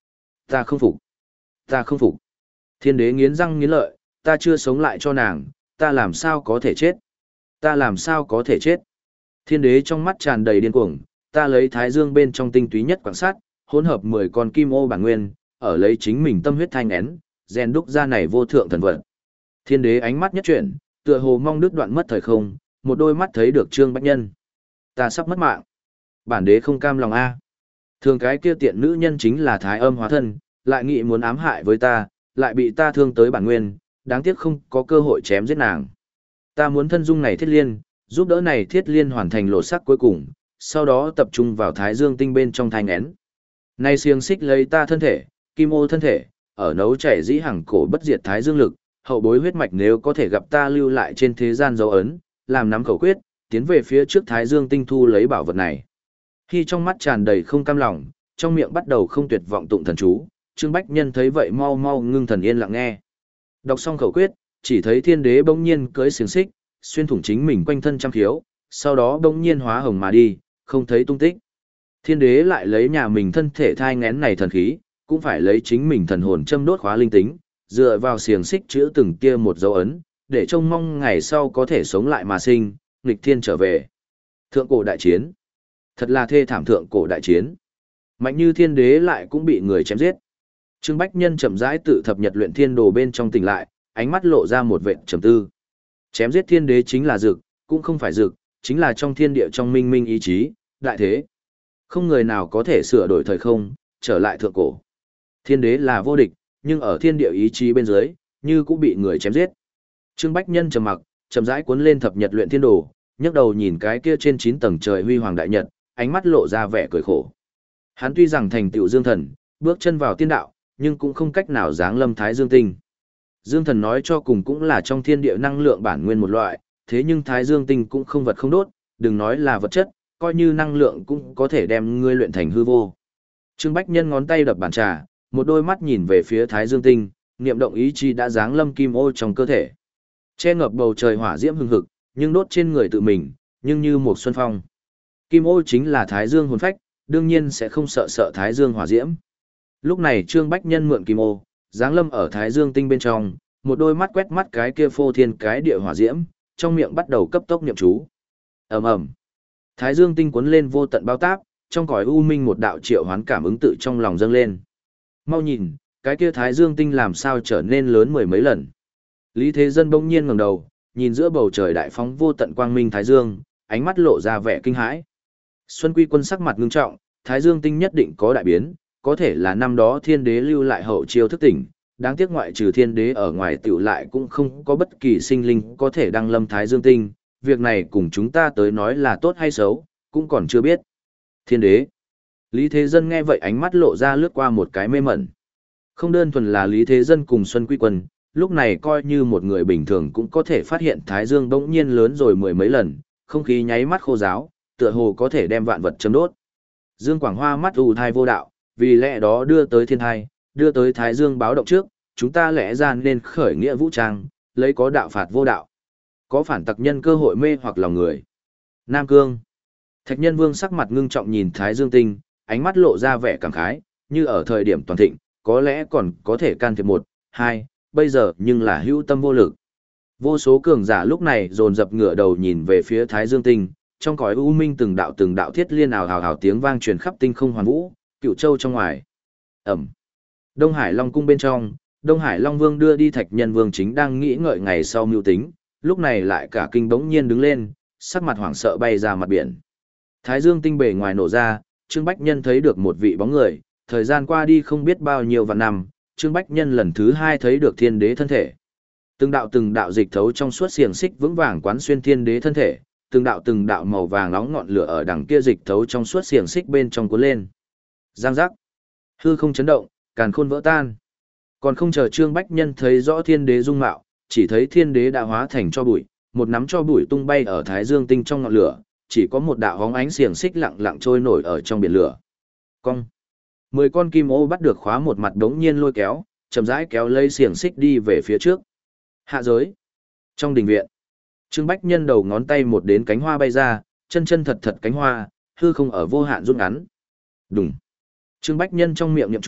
Ta không phục. Ta không phục. Thiên đế nghiến răng nghiến lợi, ta chưa sống lại cho nàng, ta làm sao có thể chết? Ta làm sao có thể chết? Thiên đế trong mắt tràn đầy điên cuồng, ta lấy thái dương bên trong tinh túy nhất quan sát, hỗn hợp mười con kim ô bản nguyên, ở lấy chính mình tâm huyết thanh én, rèn đúc ra này vô thượng thần vật. Thiên đế ánh mắt nhất chuyển, tựa hồ mong đứt đoạn mất thời không, một đôi mắt thấy được Trương Bách Nhân. Ta sắp mất mạng. Bản đế không cam lòng a. Thường cái kia tiện nữ nhân chính là thái âm hóa thân, lại nghĩ muốn ám hại với ta, lại bị ta thương tới bản nguyên, đáng tiếc không có cơ hội chém giết nàng. Ta muốn thân dung này thiết liên, giúp đỡ này thiết liên hoàn thành lột sắc cuối cùng, sau đó tập trung vào thái dương tinh bên trong thanh én. Này xiềng xích lấy ta thân thể, kim ô thân thể, ở nấu chảy dĩ hằng cổ bất diệt thái dương lực, hậu bối huyết mạch nếu có thể gặp ta lưu lại trên thế gian dấu ấn, làm nắm khẩu quyết, tiến về phía trước thái dương tinh thu lấy bảo vật này. Khi trong mắt tràn đầy không cam lòng, trong miệng bắt đầu không tuyệt vọng tụng thần chú, Trương Bách Nhân thấy vậy mau mau ngưng thần yên lặng nghe. Đọc xong khẩu quyết, chỉ thấy thiên đế bỗng nhiên cưỡi xiềng xích, xuyên thủng chính mình quanh thân trăm khiếu, sau đó bỗng nhiên hóa hồng mà đi, không thấy tung tích. Thiên đế lại lấy nhà mình thân thể thai ngén này thần khí, cũng phải lấy chính mình thần hồn châm đốt khóa linh tính, dựa vào xiềng xích chữa từng kia một dấu ấn, để trông mong ngày sau có thể sống lại mà sinh, nghịch thiên trở về. Thượng cổ đại chiến. Thật là thê thảm thượng cổ đại chiến. Mạnh như thiên đế lại cũng bị người chém giết. Trương Bách Nhân chậm rãi tự thập nhật luyện thiên đồ bên trong tỉnh lại, ánh mắt lộ ra một vệt trầm tư. Chém giết thiên đế chính là dực, cũng không phải dực, chính là trong thiên địa trong minh minh ý chí, đại thế. Không người nào có thể sửa đổi thời không, trở lại thượng cổ. Thiên đế là vô địch, nhưng ở thiên địa ý chí bên dưới, như cũng bị người chém giết. Trương Bách Nhân trầm mặc, chậm rãi cuốn lên thập nhật luyện thiên đồ, nhấc đầu nhìn cái kia trên chín tầng trời huy hoàng đại nhật, ánh mắt lộ ra vẻ cười khổ. Hắn tuy rằng thành tựu dương thần, bước chân vào tiên đạo, nhưng cũng không cách nào giáng lâm thái dương tinh. Dương thần nói cho cùng cũng là trong thiên địa năng lượng bản nguyên một loại, thế nhưng thái dương tinh cũng không vật không đốt, đừng nói là vật chất, coi như năng lượng cũng có thể đem ngươi luyện thành hư vô. Trương Bách Nhân ngón tay đập bàn trà, một đôi mắt nhìn về phía thái dương tinh, niệm động ý chí đã giáng lâm kim ô trong cơ thể. Che ngập bầu trời hỏa diễm hừng hực, nhưng đốt trên người tự mình, nhưng như một xuân phong. Kim ô chính là thái dương hồn phách, đương nhiên sẽ không sợ sợ thái dương hỏa diễm. Lúc này Trương Bách Nhân mượn kim ô, giáng lâm ở thái dương tinh bên trong, một đôi mắt quét mắt cái kia phô thiên cái địa hỏa diễm, trong miệng bắt đầu cấp tốc niệm chú. Ầm ầm. Thái dương tinh cuốn lên vô tận bao táp, trong cõi u minh một đạo triệu hoán cảm ứng tự trong lòng dâng lên. Mau nhìn, cái kia thái dương tinh làm sao trở nên lớn mười mấy lần. Lý Thế Dân bỗng nhiên ngẩng đầu, nhìn giữa bầu trời đại phóng vô tận quang minh thái dương, ánh mắt lộ ra vẻ kinh hãi. Xuân Quy Quân sắc mặt ngưng trọng, thái dương tinh nhất định có đại biến, có thể là năm đó thiên đế lưu lại hậu chiêu thức tỉnh, đáng tiếc ngoại trừ thiên đế ở ngoài tiểu lại cũng không có bất kỳ sinh linh có thể đăng lâm thái dương tinh, việc này cùng chúng ta tới nói là tốt hay xấu, cũng còn chưa biết. Thiên đế. Lý Thế Dân nghe vậy ánh mắt lộ ra lướt qua một cái mê mẩn. Không đơn thuần là Lý Thế Dân cùng Xuân Quy Quân, lúc này coi như một người bình thường cũng có thể phát hiện thái dương bỗng nhiên lớn rồi mười mấy lần, không khí nháy mắt khô ráo, tựa hồ có thể đem vạn vật châm đốt. Dương Quảng Hoa mắt ù thai vô đạo, vì lẽ đó đưa tới thiên thai, đưa tới thái dương báo động trước, chúng ta lẽ ra nên khởi nghĩa vũ trang, lấy có đạo phạt vô đạo. Có phản tặc nhân cơ hội mê hoặc lòng người. Nam Cương. Thạch Nhân Vương sắc mặt ngưng trọng nhìn thái dương tinh, ánh mắt lộ ra vẻ cảm khái, như ở thời điểm toàn thịnh, có lẽ còn có thể can thiệp một, hai, bây giờ nhưng là hữu tâm vô lực. Vô số cường giả lúc này dồn dập ngửa đầu nhìn về phía thái dương tinh, trong cõi u minh từng đạo từng đạo thiết liên ào hào hào tiếng vang truyền khắp tinh không hoàn vũ, cựu châu trong ngoài. Ẩm. Đông Hải Long cung bên trong, Đông Hải Long Vương đưa đi Thạch Nhân Vương chính đang nghĩ ngợi ngày sau mưu tính, lúc này lại cả kinh bỗng nhiên đứng lên, sắc mặt hoảng sợ bay ra mặt biển. Thái dương tinh bề ngoài nổ ra, Trương Bách Nhân thấy được một vị bóng người, thời gian qua đi không biết bao nhiêu vạn năm, Trương Bách Nhân lần thứ hai thấy được thiên đế thân thể. Từng đạo từng đạo dịch thấu trong suốt xiềng xích vững vàng quán xuyên thiên đế thân thể, từng đạo từng đạo màu vàng nóng ngọn lửa ở đằng kia dịch thấu trong suốt xiềng xích bên trong cuốn lên. Giang giác. Hư không chấn động, càn khôn vỡ tan. Còn không chờ Trương Bách Nhân thấy rõ thiên đế dung mạo, chỉ thấy thiên đế đã hóa thành cho bụi, một nắm cho bụi tung bay ở thái dương tinh trong ngọn lửa, chỉ có một đạo hóng ánh xiềng xích lặng lặng trôi nổi ở trong biển lửa. Cong. Mười con kim ô bắt được khóa một mặt đống nhiên lôi kéo, chậm rãi kéo lấy xiềng xích đi về phía trước. Hạ giới. Trong đình viện, Trương Bách Nhân đầu ngón tay một đến cánh hoa bay ra, chân chân thật thật cánh hoa, hư không ở vô hạn rút ngắn. Đùng. Trương Bách Nhân trong miệng niệm chú,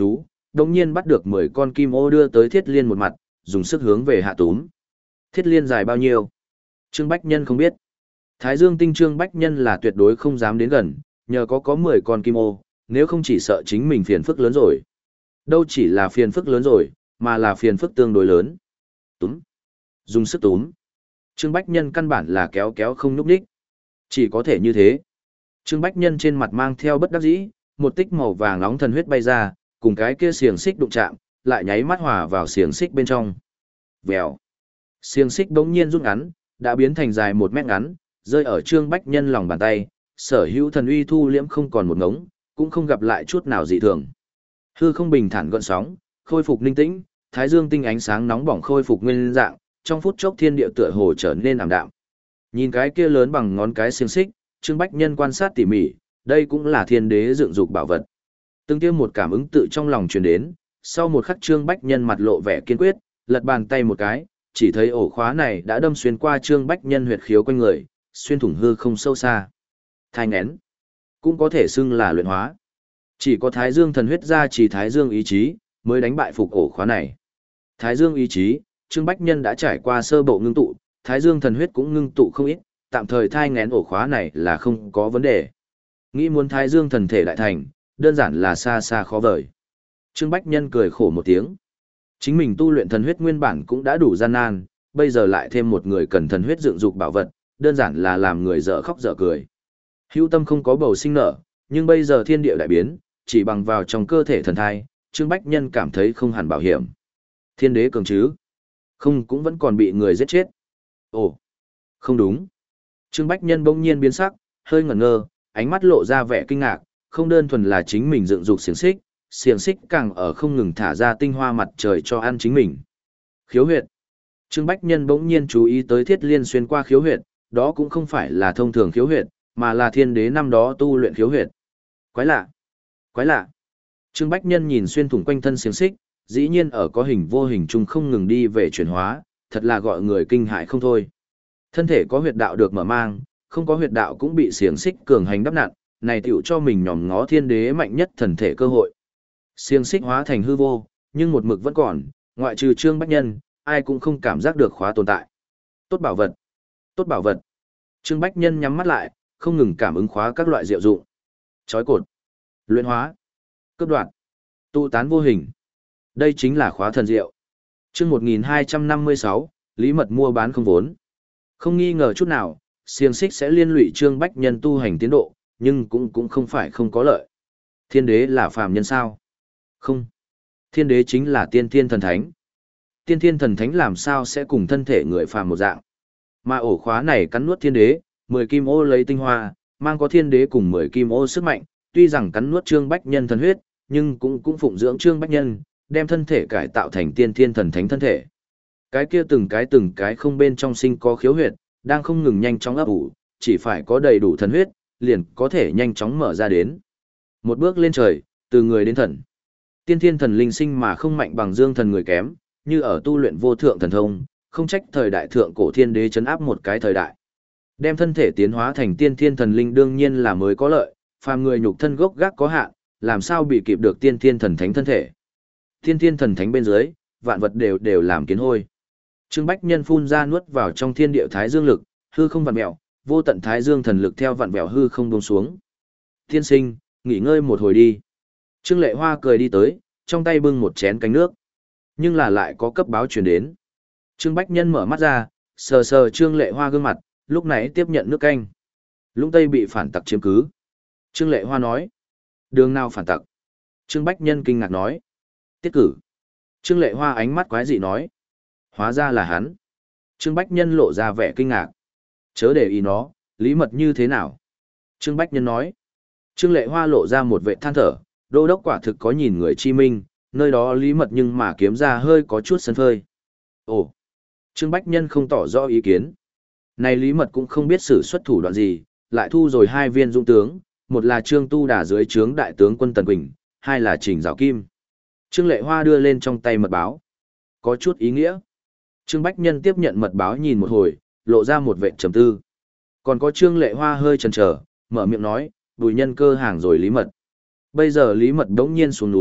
đồng nhiên bắt được mười con kim ô đưa tới Thiết Liên một mặt, dùng sức hướng về hạ túm. Thiết Liên dài bao nhiêu? Trương Bách Nhân không biết. Thái Dương Tinh Trương Bách Nhân là tuyệt đối không dám đến gần, nhờ có có mười con kim ô, nếu không chỉ sợ chính mình phiền phức lớn rồi. Đâu chỉ là phiền phức lớn rồi, mà là phiền phức tương đối lớn. Túm. Dùng sức túm. Trương Bách Nhân căn bản là kéo kéo không nhúc nhích. Chỉ có thể như thế. Trương Bách Nhân trên mặt mang theo bất đắc dĩ, một tích màu vàng nóng thần huyết bay ra, cùng cái kia xiềng xích đụng chạm, lại nháy mắt hòa vào xiềng xích bên trong. Vèo. Xiềng xích bỗng nhiên rút ngắn, đã biến thành dài một mét ngắn, rơi ở Trương Bách Nhân lòng bàn tay, sở hữu thần uy thu liễm không còn một ngống, cũng không gặp lại chút nào dị thường. Hư không bình thản gợn sóng, khôi phục ninh tĩnh, thái dương tinh ánh sáng nóng bỏng khôi phục nguyên dạng, trong phút chốc thiên địa tựa hồ trở nên ảm đạm. Nhìn cái kia lớn bằng ngón cái xiềng xích, Trương Bách Nhân quan sát tỉ mỉ, đây cũng là thiên đế dựng dục bảo vật. Từng tiêm một cảm ứng tự trong lòng truyền đến, sau một khắc Trương Bách Nhân mặt lộ vẻ kiên quyết, lật bàn tay một cái, chỉ thấy ổ khóa này đã đâm xuyên qua Trương Bách Nhân huyệt khiếu quanh người, xuyên thủng hư không sâu xa. Thai nghén, cũng có thể xưng là luyện hóa. Chỉ có Thái Dương thần huyết ra chỉ Thái Dương ý chí, mới đánh bại phục ổ khóa này. Thái Dương ý chí, Trương Bách Nhân đã trải qua sơ bộ ngưng tụ, Thái Dương thần huyết cũng ngưng tụ không ít, tạm thời thai nghén ổ khóa này là không có vấn đề. Nghĩ muốn Thái Dương thần thể đại thành, đơn giản là xa xa khó vời. Trương Bách Nhân cười khổ một tiếng. Chính mình tu luyện thần huyết nguyên bản cũng đã đủ gian nan, bây giờ lại thêm một người cần thần huyết dựng dục bảo vật, đơn giản là làm người dở khóc dở cười. Hữu tâm không có bầu sinh nở, nhưng bây giờ thiên địa đại biến, chỉ bằng vào trong cơ thể thần thai, Trương Bách Nhân cảm thấy không hẳn bảo hiểm. Thiên đế cường chứ? Không, cũng vẫn còn bị người giết chết. Ồ, không đúng. Trương Bách Nhân bỗng nhiên biến sắc, hơi ngẩn ngơ, ánh mắt lộ ra vẻ kinh ngạc, không đơn thuần là chính mình dựng dục xiềng xích, xiềng xích càng ở không ngừng thả ra tinh hoa mặt trời cho ăn chính mình. Khiếu huyệt. Trương Bách Nhân bỗng nhiên chú ý tới Thiết Liên xuyên qua khiếu huyệt, đó cũng không phải là thông thường khiếu huyệt, mà là thiên đế năm đó tu luyện khiếu huyệt. Quái lạ. Quái lạ. Trương Bách Nhân nhìn xuyên thủng quanh thân xiềng xích, dĩ nhiên ở có hình vô hình chung không ngừng đi về chuyển hóa, thật là gọi người kinh hại không thôi. Thân thể có huyệt đạo được mở mang, không có huyệt đạo cũng bị xiềng xích cường hành đắp nặn, này tựu cho mình nhòm ngó thiên đế mạnh nhất thần thể cơ hội. Xiềng xích hóa thành hư vô, nhưng một mực vẫn còn, ngoại trừ Trương Bách Nhân, ai cũng không cảm giác được khóa tồn tại. Tốt bảo vật, tốt bảo vật. Trương Bách Nhân nhắm mắt lại, không ngừng cảm ứng khóa các loại diệu dụng. Chói cột, luyện hóa, cướp đoạt, tụ tán vô hình. Đây chính là khóa thần diệu. Chương một nghìn hai trăm năm mươi sáu, Lý mật mua bán không vốn. Không nghi ngờ chút nào, xiềng xích sẽ liên lụy Trương Bách Nhân tu hành tiến độ, nhưng cũng cũng không phải không có lợi. Thiên đế là phàm nhân sao? Không. Thiên đế chính là tiên thiên thần thánh. Tiên thiên thần thánh làm sao sẽ cùng thân thể người phàm một dạng. Mà ổ khóa này cắn nuốt thiên đế, mười kim ô lấy tinh hoa, mang có thiên đế cùng mười kim ô sức mạnh, tuy rằng cắn nuốt Trương Bách Nhân thần huyết, nhưng cũng cũng phụng dưỡng Trương Bách Nhân, đem thân thể cải tạo thành tiên thiên thần thánh thân thể. Cái kia từng cái từng cái không bên trong sinh có khiếu huyệt, đang không ngừng nhanh chóng ấp ủ, chỉ phải có đầy đủ thần huyết, liền có thể nhanh chóng mở ra đến. Một bước lên trời, từ người đến thần. Tiên thiên thần linh sinh mà không mạnh bằng dương thần người kém, như ở tu luyện vô thượng thần thông, không trách thời đại thượng cổ thiên đế chấn áp một cái thời đại. Đem thân thể tiến hóa thành tiên thiên thần linh đương nhiên là mới có lợi, phàm người nhục thân gốc gác có hạn, làm sao bị kịp được tiên thiên thần thánh thân thể. Tiên thiên thần thánh bên dưới, vạn vật đều đều làm kiến hôi. Trương Bách Nhân phun ra nuốt vào trong thiên địa thái dương lực, hư không vặn vẹo, vô tận thái dương thần lực theo vặn vẹo hư không buông xuống. Tiên sinh, nghỉ ngơi một hồi đi. Trương Lệ Hoa cười đi tới, trong tay bưng một chén canh nước. Nhưng là lại có cấp báo truyền đến. Trương Bách Nhân mở mắt ra, sờ sờ Trương Lệ Hoa gương mặt, lúc nãy tiếp nhận nước canh. Lũng Tây bị phản tặc chiếm cứ. Trương Lệ Hoa nói. Đường nào phản tặc? Trương Bách Nhân kinh ngạc nói. Tiết cử. Trương Lệ Hoa ánh mắt quái dị nói. Hóa ra là hắn. Trương Bách Nhân lộ ra vẻ kinh ngạc. Chớ để ý nó, Lý mật như thế nào? Trương Bách Nhân nói. Trương Lệ Hoa lộ ra một vệ than thở, đô đốc quả thực có nhìn người chi minh, nơi đó Lý mật nhưng mà kiếm ra hơi có chút sân phơi. Ồ! Trương Bách Nhân không tỏ rõ ý kiến. Này Lý mật cũng không biết sử xuất thủ đoạn gì, lại thu rồi hai viên dũng tướng, một là Trương Tu Đà dưới trướng đại tướng quân Tần Quỳnh, hai là Trình Giảo Kim. Trương Lệ Hoa đưa lên trong tay mật báo. Có chút ý nghĩa. Trương Bách Nhân tiếp nhận mật báo nhìn một hồi, lộ ra một vệ trầm tư. Còn có Trương Lệ Hoa hơi chần chờ, mở miệng nói, Bùi Nhân cơ hàng rồi Lý mật. Bây giờ Lý mật đống nhiên xuống núi,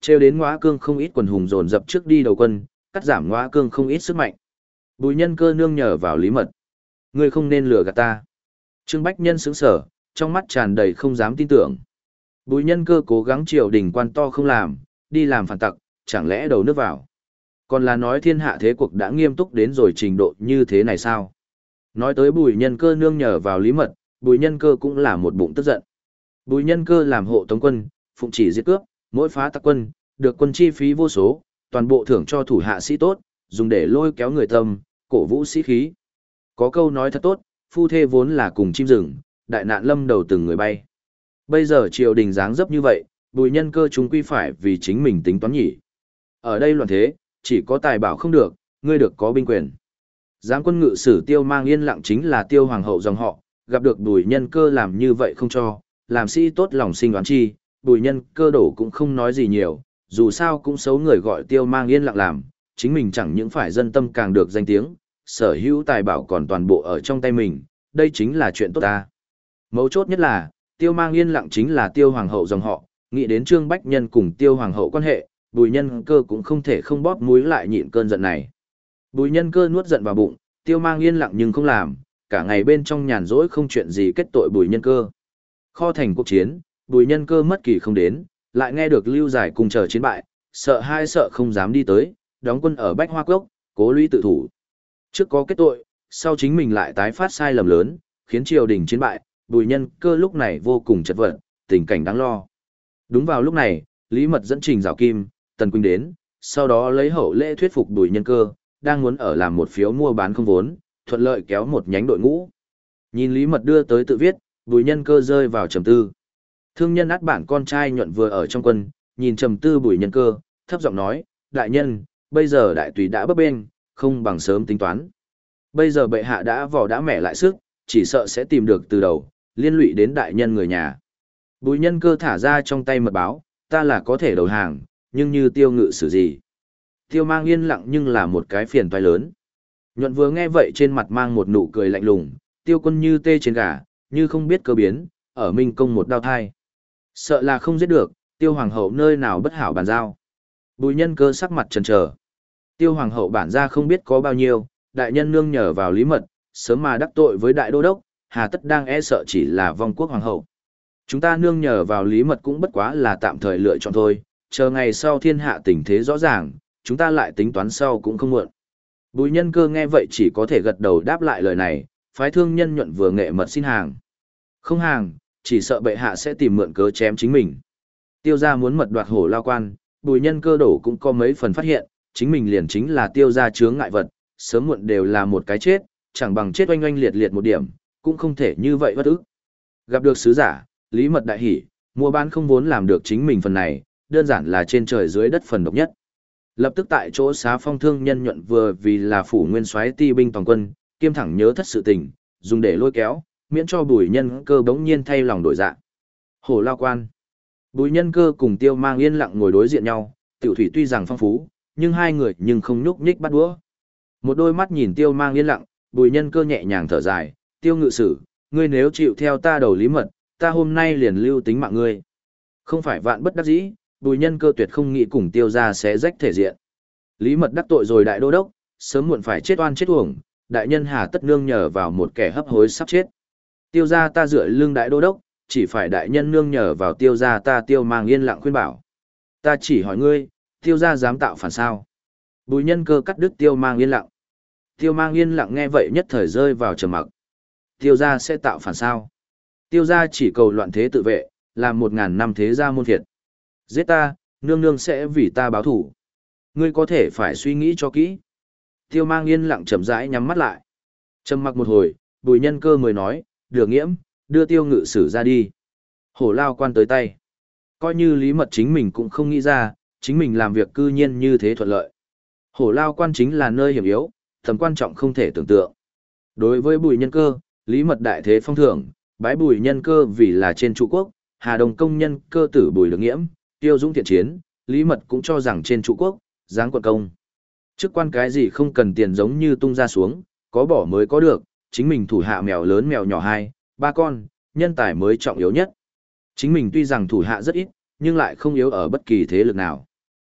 trêu đến Ngõa Cương không ít quần hùng dồn dập trước đi đầu quân, cắt giảm Ngõa Cương không ít sức mạnh. Bùi Nhân Cơ nương nhờ vào Lý Mật. Ngươi không nên lừa gạt ta. Trương Bách Nhân sững sờ, trong mắt tràn đầy không dám tin tưởng. Bùi Nhân Cơ cố gắng triều đình quan to không làm, đi làm phản tặc, chẳng lẽ đầu nước vào. Còn là nói thiên hạ thế cuộc đã nghiêm túc đến rồi trình độ như thế này sao? Nói tới Bùi Nhân Cơ nương nhờ vào Lý Mật, Bùi Nhân Cơ cũng là một bụng tức giận. Bùi Nhân Cơ làm hộ tống quân, phụng chỉ giết cướp, mỗi phá tặc quân, được quân chi phí vô số, toàn bộ thưởng cho thủ hạ sĩ tốt, dùng để lôi kéo người tâm, cổ vũ sĩ khí. Có câu nói thật tốt, phu thê vốn là cùng chim rừng, đại nạn lâm đầu từng người bay. Bây giờ triều đình dáng dấp như vậy, Bùi Nhân Cơ chúng quy phải vì chính mình tính toán nhỉ. Ở đây loạn thế, chỉ có tài bảo không được, ngươi được có binh quyền. Giáng quân ngự sử Tiêu Mang Yên lặng chính là Tiêu hoàng hậu dòng họ, gặp được Bùi Nhân Cơ làm như vậy không cho, làm sĩ tốt lòng sinh đoán chi, Bùi Nhân Cơ đổ cũng không nói gì nhiều, dù sao cũng xấu người gọi Tiêu Mang Yên lặng làm, chính mình chẳng những phải dân tâm càng được danh tiếng, sở hữu tài bảo còn toàn bộ ở trong tay mình, đây chính là chuyện tốt ta. Mấu chốt nhất là, Tiêu Mang Yên lặng chính là Tiêu hoàng hậu dòng họ, nghĩ đến Trương Bách Nhân cùng Tiêu hoàng hậu quan hệ, Bùi Nhân Cơ cũng không thể không bóp mũi lại nhịn cơn giận này. Bùi Nhân Cơ nuốt giận vào bụng, Tiêu Mang Yên lặng nhưng không làm, cả ngày bên trong nhàn rỗi không chuyện gì kết tội Bùi Nhân Cơ. Kho thành cuộc chiến, Bùi Nhân Cơ mất kỳ không đến, lại nghe được Lưu Giải cùng chờ chiến bại, sợ hai sợ không dám đi tới, đóng quân ở Bách Hoa Cốc, cố lũy tự thủ. Trước có kết tội, sau chính mình lại tái phát sai lầm lớn, khiến triều đình chiến bại, Bùi Nhân Cơ lúc này vô cùng chật vật, tình cảnh đáng lo. Đúng vào lúc này, Lý Mật dẫn Trình Giảo Kim, Tần Quỳnh đến, sau đó lấy hậu lễ thuyết phục Bùi Nhân Cơ, đang muốn ở làm một phiếu mua bán không vốn, thuận lợi kéo một nhánh đội ngũ. Nhìn Lý Mật đưa tới tự viết, Bùi Nhân Cơ rơi vào trầm tư. Thương nhân át bản con trai nhuận vừa ở trong quân, nhìn trầm tư Bùi Nhân Cơ, thấp giọng nói, đại nhân, bây giờ đại tùy đã bấp bênh, không bằng sớm tính toán. Bây giờ bệ hạ đã vò đã mẻ lại sức, chỉ sợ sẽ tìm được từ đầu, liên lụy đến đại nhân người nhà. Bùi Nhân Cơ thả ra trong tay mật báo, ta là có thể đầu hàng, nhưng như Tiêu ngự sử gì. Tiêu Mang yên lặng nhưng là một cái phiền toái lớn. Nhuận vừa nghe vậy trên mặt mang một nụ cười lạnh lùng, Tiêu quân như tê trên gà, như không biết cơ biến, ở Minh Công một đao thai. Sợ là không giết được, Tiêu hoàng hậu nơi nào bất hảo bàn giao. Bùi Nhân Cơ sắc mặt chần chờ. Tiêu hoàng hậu bản ra không biết có bao nhiêu, đại nhân nương nhờ vào Lý Mật, sớm mà đắc tội với đại đô đốc, hà tất đang e sợ chỉ là vong quốc hoàng hậu. Chúng ta nương nhờ vào Lý Mật cũng bất quá là tạm thời lựa chọn thôi, chờ ngày sau thiên hạ tình thế rõ ràng, chúng ta lại tính toán sau cũng không muộn. Bùi Nhân Cơ nghe vậy chỉ có thể gật đầu đáp lại lời này, phái thương nhân nhuận vừa nghệ mật xin hàng. Không hàng, chỉ sợ bệ hạ sẽ tìm mượn cớ chém chính mình. Tiêu gia muốn mật đoạt Hổ Lao Quan, Bùi Nhân Cơ đổ cũng có mấy phần phát hiện, chính mình liền chính là Tiêu gia chướng ngại vật, sớm muộn đều là một cái chết, chẳng bằng chết oanh oanh liệt liệt một điểm, cũng không thể như vậy bất ức. Gặp được sứ giả, Lý Mật đại hỉ, mua bán không vốn làm được chính mình phần này, đơn giản là trên trời dưới đất phần độc nhất. Lập tức tại chỗ xá phong thương nhân nhuận vừa vì là phủ nguyên soái ti binh toàn quân, kiêm thẳng nhớ thất sự tình, dùng để lôi kéo, miễn cho Bùi Nhân Cơ bỗng nhiên thay lòng đổi dạ. Hổ Lao Quan. Bùi Nhân Cơ cùng Tiêu Mang yên lặng ngồi đối diện nhau, tiểu thủy tuy rằng phong phú, nhưng hai người nhưng không nhúc nhích bắt đũa. Một đôi mắt nhìn Tiêu Mang yên lặng, Bùi Nhân Cơ nhẹ nhàng thở dài, Tiêu ngự sử, ngươi nếu chịu theo ta đầu Lý Mật, ta hôm nay liền lưu tính mạng ngươi. Không phải vạn bất đắc dĩ, Bùi Nhân Cơ tuyệt không nghĩ cùng Tiêu gia xé rách thể diện. Lý Mật đắc tội rồi đại đô đốc, sớm muộn phải chết oan chết uổng, đại nhân hà tất nương nhờ vào một kẻ hấp hối sắp chết. Tiêu gia ta dựa lưng đại đô đốc, chỉ phải đại nhân nương nhờ vào Tiêu gia ta Tiêu Mang yên lặng khuyên bảo. Ta chỉ hỏi ngươi, Tiêu gia dám tạo phản sao? Bùi Nhân Cơ cắt đứt Tiêu Mang yên lặng. Tiêu Mang yên lặng nghe vậy nhất thời rơi vào trầm mặc. Tiêu gia sẽ tạo phản sao? Tiêu gia chỉ cầu loạn thế tự vệ, làm một ngàn năm thế gia môn thiệt. Giết ta, nương nương sẽ vì ta báo thủ. Ngươi có thể phải suy nghĩ cho kỹ. Tiêu Mang yên lặng chậm rãi nhắm mắt lại. Trầm mặc một hồi, Bùi Nhân Cơ mới nói, được nghiễm, đưa Tiêu ngự sử ra đi. Hổ Lao Quan tới tay. Coi như Lý Mật chính mình cũng không nghĩ ra, chính mình làm việc cư nhiên như thế thuận lợi. Hổ Lao Quan chính là nơi hiểm yếu, tầm quan trọng không thể tưởng tượng. Đối với Bùi Nhân Cơ, Lý Mật đại thế phong thưởng, bái Bùi Nhân Cơ vì là trên trụ quốc, Hà Đông công nhân cơ tử Bùi Được Nghiễm, Tiêu Dũng thiện chiến, Lý Mật cũng cho rằng trên trụ quốc, giáng quận công. Chức quan cái gì không cần tiền giống như tung ra xuống, có bỏ mới có được, chính mình thủ hạ mèo lớn mèo nhỏ hai, ba con, nhân tài mới trọng yếu nhất. Chính mình tuy rằng thủ hạ rất ít, nhưng lại không yếu ở bất kỳ thế lực nào.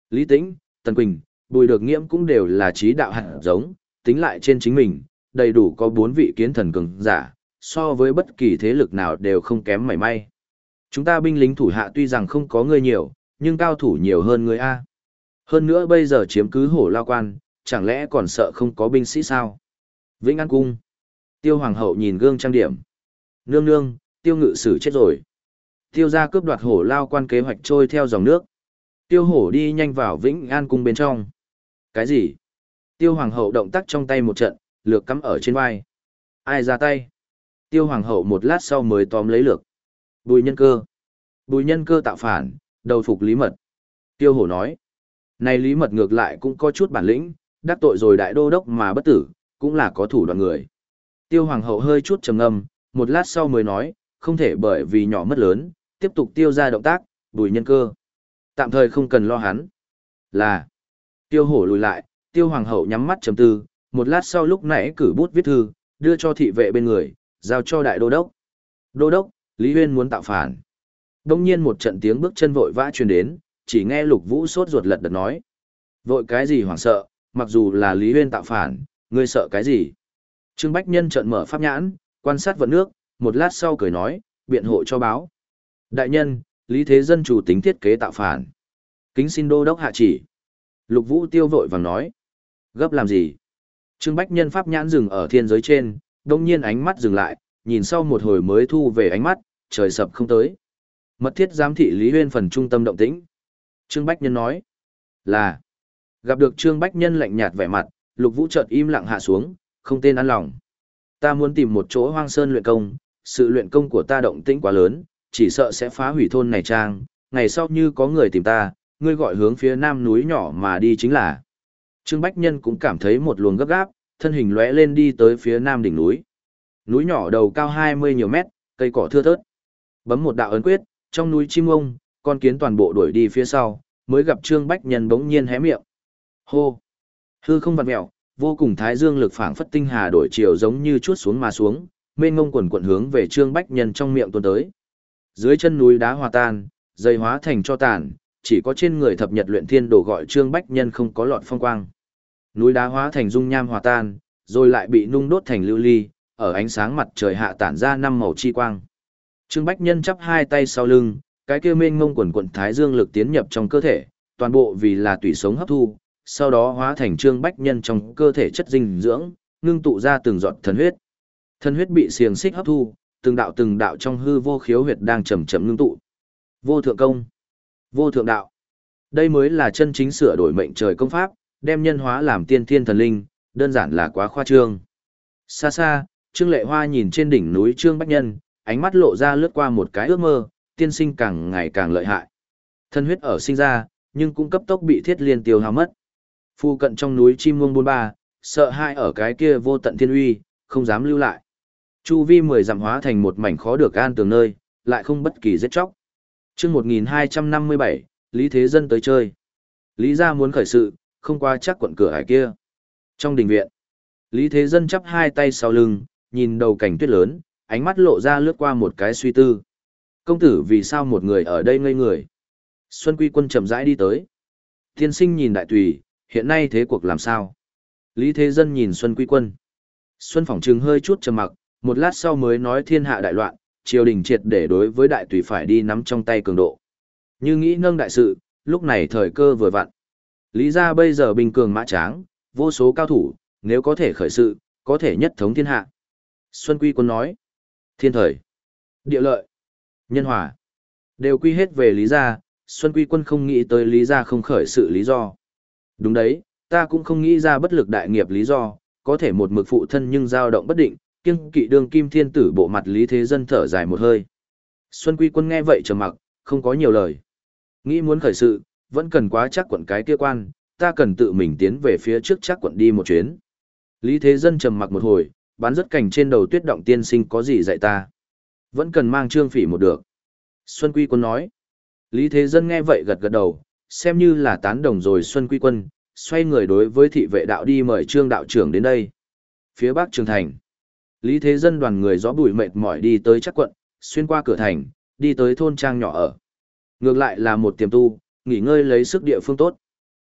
Lý Tĩnh, Tần Quỳnh, Bùi Được Nghiễm cũng đều là trí đạo hạt giống, tính lại trên chính mình, đầy đủ có bốn vị kiến thần cường giả, so với bất kỳ thế lực nào đều không kém mảy may. Chúng ta binh lính thủ hạ tuy rằng không có người nhiều, nhưng cao thủ nhiều hơn người A. Hơn nữa bây giờ chiếm cứ hổ lao quan, chẳng lẽ còn sợ không có binh sĩ sao? Vĩnh An Cung. Tiêu Hoàng hậu nhìn gương trang điểm. Nương nương, Tiêu ngự sử chết rồi. Tiêu gia cướp đoạt hổ lao quan kế hoạch trôi theo dòng nước. Tiêu hổ đi nhanh vào Vĩnh An Cung bên trong. Cái gì? Tiêu Hoàng hậu động tác trong tay một trận, lược cắm ở trên vai. Ai ra tay? Tiêu Hoàng hậu một lát sau mới tóm lấy lược. Bùi Nhân Cơ. Bùi Nhân Cơ tạo phản, đầu phục Lý Mật. Tiêu hổ nói. Này Lý Mật ngược lại cũng có chút bản lĩnh, đắc tội rồi đại đô đốc mà bất tử, cũng là có thủ đoạn người. Tiêu Hoàng hậu hơi chút trầm ngâm, một lát sau mới nói, không thể bởi vì nhỏ mất lớn, tiếp tục tiêu ra động tác, Bùi Nhân Cơ. Tạm thời không cần lo hắn. Là. Tiêu hổ lùi lại, Tiêu Hoàng hậu nhắm mắt trầm tư, một lát sau lúc nãy cử bút viết thư, đưa cho thị vệ bên người, giao cho đại đô đốc. Đô đốc, Lý Huyên muốn tạo phản. Đông nhiên một trận tiếng bước chân vội vã truyền đến, chỉ nghe Lục Vũ sốt ruột lật đật nói. Vội cái gì hoảng sợ, mặc dù là Lý Huyên tạo phản, ngươi sợ cái gì? Trương Bách Nhân trợn mở pháp nhãn, quan sát vận nước, một lát sau cười nói, biện hộ cho báo. Đại nhân, Lý Thế Dân chủ tính thiết kế tạo phản. Kính xin đô đốc hạ chỉ. Lục Vũ tiêu vội vàng nói. Gấp làm gì? Trương Bách Nhân pháp nhãn dừng ở thiên giới trên, đông nhiên ánh mắt dừng lại, nhìn sau một hồi mới thu về ánh mắt, trời sập không tới. Mật thiết giám thị Lý Huyên phần trung tâm động tĩnh. Trương Bách Nhân nói. Là. Gặp được Trương Bách Nhân lạnh nhạt vẻ mặt, Lục Vũ chợt im lặng hạ xuống, không tên ăn lòng. Ta muốn tìm một chỗ hoang sơn luyện công, sự luyện công của ta động tĩnh quá lớn, chỉ sợ sẽ phá hủy thôn này trang, ngày sau như có người tìm ta, ngươi gọi hướng phía nam núi nhỏ mà đi chính là. Trương Bách Nhân cũng cảm thấy một luồng gấp gáp, thân hình lóe lên đi tới phía nam đỉnh núi. Núi nhỏ đầu cao hai mươi nhiều mét, cây cỏ thưa thớt. Bấm một đạo ấn quyết, trong núi chim ông, con kiến toàn bộ đuổi đi phía sau, mới gặp Trương Bách Nhân bỗng nhiên hé miệng. Hô! Hư không vặn mèo, vô cùng thái dương lực phảng phất tinh hà đổi chiều giống như chuốt xuống mà xuống, mênh ngông quần quần hướng về Trương Bách Nhân trong miệng tuôn tới. Dưới chân núi đá hòa tan, dây hóa thành cho tàn, chỉ có trên người thập nhật luyện thiên đồ gọi Trương Bách Nhân không có lọt phong quang. Núi đá hóa thành dung nham hòa tan, rồi lại bị nung đốt thành lưu ly, ở ánh sáng mặt trời hạ tản ra năm màu chi quang. Trương Bách Nhân chắp hai tay sau lưng, cái kia mênh ngông quần quần thái dương lực tiến nhập trong cơ thể, toàn bộ vì là tủy sống hấp thu, sau đó hóa thành Trương Bách Nhân trong cơ thể chất dinh dưỡng, ngưng tụ ra từng giọt thần huyết. Thần huyết bị xiềng xích hấp thu, từng đạo từng đạo trong hư vô khiếu huyệt đang chậm chậm ngưng tụ. Vô thượng công, vô thượng đạo. Đây mới là chân chính sửa đổi mệnh trời công pháp, đem nhân hóa làm tiên thiên thần linh, đơn giản là quá khoa trương. Xa xa, Trương Lệ Hoa nhìn trên đỉnh núi Trương Bách Nhân, ánh mắt lộ ra lướt qua một cái ước mơ, tiên sinh càng ngày càng lợi hại. Thần huyết ở sinh ra, nhưng cũng cấp tốc bị thiết liên tiêu hao mất. Phu cận trong núi chim muông bôn ba, sợ hai ở cái kia vô tận thiên uy, không dám lưu lại. Chu vi mười dặm hóa thành một mảnh khó được an tường nơi, lại không bất kỳ giết chóc. Chương một nghìn hai trăm năm mươi bảy, Lý Thế Dân tới chơi. Lý gia muốn khởi sự, không qua chắc quận cửa hải kia. Trong đình viện, Lý Thế Dân chắp hai tay sau lưng, nhìn đầu cảnh tuyết lớn, ánh mắt lộ ra lướt qua một cái suy tư. Công tử vì sao một người ở đây ngây người? Xuân Quy Quân chậm rãi đi tới. Tiên sinh nhìn đại tùy, hiện nay thế cuộc làm sao? Lý Thế Dân nhìn Xuân Quy Quân. Xuân Phỏng Trừng hơi chút trầm mặc, một lát sau mới nói thiên hạ đại loạn, triều đình triệt để đối với đại tùy phải đi nắm trong tay cường độ. Như nghĩ nâng đại sự, lúc này thời cơ vừa vặn. Lý gia bây giờ binh cường mã tráng, vô số cao thủ, nếu có thể khởi sự, có thể nhất thống thiên hạ. Xuân Quy Quân nói, thiên thời, địa lợi, nhân hòa, đều quy hết về Lý gia, Xuân Quy Quân không nghĩ tới Lý gia không khởi sự lý do. Đúng đấy, ta cũng không nghĩ ra bất lực đại nghiệp lý do, có thể một mực phụ thân nhưng dao động bất định, kiêng kỵ đương kim thiên tử bộ mặt Lý Thế Dân thở dài một hơi. Xuân Quy Quân nghe vậy trầm mặc, không có nhiều lời. Nghĩ muốn khởi sự, vẫn cần quá chắc quận cái kia quan, ta cần tự mình tiến về phía trước chắc quận đi một chuyến. Lý Thế Dân trầm mặc một hồi, bán rất cành trên đầu tuyết động tiên sinh có gì dạy ta. Vẫn cần mang Trương Phỉ một được. Xuân Quy Quân nói. Lý Thế Dân nghe vậy gật gật đầu, xem như là tán đồng rồi Xuân Quy Quân, xoay người đối với thị vệ đạo đi mời Trương đạo trưởng đến đây. Phía bắc Trường Thành. Lý Thế Dân đoàn người gió bụi mệt mỏi đi tới chắc quận, xuyên qua cửa thành, đi tới thôn trang nhỏ ở. Ngược lại là một tiềm tu, nghỉ ngơi lấy sức địa phương tốt.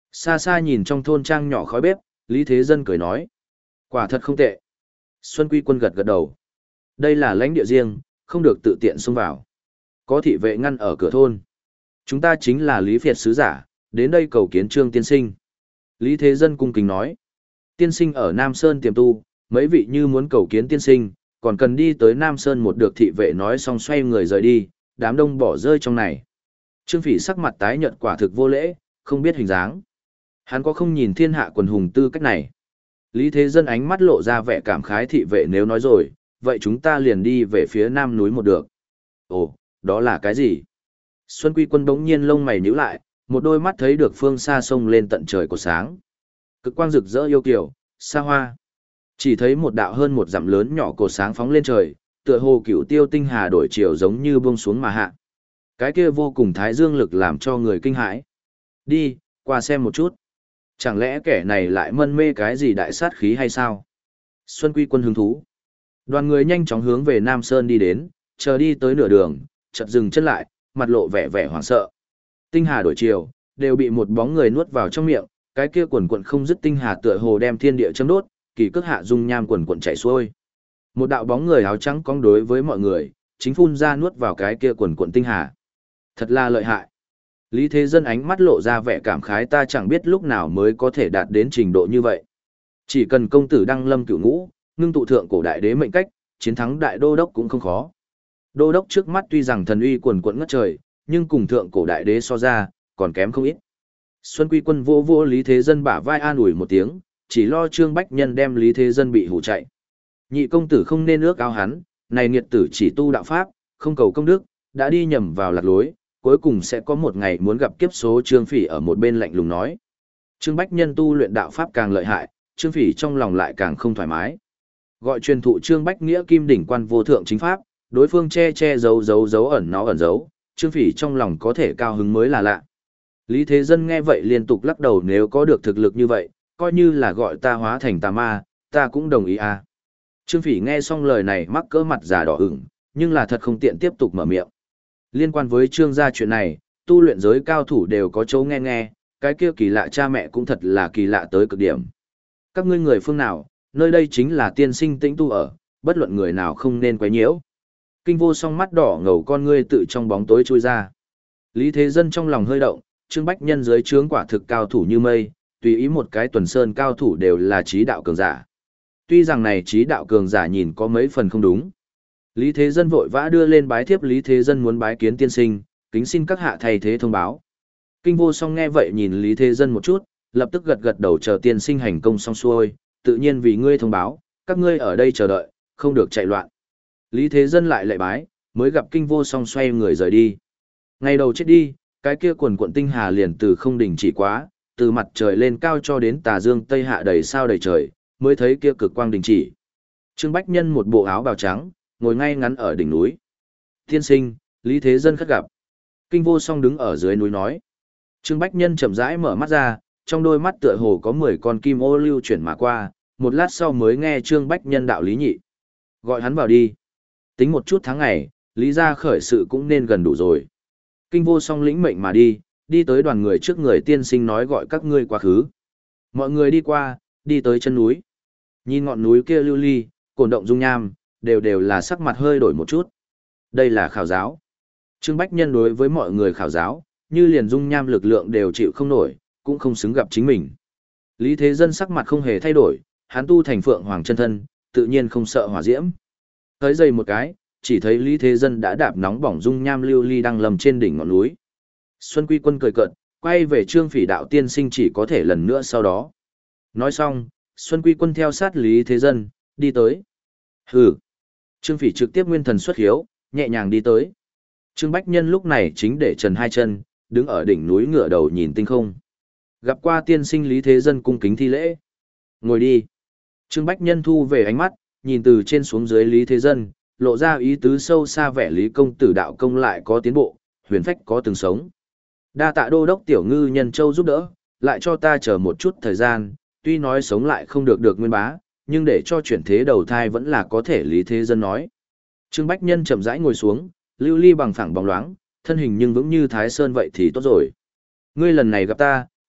Xa xa nhìn trong thôn trang nhỏ khói bếp, Lý Thế Dân cười nói. Quả thật không tệ. Xuân Quy Quân gật gật đầu. Đây là lãnh địa riêng, không được tự tiện xông vào. Có thị vệ ngăn ở cửa thôn. Chúng ta chính là Lý Việt sứ giả, đến đây cầu kiến Trương tiên sinh. Lý Thế Dân cung kính nói. Tiên sinh ở Nam Sơn tiềm tu, mấy vị như muốn cầu kiến tiên sinh, còn cần đi tới Nam Sơn một được thị vệ nói xong xoay người rời đi, đám đông bỏ rơi trong này. Trương Phỉ sắc mặt tái nhợt quả thực vô lễ, không biết hình dáng. Hắn có không nhìn thiên hạ quần hùng tư cách này. Lý Thế Dân ánh mắt lộ ra vẻ cảm khái thị vệ nếu nói rồi, vậy chúng ta liền đi về phía nam núi một được. Ồ, đó là cái gì? Xuân Quy Quân bỗng nhiên lông mày nhíu lại, một đôi mắt thấy được phương xa sông lên tận trời của sáng. Cực quang rực rỡ yêu kiều, xa hoa. Chỉ thấy một đạo hơn một dặm lớn nhỏ cột sáng phóng lên trời, tựa hồ cựu tiêu tinh hà đổi chiều giống như buông xuống mà hạ. Cái kia vô cùng thái dương lực làm cho người kinh hãi. Đi, qua xem một chút. Chẳng lẽ kẻ này lại mân mê cái gì đại sát khí hay sao? Xuân Quy Quân hứng thú. Đoàn người nhanh chóng hướng về Nam Sơn đi đến, chờ đi tới nửa đường, chợt dừng chân lại, mặt lộ vẻ vẻ hoảng sợ. Tinh hà đổi chiều, đều bị một bóng người nuốt vào trong miệng, cái kia quần quần không dứt tinh hà tựa hồ đem thiên địa châm đốt, kỳ cước hạ dung nham quần quần chảy xuôi. Một đạo bóng người áo trắng cong đối với mọi người, chính phun ra nuốt vào cái kia quần quần tinh hà. Thật là lợi hại. Lý Thế Dân ánh mắt lộ ra vẻ cảm khái ta chẳng biết lúc nào mới có thể đạt đến trình độ như vậy. Chỉ cần công tử đăng lâm cửu ngũ, ngưng tụ thượng cổ đại đế mệnh cách, chiến thắng đại đô đốc cũng không khó. Đô đốc trước mắt tuy rằng thần uy quần quận ngất trời, nhưng cùng thượng cổ đại đế so ra, còn kém không ít. Xuân Quy Quân vô vô Lý Thế Dân bả vai an ủi một tiếng, chỉ lo Trương Bách Nhân đem Lý Thế Dân bị hủ chạy. Nhị công tử không nên ước ao hắn, này nghiệt tử chỉ tu đạo pháp, không cầu công đức, đã đi nhầm vào lạc lối, cuối cùng sẽ có một ngày muốn gặp kiếp số. Trương Phỉ ở một bên lạnh lùng nói. Trương Bách Nhân tu luyện đạo pháp càng lợi hại, Trương Phỉ trong lòng lại càng không thoải mái. Gọi truyền thụ Trương Bách Nghĩa kim đỉnh quan vô thượng chính pháp, đối phương che che giấu giấu giấu ẩn nó ẩn giấu, Trương Phỉ trong lòng có thể cao hứng mới là lạ. Lý Thế Dân nghe vậy liên tục lắc đầu nếu có được thực lực như vậy, coi như là gọi ta hóa thành tà ma, ta cũng đồng ý à. Trương Phỉ nghe xong lời này mắc cỡ mặt già đỏ ửng, nhưng là thật không tiện tiếp tục mở miệng. Liên quan với Trương gia chuyện này, tu luyện giới cao thủ đều có chỗ nghe nghe, cái kia kỳ lạ cha mẹ cũng thật là kỳ lạ tới cực điểm. Các ngươi người phương nào, nơi đây chính là tiên sinh tĩnh tu ở, bất luận người nào không nên quấy nhiễu. Kinh Vô Song mắt đỏ ngầu con ngươi tự trong bóng tối chui ra. Lý Thế Dân trong lòng hơi động, Trương Bách Nhân dưới trướng quả thực cao thủ như mây, tùy ý một cái tuần sơn cao thủ đều là trí đạo cường giả. Tuy rằng này trí đạo cường giả nhìn có mấy phần không đúng. Lý Thế Dân vội vã đưa lên bái thiếp Lý Thế Dân muốn bái kiến tiên sinh, kính xin các hạ thay thế thông báo. Kinh Vô Song nghe vậy nhìn Lý Thế Dân một chút, lập tức gật gật đầu chờ tiên sinh hành công xong xuôi, tự nhiên vì ngươi thông báo, các ngươi ở đây chờ đợi, không được chạy loạn. Lý Thế Dân lại lạy bái, mới gặp Kinh Vô Song xoay người rời đi. Ngày đầu chết đi, cái kia quần quận tinh hà liền từ không đỉnh chỉ quá, từ mặt trời lên cao cho đến tà dương tây hạ đầy sao đầy trời, mới thấy kia cực quang đình chỉ. Trương Bách Nhân một bộ áo bào trắng, ngồi ngay ngắn ở đỉnh núi. Tiên sinh, Lý Thế Dân khất gặp. Kinh Vô Song đứng ở dưới núi nói. Trương Bách Nhân chậm rãi mở mắt ra, trong đôi mắt tựa hồ có mười con kim ô lưu chuyển mà qua, một lát sau mới nghe Trương Bách Nhân đạo lý nhị. Gọi hắn vào đi. Tính một chút tháng ngày, Lý gia khởi sự cũng nên gần đủ rồi. Kinh Vô Song lĩnh mệnh mà đi, đi tới đoàn người trước người tiên sinh nói gọi các ngươi quá khứ. Mọi người đi qua, đi tới chân núi. Nhìn ngọn núi kia lưu ly, cồn động dung nham, đều đều là sắc mặt hơi đổi một chút. Đây là khảo giáo. Trương Bách Nhân đối với mọi người khảo giáo, như liền dung nham lực lượng đều chịu không nổi, cũng không xứng gặp chính mình. Lý Thế Dân sắc mặt không hề thay đổi, hắn tu thành phượng hoàng chân thân, tự nhiên không sợ hỏa diễm. Tới dây một cái, chỉ thấy Lý Thế Dân đã đạp nóng bỏng dung nham lưu ly đang lầm trên đỉnh ngọn núi. Xuân Quy Quân cười cợt, quay về Trương Phỉ đạo tiên sinh chỉ có thể lần nữa sau đó. Nói xong, Xuân Quy Quân theo sát Lý Thế Dân, đi tới. Hừ. Trương Phỉ trực tiếp nguyên thần xuất hiếu, nhẹ nhàng đi tới. Trương Bách Nhân lúc này chính để trần hai chân, đứng ở đỉnh núi ngửa đầu nhìn tinh không. Gặp qua tiên sinh Lý Thế Dân cung kính thi lễ. Ngồi đi. Trương Bách Nhân thu về ánh mắt, nhìn từ trên xuống dưới Lý Thế Dân, lộ ra ý tứ sâu xa vẻ Lý công tử đạo công lại có tiến bộ, huyền phách có từng sống. Đa tạ đô đốc tiểu ngư nhân châu giúp đỡ, lại cho ta chờ một chút thời gian, tuy nói sống lại không được được nguyên bá, nhưng để cho chuyển thế đầu thai vẫn là có thể. Lý Thế Dân nói. Trương Bách Nhân chậm rãi ngồi xuống, lưu ly bằng phẳng bóng loáng, thân hình nhưng vững như Thái Sơn vậy thì tốt rồi. Ngươi lần này gặp ta,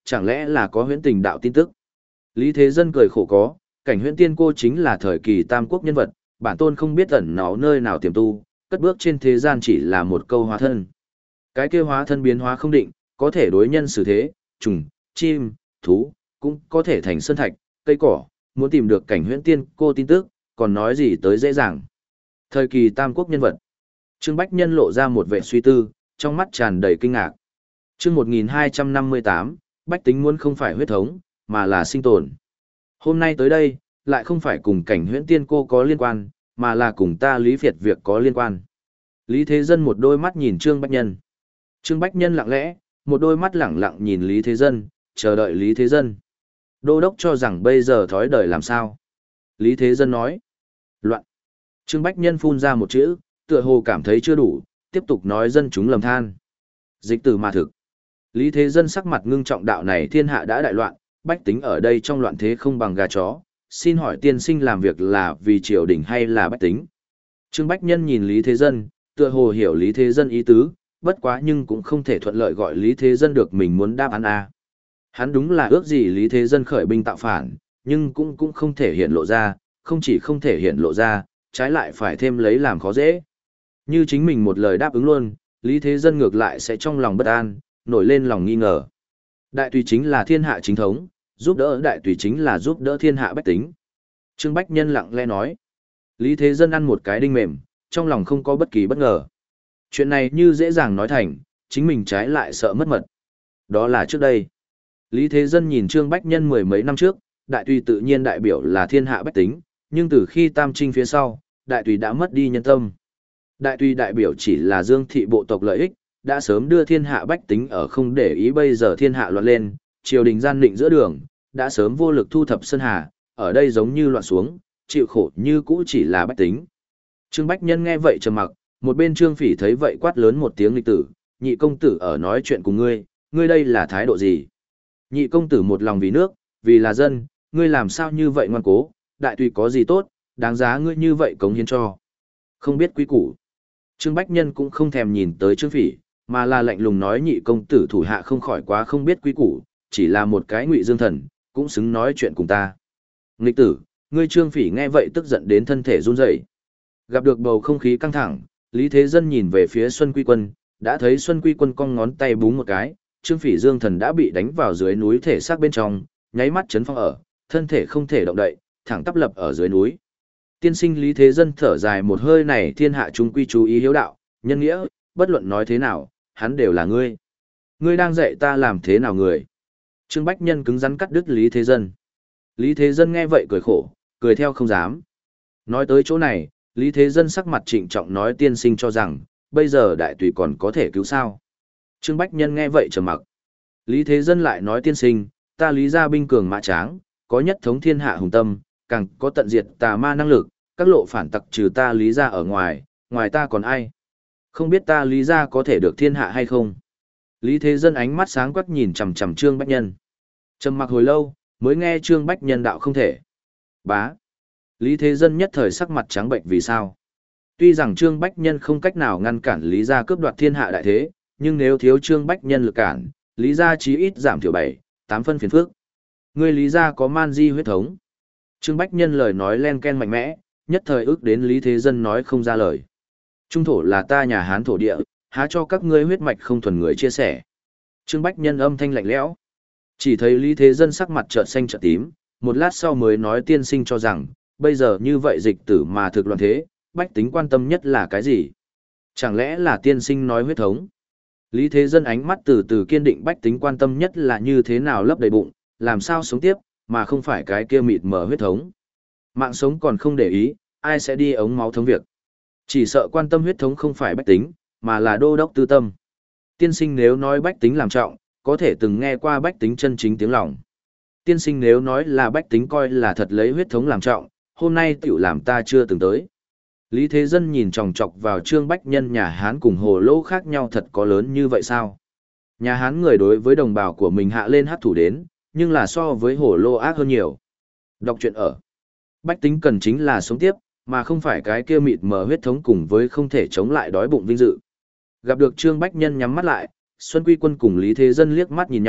Chẳng lẽ là có huyễn tình đạo tin tức? Lý Thế Dân cười khổ có, cảnh huyễn tiên cô chính là thời kỳ tam quốc nhân vật, bản tôn không biết ẩn náu nơi nào tiềm tu, cất bước trên thế gian chỉ là một câu hóa thân. Cái kia hóa thân biến hóa không định, có thể đối nhân xử thế, trùng, chim, thú, cũng có thể thành sơn thạch, cây cỏ, muốn tìm được cảnh huyễn tiên cô tin tức, còn nói gì tới dễ dàng. Thời kỳ tam quốc nhân vật. Trương Bách Nhân lộ ra một vẻ suy tư, trong mắt tràn đầy kinh ngạc. Chương một nghìn hai trăm năm mươi tám, bách tính muốn không phải huyết thống, mà là sinh tồn. Hôm nay tới đây, lại không phải cùng cảnh huyễn tiên cô có liên quan, mà là cùng ta Lý Việt việc có liên quan. Lý Thế Dân một đôi mắt nhìn Trương Bách Nhân. Trương Bách Nhân lặng lẽ, một đôi mắt lẳng lặng nhìn Lý Thế Dân, chờ đợi Lý Thế Dân. Đô đốc cho rằng bây giờ thói đời làm sao? Lý Thế Dân nói. Loạn. Trương Bách Nhân phun ra một chữ, tựa hồ cảm thấy chưa đủ, tiếp tục nói dân chúng lầm than. Dịch tử mà thực. Lý Thế Dân sắc mặt ngưng trọng, đạo này thiên hạ đã đại loạn, bách tính ở đây trong loạn thế không bằng gà chó, xin hỏi tiên sinh làm việc là vì triều đình hay là bách tính? Trương Bách Nhân nhìn Lý Thế Dân, tựa hồ hiểu Lý Thế Dân ý tứ, bất quá nhưng cũng không thể thuận lợi gọi Lý Thế Dân được mình muốn đáp án A. Hắn đúng là ước gì Lý Thế Dân khởi binh tạo phản, nhưng cũng cũng không thể hiện lộ ra, không chỉ không thể hiện lộ ra, trái lại phải thêm lấy làm khó dễ. Như chính mình một lời đáp ứng luôn, Lý Thế Dân ngược lại sẽ trong lòng bất an, nổi lên lòng nghi ngờ. Đại tùy chính là thiên hạ chính thống, giúp đỡ đại tùy chính là giúp đỡ thiên hạ bách tính. Trương Bách Nhân lặng lẽ nói. Lý Thế Dân ăn một cái đinh mềm, trong lòng không có bất kỳ bất ngờ. Chuyện này như dễ dàng nói thành, chính mình trái lại sợ mất mật. Đó là trước đây. Lý Thế Dân nhìn Trương Bách Nhân mười mấy năm trước, đại tùy tự nhiên đại biểu là thiên hạ bách tính, nhưng từ khi tam trinh phía sau, đại tùy đã mất đi nhân tâm. Đại tùy đại biểu chỉ là dương thị bộ tộc lợi ích, đã sớm đưa thiên hạ bách tính ở không để ý bây giờ thiên hạ loạn lên, triều đình gian định giữa đường, đã sớm vô lực thu thập Sơn Hà, ở đây giống như loạn xuống, chịu khổ như cũ chỉ là bách tính. Trương Bách Nhân nghe vậy trầm mặc, một bên Trương Phỉ thấy vậy quát lớn một tiếng nghịch tử, nhị công tử ở nói chuyện cùng ngươi, ngươi đây là thái độ gì? Nhị công tử một lòng vì nước, vì là dân, ngươi làm sao như vậy ngoan cố, đại tùy có gì tốt, đáng giá ngươi như vậy cống hiến cho. Không biết quý củ. Trương Bách Nhân cũng không thèm nhìn tới Trương Phỉ, mà là lạnh lùng nói nhị công tử thủ hạ không khỏi quá không biết quý củ, chỉ là một cái ngụy dương thần, cũng xứng nói chuyện cùng ta. Nghịch tử, ngươi Trương Phỉ nghe vậy tức giận đến thân thể run rẩy. Gặp được bầu không khí căng thẳng, Lý Thế Dân nhìn về phía Xuân Quy Quân, đã thấy Xuân Quy Quân cong ngón tay búng một cái, Trương Phỉ Dương thần đã bị đánh vào dưới núi thể xác bên trong, nháy mắt chấn phong ở, thân thể không thể động đậy, thẳng tắp lập ở dưới núi. Tiên sinh Lý Thế Dân thở dài một hơi, này thiên hạ trung quy chú ý hiếu đạo, nhân nghĩa, bất luận nói thế nào, hắn đều là ngươi. Ngươi đang dạy ta làm thế nào người? Trương Bách Nhân cứng rắn cắt đứt Lý Thế Dân. Lý Thế Dân nghe vậy cười khổ, cười theo không dám. Nói tới chỗ này, Lý Thế Dân sắc mặt trịnh trọng nói tiên sinh cho rằng, bây giờ đại tùy còn có thể cứu sao. Trương Bách Nhân nghe vậy trầm mặc. Lý Thế Dân lại nói tiên sinh, ta Lý gia binh cường mã tráng, có nhất thống thiên hạ hùng tâm, càng có tận diệt tà ma năng lực, các lộ phản tặc trừ ta Lý gia ở ngoài, ngoài ta còn ai? Không biết ta Lý gia có thể được thiên hạ hay không? Lý Thế Dân ánh mắt sáng quắc nhìn chằm chằm Trương Bách Nhân. Trầm mặc hồi lâu, mới nghe Trương Bách Nhân đạo không thể. Bá. Lý Thế Dân nhất thời sắc mặt trắng bệnh vì sao? Tuy rằng Trương Bách Nhân không cách nào ngăn cản Lý gia cướp đoạt thiên hạ đại thế, nhưng nếu thiếu Trương Bách Nhân lực cản, Lý gia chí ít giảm thiểu bảy, tám phân phiền phức. Người Lý gia có man di huyết thống. Trương Bách Nhân lời nói len ken mạnh mẽ, nhất thời ước đến Lý Thế Dân nói không ra lời. Trung thổ là ta nhà Hán thổ địa, há cho các ngươi huyết mạch không thuần người chia sẻ. Trương Bách Nhân âm thanh lạnh lẽo. Chỉ thấy Lý Thế Dân sắc mặt chợt xanh chợt tím, một lát sau mới nói tiên sinh cho rằng, bây giờ như vậy dịch tử mà thực loạn thế, bách tính quan tâm nhất là cái gì? Chẳng lẽ là tiên sinh nói huyết thống? Lý Thế Dân ánh mắt từ từ kiên định bách tính quan tâm nhất là như thế nào lấp đầy bụng, làm sao sống tiếp, mà không phải cái kia mịt mờ huyết thống. Mạng sống còn không để ý, ai sẽ đi ống máu thống việc. Chỉ sợ quan tâm huyết thống không phải bách tính, mà là đô đốc tư tâm. Tiên sinh nếu nói bách tính làm trọng, có thể từng nghe qua bách tính chân chính tiếng lòng. Tiên sinh nếu nói là bách tính coi là thật lấy huyết thống làm trọng, hôm nay tiểu làm ta chưa từng tới. Lý Thế Dân nhìn chòng chọc vào Trương Bách Nhân nhà Hán cùng Hồ Lỗ khác nhau thật có lớn như vậy sao? Nhà Hán người đối với đồng bào của mình hạ lên hát thủ đến, nhưng là so với Hồ Lô ác hơn nhiều. Đọc truyện ở. Bách tính cần chính là sống tiếp, mà không phải cái kia mịt mờ huyết thống cùng với không thể chống lại đói bụng vinh dự. Gặp được Trương Bách Nhân nhắm mắt lại, Xuân Quy Quân cùng Lý Thế Dân liếc mắt nhìn nhau,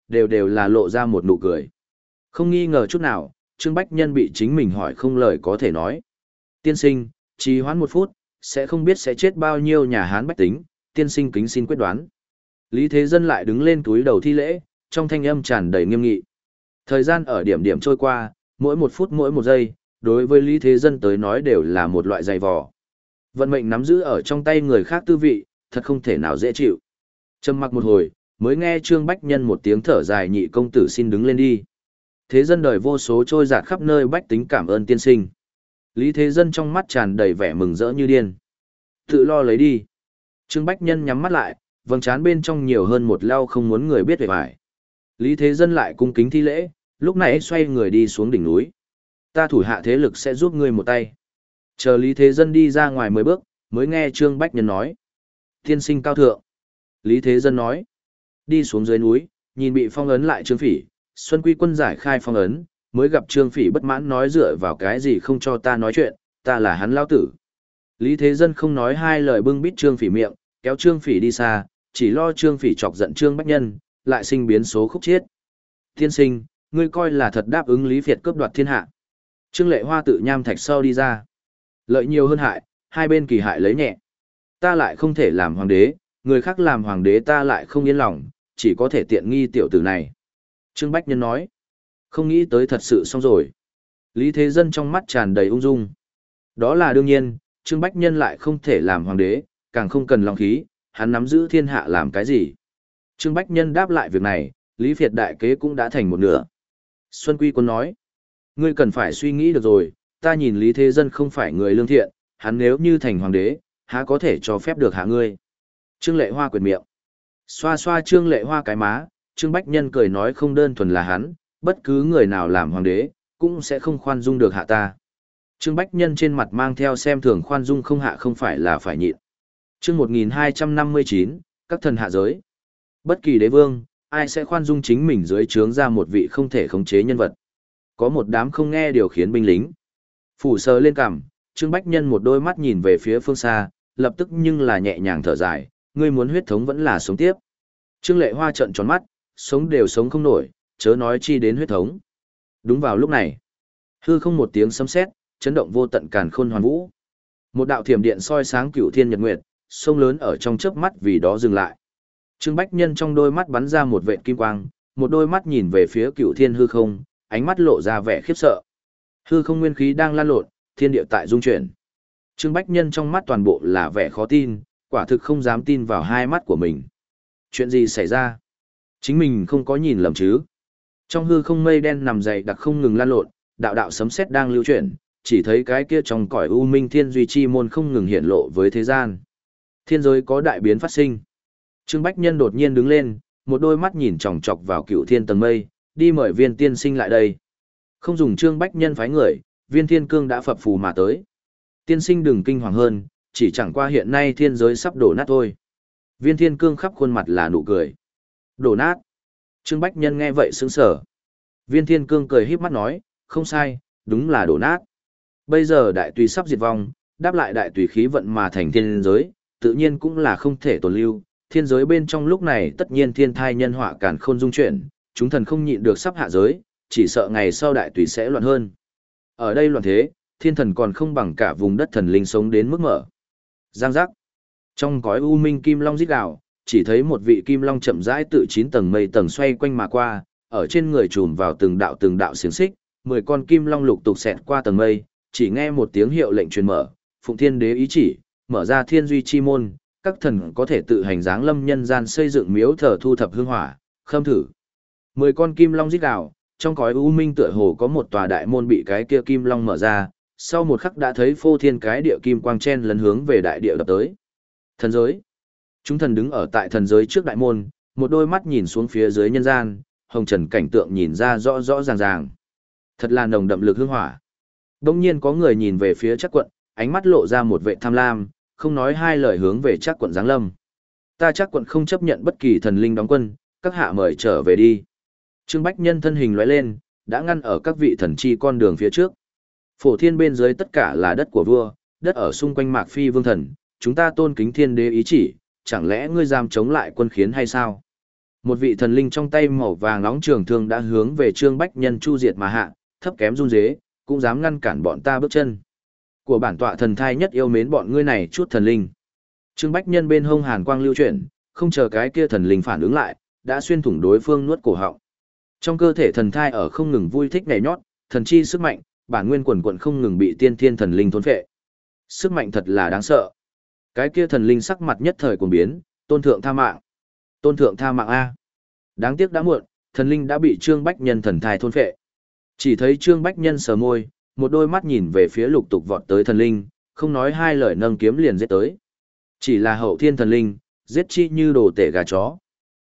đều đều là lộ ra một nụ cười. Không nghi ngờ chút nào, Trương Bách Nhân bị chính mình hỏi không lời có thể nói. Tiên sinh, trì hoãn một phút, sẽ không biết sẽ chết bao nhiêu nhà Hán bách tính, tiên sinh kính xin quyết đoán. Lý Thế Dân lại đứng lên túi đầu thi lễ, trong thanh âm tràn đầy nghiêm nghị. Thời gian ở điểm điểm trôi qua, mỗi một phút mỗi một giây, đối với Lý Thế Dân tới nói đều là một loại dày vò. Vận mệnh nắm giữ ở trong tay người khác tư vị, thật không thể nào dễ chịu. Trầm mặc một hồi, mới nghe Trương Bách Nhân một tiếng thở dài, nhị công tử xin đứng lên đi. Thế dân đời vô số trôi dạt khắp nơi bách tính cảm ơn tiên sinh. Lý Thế Dân trong mắt tràn đầy vẻ mừng rỡ như điên. Tự lo lấy đi. Trương Bách Nhân nhắm mắt lại, vầng trán bên trong nhiều hơn một lau không muốn người biết về vải. Lý Thế Dân lại cung kính thi lễ, lúc này xoay người đi xuống đỉnh núi. Ta thủ hạ thế lực sẽ giúp ngươi một tay. Chờ Lý Thế Dân đi ra ngoài mười bước, mới nghe Trương Bách Nhân nói. Tiên sinh cao thượng. Lý Thế Dân nói. Đi xuống dưới núi, nhìn bị phong ấn lại Trương Phỉ, Xuân Quy Quân giải khai phong ấn, mới gặp Trương Phỉ bất mãn nói dựa vào cái gì không cho ta nói chuyện, ta là hắn lao tử. Lý Thế Dân không nói hai lời bưng bít Trương Phỉ miệng, kéo Trương Phỉ đi xa, chỉ lo Trương Phỉ chọc giận Trương Bách Nhân, lại sinh biến số khúc chiết. Tiên sinh, ngươi coi là thật đáp ứng Lý Việt cướp đoạt thiên hạ. Trương Lệ Hoa tự nham thạch sau đi ra. Lợi nhiều hơn hại, hai bên kỳ hại lấy nhẹ. Ta lại không thể làm hoàng đế, người khác làm hoàng đế ta lại không yên lòng, chỉ có thể tiện nghi tiểu tử này. Trương Bách Nhân nói, không nghĩ tới thật sự xong rồi. Lý Thế Dân trong mắt tràn đầy ung dung. Đó là đương nhiên, Trương Bách Nhân lại không thể làm hoàng đế, càng không cần lòng khí, hắn nắm giữ thiên hạ làm cái gì. Trương Bách Nhân đáp lại việc này, Lý Việt đại kế cũng đã thành một nửa. Xuân Quy Quân nói, ngươi cần phải suy nghĩ được rồi, ta nhìn Lý Thế Dân không phải người lương thiện, hắn nếu như thành hoàng đế, há có thể cho phép được hạ ngươi. Trương Lệ Hoa quyệt miệng. Xoa xoa Trương Lệ Hoa cái má, Trương Bách Nhân cười nói không đơn thuần là hắn, bất cứ người nào làm hoàng đế, cũng sẽ không khoan dung được hạ ta. Trương Bách Nhân trên mặt mang theo xem thường khoan dung không hạ không phải là phải nhịn. Chương một nghìn hai trăm năm mươi chín, các thần hạ giới. Bất kỳ đế vương, ai sẽ khoan dung chính mình dưới trướng ra một vị không thể khống chế nhân vật. Có một đám không nghe điều khiến binh lính. Phủ sờ lên cằm, Trương Bách Nhân một đôi mắt nhìn về phía phương xa, lập tức nhưng là nhẹ nhàng thở dài, ngươi muốn huyết thống vẫn là sống tiếp. Trương Lệ Hoa trợn tròn mắt, sống đều sống không nổi, chớ nói chi đến huyết thống. Đúng vào lúc này, hư không một tiếng sấm sét, chấn động vô tận càn khôn hoàn vũ. Một đạo thiểm điện soi sáng cửu thiên nhật nguyệt, sông lớn ở trong chớp mắt vì đó dừng lại. Trương Bách Nhân trong đôi mắt bắn ra một vệt kim quang, một đôi mắt nhìn về phía cửu thiên hư không, ánh mắt lộ ra vẻ khiếp sợ. Hư không nguyên khí đang lan lộn, thiên địa tại dung chuyển. Trương Bách Nhân trong mắt toàn bộ là vẻ khó tin, quả thực không dám tin vào hai mắt của mình. Chuyện gì xảy ra? Chính mình không có nhìn lầm chứ? Trong hư không mây đen nằm dày đặc không ngừng lan lộn, đạo đạo sấm sét đang lưu chuyển, chỉ thấy cái kia trong cõi u minh thiên duy chi môn không ngừng hiện lộ với thế gian. Thiên giới có đại biến phát sinh. Trương Bách Nhân đột nhiên đứng lên, một đôi mắt nhìn chòng chọc vào cựu thiên tầng mây, đi mời Viên tiên sinh lại đây. Không dùng Trương Bách Nhân phái người, Viên Thiên Cương đã phập phù mà tới. Tiên sinh đừng kinh hoàng hơn, chỉ chẳng qua hiện nay thiên giới sắp đổ nát thôi. Viên Thiên Cương khắp khuôn mặt là nụ cười. Đổ nát. Trương Bách Nhân nghe vậy sững sờ. Viên Thiên Cương cười híp mắt nói, không sai, đúng là đổ nát. Bây giờ đại tùy sắp diệt vong, đáp lại đại tùy khí vận mà thành thiên giới, tự nhiên cũng là không thể tồn lưu. Thiên giới bên trong lúc này tất nhiên thiên thai nhân họa càn khôn dung chuyển, chúng thần không nhịn được sắp hạ giới, chỉ sợ ngày sau đại tùy sẽ loạn hơn. Ở đây loạn thế, thiên thần còn không bằng cả vùng đất thần linh sống đến mức mở. Giang giác. Trong cõi u minh kim long rít gào, chỉ thấy một vị kim long chậm rãi tự chín tầng mây tầng xoay quanh mà qua, ở trên người trùm vào từng đạo từng đạo xiềng xích, mười con kim long lục tục xẹt qua tầng mây, chỉ nghe một tiếng hiệu lệnh truyền mở, Phụng Thiên Đế ý chỉ, mở ra thiên duy chi môn, các thần có thể tự hành giáng lâm nhân gian xây dựng miếu thờ thu thập hương hỏa, khâm thử. Mười con kim long rít gào, trong cõi u minh tựa hồ có một tòa đại môn bị cái kia kim long mở ra, sau một khắc đã thấy phô thiên cái địa kim quang chen lấn hướng về đại địa đập tới. Thần giới. Chúng thần đứng ở tại thần giới trước đại môn, một đôi mắt nhìn xuống phía dưới nhân gian, hồng trần cảnh tượng nhìn ra rõ rõ ràng ràng. Thật là nồng đậm lực hương hỏa. Đông nhiên có người nhìn về phía Trác Quận, ánh mắt lộ ra một vẻ tham lam, không nói hai lời hướng về Trác Quận giáng lâm. Ta Trác Quận không chấp nhận bất kỳ thần linh đóng quân, các hạ mời trở về đi. Trương Bách Nhân thân hình lóe lên, đã ngăn ở các vị thần chi con đường phía trước. Phổ thiên bên dưới tất cả là đất của vua, đất ở xung quanh Mạc Phi vương thần, chúng ta tôn kính thiên đế ý chỉ, chẳng lẽ ngươi dám chống lại quân khiến hay sao? Một vị thần linh trong tay màu vàng nóng trường thương đã hướng về Trương Bách Nhân chu diệt mà hạ, thấp kém run rế, cũng dám ngăn cản bọn ta bước chân. Của bản tọa thần thai nhất yêu mến bọn ngươi này chút thần linh. Trương Bách Nhân bên hông hàn quang lưu chuyển, không chờ cái kia thần linh phản ứng lại, đã xuyên thủng đối phương nuốt cổ họng. Trong cơ thể thần thai ở không ngừng vui thích nhảy nhót, thần chi sức mạnh, bản nguyên quần quần không ngừng bị tiên thiên thần linh thôn phệ. Sức mạnh thật là đáng sợ. Cái kia thần linh sắc mặt nhất thời cuồng biến, tôn thượng tha mạng. Tôn thượng tha mạng a. Đáng tiếc đã muộn, thần linh đã bị Trương Bách Nhân thần thai thôn phệ. Chỉ thấy Trương Bách Nhân sờ môi, một đôi mắt nhìn về phía lục tục vọt tới thần linh, không nói hai lời nâng kiếm liền giết tới. Chỉ là hậu thiên thần linh, giết chi như đồ tể gà chó.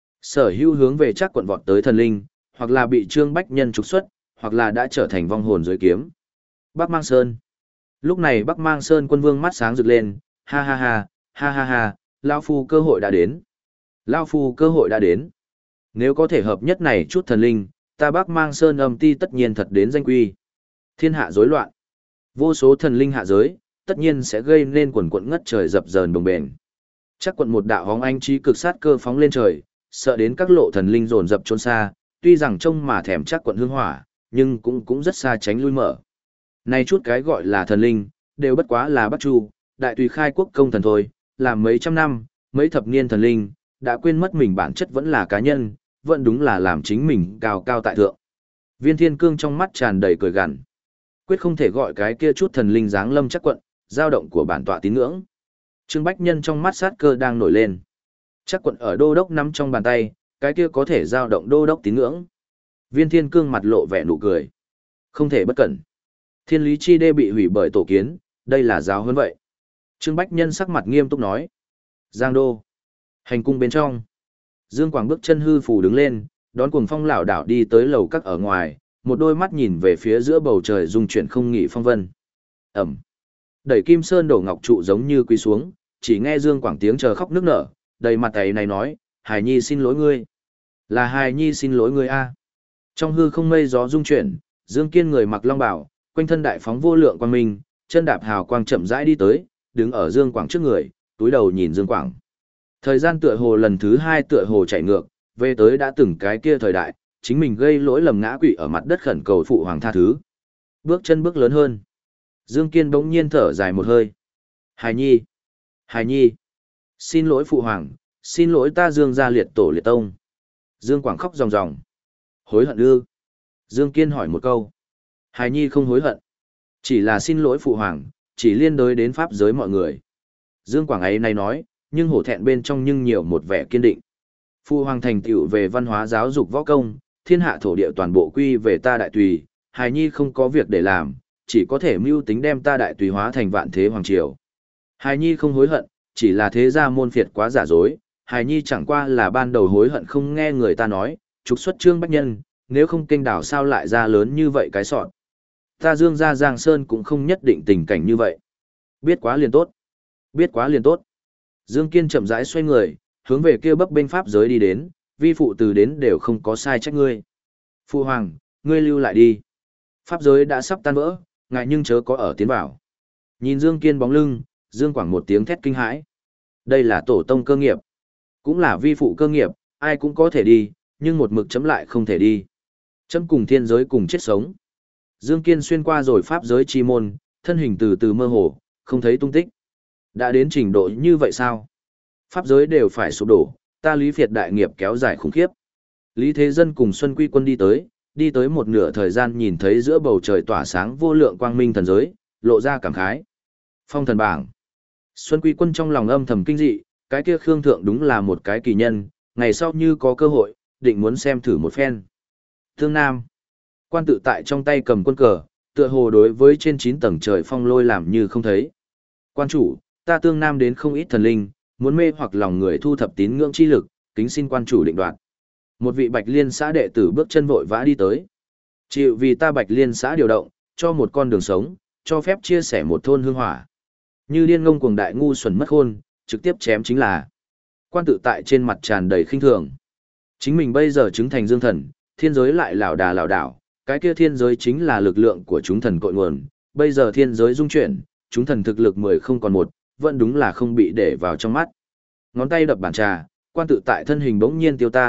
Sở hữu hướng về chắc quận vọt tới thần linh, hoặc là bị Trương Bách Nhân trục xuất, hoặc là đã trở thành vong hồn dưới kiếm. Bắc Mang Sơn. Lúc này Bắc Mang Sơn quân vương mắt sáng rực lên, ha ha ha, ha ha ha, Lao Phu cơ hội đã đến. Lao Phu cơ hội đã đến. Nếu có thể hợp nhất này chút thần linh, ta Bắc Mang Sơn âm ti tất nhiên thật đến danh quy. Thiên hạ rối loạn. Vô số thần linh hạ giới, tất nhiên sẽ gây nên quần quận ngất trời dập dờn đồng bền. Chắc quận một đạo hóng anh trí cực sát cơ phóng lên trời, sợ đến các lộ thần linh dồn dập trốn xa, tuy rằng trông mà thèm chắc quận hương hỏa, nhưng cũng cũng rất xa tránh lui mở. Này chút cái gọi là thần linh, đều bất quá là Bắc Chu, đại tùy khai quốc công thần thôi, làm mấy trăm năm, mấy thập niên thần linh, đã quên mất mình bản chất vẫn là cá nhân, vẫn đúng là làm chính mình cao cao tại thượng. Viên Thiên Cương trong mắt tràn đầy cười gằn. Quyết không thể gọi cái kia chút thần linh dáng lâm chắc quận, dao động của bản tọa tín ngưỡng. Trương Bách Nhân trong mắt sát cơ đang nổi lên. Chắc quận ở đô đốc nắm trong bàn tay, cái kia có thể dao động đô đốc tín ngưỡng. Viên Thiên Cương mặt lộ vẻ nụ cười. Không thể bất cẩn. Thiên lý chi đê bị hủy bởi tổ kiến, đây là giáo huấn vậy. Trương Bách Nhân sắc mặt nghiêm túc nói. Giang đô. Hành cung bên trong. Dương Quảng bước chân hư phù đứng lên, đón Cuồng Phong lảo đảo đi tới lầu các ở ngoài, một đôi mắt nhìn về phía giữa bầu trời dung chuyển không nghỉ phong vân. Ẩm. Đẩy Kim Sơn đổ ngọc trụ giống như quỳ xuống, chỉ nghe Dương Quảng tiếng chờ khóc nức nở, đầy mặt tay này nói, Hải Nhi xin lỗi ngươi. Là Hải Nhi xin lỗi ngươi a. Trong hư không mây gió dung chuyển, Dương Kiên người mặc long bào, quanh thân đại phóng vô lượng quang minh, chân đạp hào quang chậm rãi đi tới, đứng ở Dương Quảng trước người, túi đầu nhìn Dương Quảng. Thời gian tựa hồ lần thứ hai tựa hồ chạy ngược, về tới đã từng cái kia thời đại, chính mình gây lỗi lầm ngã quỵ ở mặt đất khẩn cầu phụ hoàng tha thứ. Bước chân bước lớn hơn. Dương Kiên bỗng nhiên thở dài một hơi. Hải Nhi! Hải Nhi! Xin lỗi phụ hoàng, xin lỗi ta Dương gia liệt tổ liệt tông. Dương Quảng khóc ròng ròng. Hối hận ư? Dương Kiên hỏi một câu. Hải Nhi không hối hận. Chỉ là xin lỗi phụ hoàng, chỉ liên đới đến pháp giới mọi người. Dương Quảng ấy này nói, nhưng hổ thẹn bên trong nhưng nhiều một vẻ kiên định. Phụ hoàng thành tựu về văn hóa giáo dục võ công, thiên hạ thổ địa toàn bộ quy về ta đại tùy, Hải Nhi không có việc để làm, chỉ có thể mưu tính đem ta đại tùy hóa thành vạn thế hoàng triều. Hải Nhi không hối hận, chỉ là thế gia môn phiệt quá giả dối, Hải Nhi chẳng qua là ban đầu hối hận không nghe người ta nói, trục xuất Trương Bách Nhân, nếu không kênh đảo sao lại ra lớn như vậy cái sọn. Ta Dương gia Giang Sơn cũng không nhất định tình cảnh như vậy. Biết quá liền tốt. Biết quá liền tốt. Dương Kiên chậm rãi xoay người, hướng về kia bấp bênh pháp giới đi đến, vi phụ từ đến đều không có sai trách ngươi. Phụ hoàng, ngươi lưu lại đi. Pháp giới đã sắp tan vỡ, ngại nhưng chớ có ở tiến vào. Nhìn Dương Kiên bóng lưng, Dương Quảng một tiếng thét kinh hãi. Đây là tổ tông cơ nghiệp. Cũng là vi phụ cơ nghiệp, ai cũng có thể đi, nhưng một mực chấm lại không thể đi. Chấm cùng thiên giới cùng chết sống. Dương Kiên xuyên qua rồi pháp giới chi môn, thân hình từ từ mơ hồ, không thấy tung tích. Đã đến trình độ như vậy sao? Pháp giới đều phải sụp đổ, ta Lý Việt đại nghiệp kéo dài khủng khiếp. Lý Thế Dân cùng Xuân Quy Quân đi tới, đi tới một nửa thời gian nhìn thấy giữa bầu trời tỏa sáng vô lượng quang minh thần giới, lộ ra cảm khái. Phong thần bảng. Xuân Quy Quân trong lòng âm thầm kinh dị, cái kia Khương Thượng đúng là một cái kỳ nhân, ngày sau như có cơ hội, định muốn xem thử một phen. Thương Nam. Quan tự tại trong tay cầm quân cờ, tựa hồ đối với trên chín tầng trời phong lôi làm như không thấy. Quan chủ, ta Tương Nam đến không ít thần linh, muốn mê hoặc lòng người thu thập tín ngưỡng chi lực, kính xin quan chủ định đoạt. Một vị Bạch Liên xã đệ tử bước chân vội vã đi tới. Chịu vì ta Bạch Liên xã điều động, cho một con đường sống, cho phép chia sẻ một thôn hương hỏa. Như điên ngông cuồng đại ngu xuẩn mất khôn, trực tiếp chém chính là. Quan tự tại trên mặt tràn đầy khinh thường. Chính mình bây giờ chứng thành dương thần, thiên giới lại lảo đà lảo đảo, cái kia thiên giới chính là lực lượng của chúng thần cội nguồn, bây giờ thiên giới dung chuyển, chúng thần thực lực mười không còn một, vẫn đúng là không bị để vào trong mắt. Ngón tay đập bàn trà, quan tự tại thân hình bỗng nhiên tiêu tan,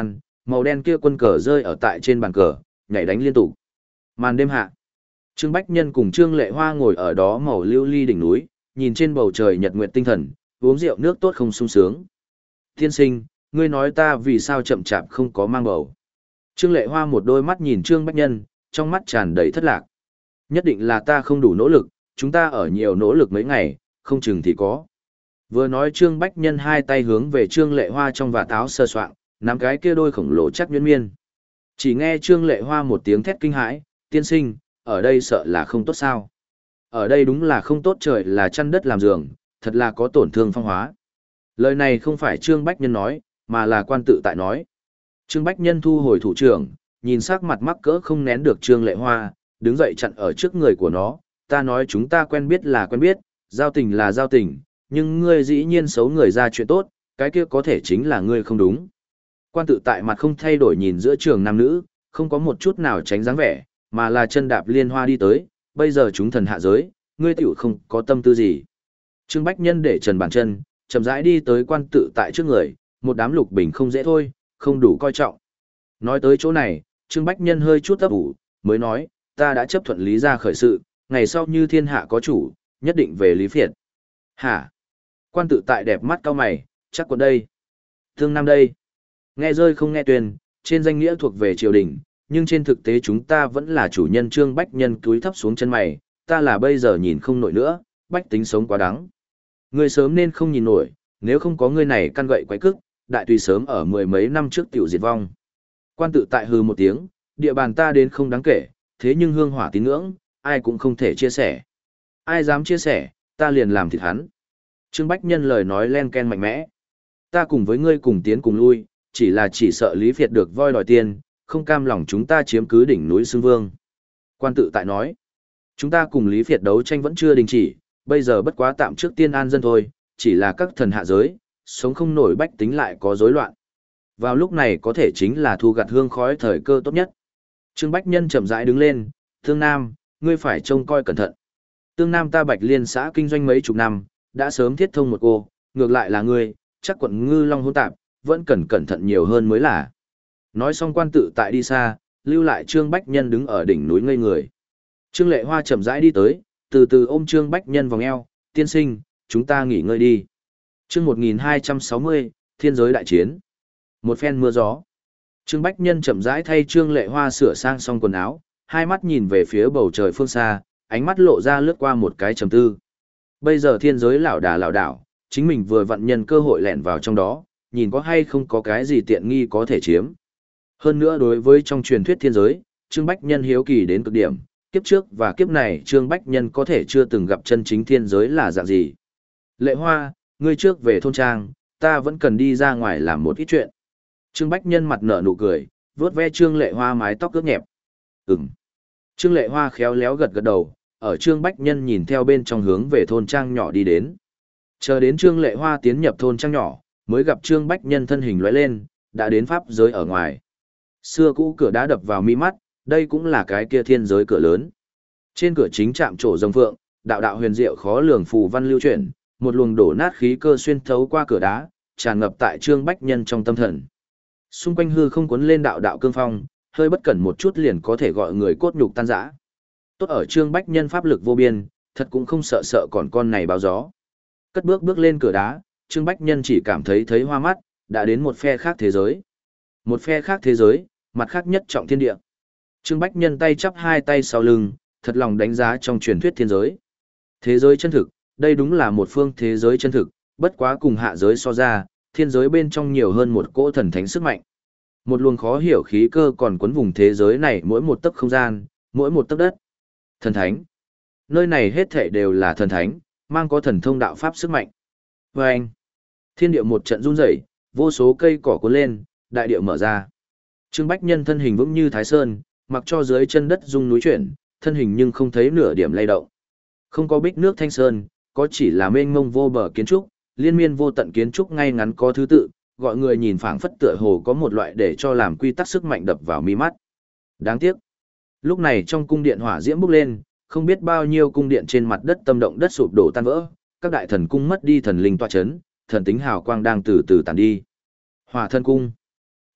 Màu đen kia quân cờ rơi ở tại trên bàn cờ, nhảy đánh liên tục. Màn đêm hạ. Trương Bách Nhân cùng Trương Lệ Hoa ngồi ở đó màu lưu ly đỉnh núi, nhìn trên bầu trời nhật nguyệt tinh thần, uống rượu nước tốt không sung sướng. Tiên sinh, ngươi nói ta vì sao chậm chạp không có mang bầu. Trương Lệ Hoa một đôi mắt nhìn Trương Bách Nhân, trong mắt tràn đầy thất lạc. Nhất định là ta không đủ nỗ lực, chúng ta ở nhiều nỗ lực mấy ngày, không chừng thì có. Vừa nói Trương Bách Nhân hai tay hướng về Trương Lệ Hoa trong vạt áo sơ soạng, nắm cái kia đôi khổng lồ chắc nhuyễn miên. Chỉ nghe Trương Lệ Hoa một tiếng thét kinh hãi, tiên sinh, ở đây sợ là không tốt sao. Ở đây đúng là không tốt, trời là chăn đất làm giường, thật là có tổn thương phong hóa. Lời này không phải Trương Bách Nhân nói, mà là quan tự tại nói. Trương Bách Nhân thu hồi thủ trưởng, nhìn sắc mặt mắc cỡ không nén được Trương Lệ Hoa, đứng dậy chặn ở trước người của nó, ta nói chúng ta quen biết là quen biết, giao tình là giao tình, nhưng ngươi dĩ nhiên xấu người ra chuyện tốt, cái kia có thể chính là ngươi không đúng. Quan tự tại mặt không thay đổi nhìn giữa trường nam nữ, không có một chút nào tránh dáng vẻ, mà là chân đạp liên hoa đi tới, bây giờ chúng thần hạ giới, ngươi tiểu không có tâm tư gì. Trương Bách Nhân để trần bàn chân, chậm rãi đi tới quan tự tại trước người, một đám lục bình không dễ thôi, không đủ coi trọng. Nói tới chỗ này, Trương Bách Nhân hơi chút ấp ủ, mới nói, ta đã chấp thuận lý ra khởi sự, ngày sau như thiên hạ có chủ, nhất định về Lý Phiệt. Hả? Quan tự tại đẹp mắt cao mày, chắc còn đây. Thương Nam đây. Nghe rơi không nghe tuyên, trên danh nghĩa thuộc về triều đình, nhưng trên thực tế chúng ta vẫn là chủ nhân. Trương Bách Nhân cúi thấp xuống chân mày, ta là bây giờ nhìn không nổi nữa, bách tính sống quá đắng. Ngươi sớm nên không nhìn nổi, nếu không có ngươi này căn gậy quái cức, đại tùy sớm ở mười mấy năm trước tiểu diệt vong. Quan tự tại hừ một tiếng, địa bàn ta đến không đáng kể, thế nhưng hương hỏa tín ngưỡng, ai cũng không thể chia sẻ. Ai dám chia sẻ, ta liền làm thịt hắn. Trương Bách Nhân lời nói len ken mạnh mẽ. Ta cùng với ngươi cùng tiến cùng lui, chỉ là chỉ sợ Lý Phiệt được voi đòi tiền, không cam lòng chúng ta chiếm cứ đỉnh núi Xương Vương. Quan tự tại nói, chúng ta cùng Lý Phiệt đấu tranh vẫn chưa đình chỉ, bây giờ bất quá tạm trước tiên an dân thôi, chỉ là các thần hạ giới, sống không nổi bách tính lại có rối loạn. Vào lúc này có thể chính là thu gặt hương khói thời cơ tốt nhất. Trương Bách Nhân chậm rãi đứng lên, Tương Nam, ngươi phải trông coi cẩn thận. Tương Nam ta Bạch Liên xã kinh doanh mấy chục năm, đã sớm thiết thông một cô, ngược lại là ngươi, chắc quận ngư long hỗn tạp, vẫn cần cẩn thận nhiều hơn mới là. Nói xong quan tự tại đi xa, lưu lại Trương Bách Nhân đứng ở đỉnh núi ngây người. Trương Lệ Hoa chậm rãi đi tới, từ từ ôm Trương Bách Nhân vòng eo, tiên sinh, chúng ta nghỉ ngơi đi. Chương một nghìn hai trăm sáu mươi, Thiên giới đại chiến. Một phen mưa gió. Trương Bách Nhân chậm rãi thay Trương Lệ Hoa sửa sang xong quần áo, hai mắt nhìn về phía bầu trời phương xa, ánh mắt lộ ra lướt qua một cái trầm tư. Bây giờ thiên giới lảo đà lảo đảo, chính mình vừa vặn nhân cơ hội lẻn vào trong đó, nhìn có hay không có cái gì tiện nghi có thể chiếm. Hơn nữa đối với trong truyền thuyết thiên giới, Trương Bách Nhân hiếu kỳ đến cực điểm, kiếp trước và kiếp này Trương Bách Nhân có thể chưa từng gặp chân chính thiên giới là dạng gì. Lệ Hoa, ngươi trước về thôn trang, ta vẫn cần đi ra ngoài làm một ít chuyện. Trương Bách Nhân mặt nở nụ cười, vuốt ve Trương Lệ Hoa mái tóc ướt nhẹp. Ừm. Trương Lệ Hoa khéo léo gật gật đầu, ở Trương Bách Nhân nhìn theo bên trong hướng về thôn trang nhỏ đi đến. Chờ đến Trương Lệ Hoa tiến nhập thôn trang nhỏ, mới gặp Trương Bách Nhân thân hình lóe lên, đã đến pháp giới ở ngoài. Xưa cũ cửa đá đập vào mi mắt, đây cũng là cái kia thiên giới cửa lớn. Trên cửa chính chạm trổ rồng phượng, đạo đạo huyền diệu khó lường phù văn lưu chuyển, một luồng đổ nát khí cơ xuyên thấu qua cửa đá, tràn ngập tại Trương Bách Nhân trong tâm thần. Xung quanh hư không cuốn lên đạo đạo cương phong, hơi bất cẩn một chút liền có thể gọi người cốt nhục tan rã. Tốt ở Trương Bách Nhân pháp lực vô biên, thật cũng không sợ sợ còn con này báo gió. Cất bước bước lên cửa đá, Trương Bách Nhân chỉ cảm thấy thấy hoa mắt, đã đến một phe khác thế giới. Một phe khác thế giới, mặt khác nhất trọng thiên địa. Trương Bách Nhân tay chắp hai tay sau lưng, thật lòng đánh giá trong truyền thuyết thiên giới. Thế giới chân thực, đây đúng là một phương thế giới chân thực, bất quá cùng hạ giới so ra, thiên giới bên trong nhiều hơn một cỗ thần thánh sức mạnh. Một luồng khó hiểu khí cơ còn quấn vùng thế giới này mỗi một tấc không gian, mỗi một tấc đất. Thần thánh. Nơi này hết thảy đều là thần thánh, mang có thần thông đạo pháp sức mạnh. Và anh, thiên địa một trận run rẩy, vô số cây cỏ cuốn lên, đại địa mở ra. Trương Bách Nhân thân hình vững như Thái Sơn, mặc cho dưới chân đất rung núi chuyển, thân hình nhưng không thấy nửa điểm lay động. Không có bích nước thanh sơn, có chỉ là mênh mông vô bờ kiến trúc, liên miên vô tận kiến trúc ngay ngắn có thứ tự, gọi người nhìn phảng phất tựa hồ có một loại để cho làm quy tắc sức mạnh đập vào mi mắt. Đáng tiếc, lúc này trong cung điện hỏa diễm bốc lên, không biết bao nhiêu cung điện trên mặt đất tâm động đất sụp đổ tan vỡ, các đại thần cung mất đi thần linh tọa chấn, thần tính hào quang đang từ từ tàn đi. Hỏa thân cung.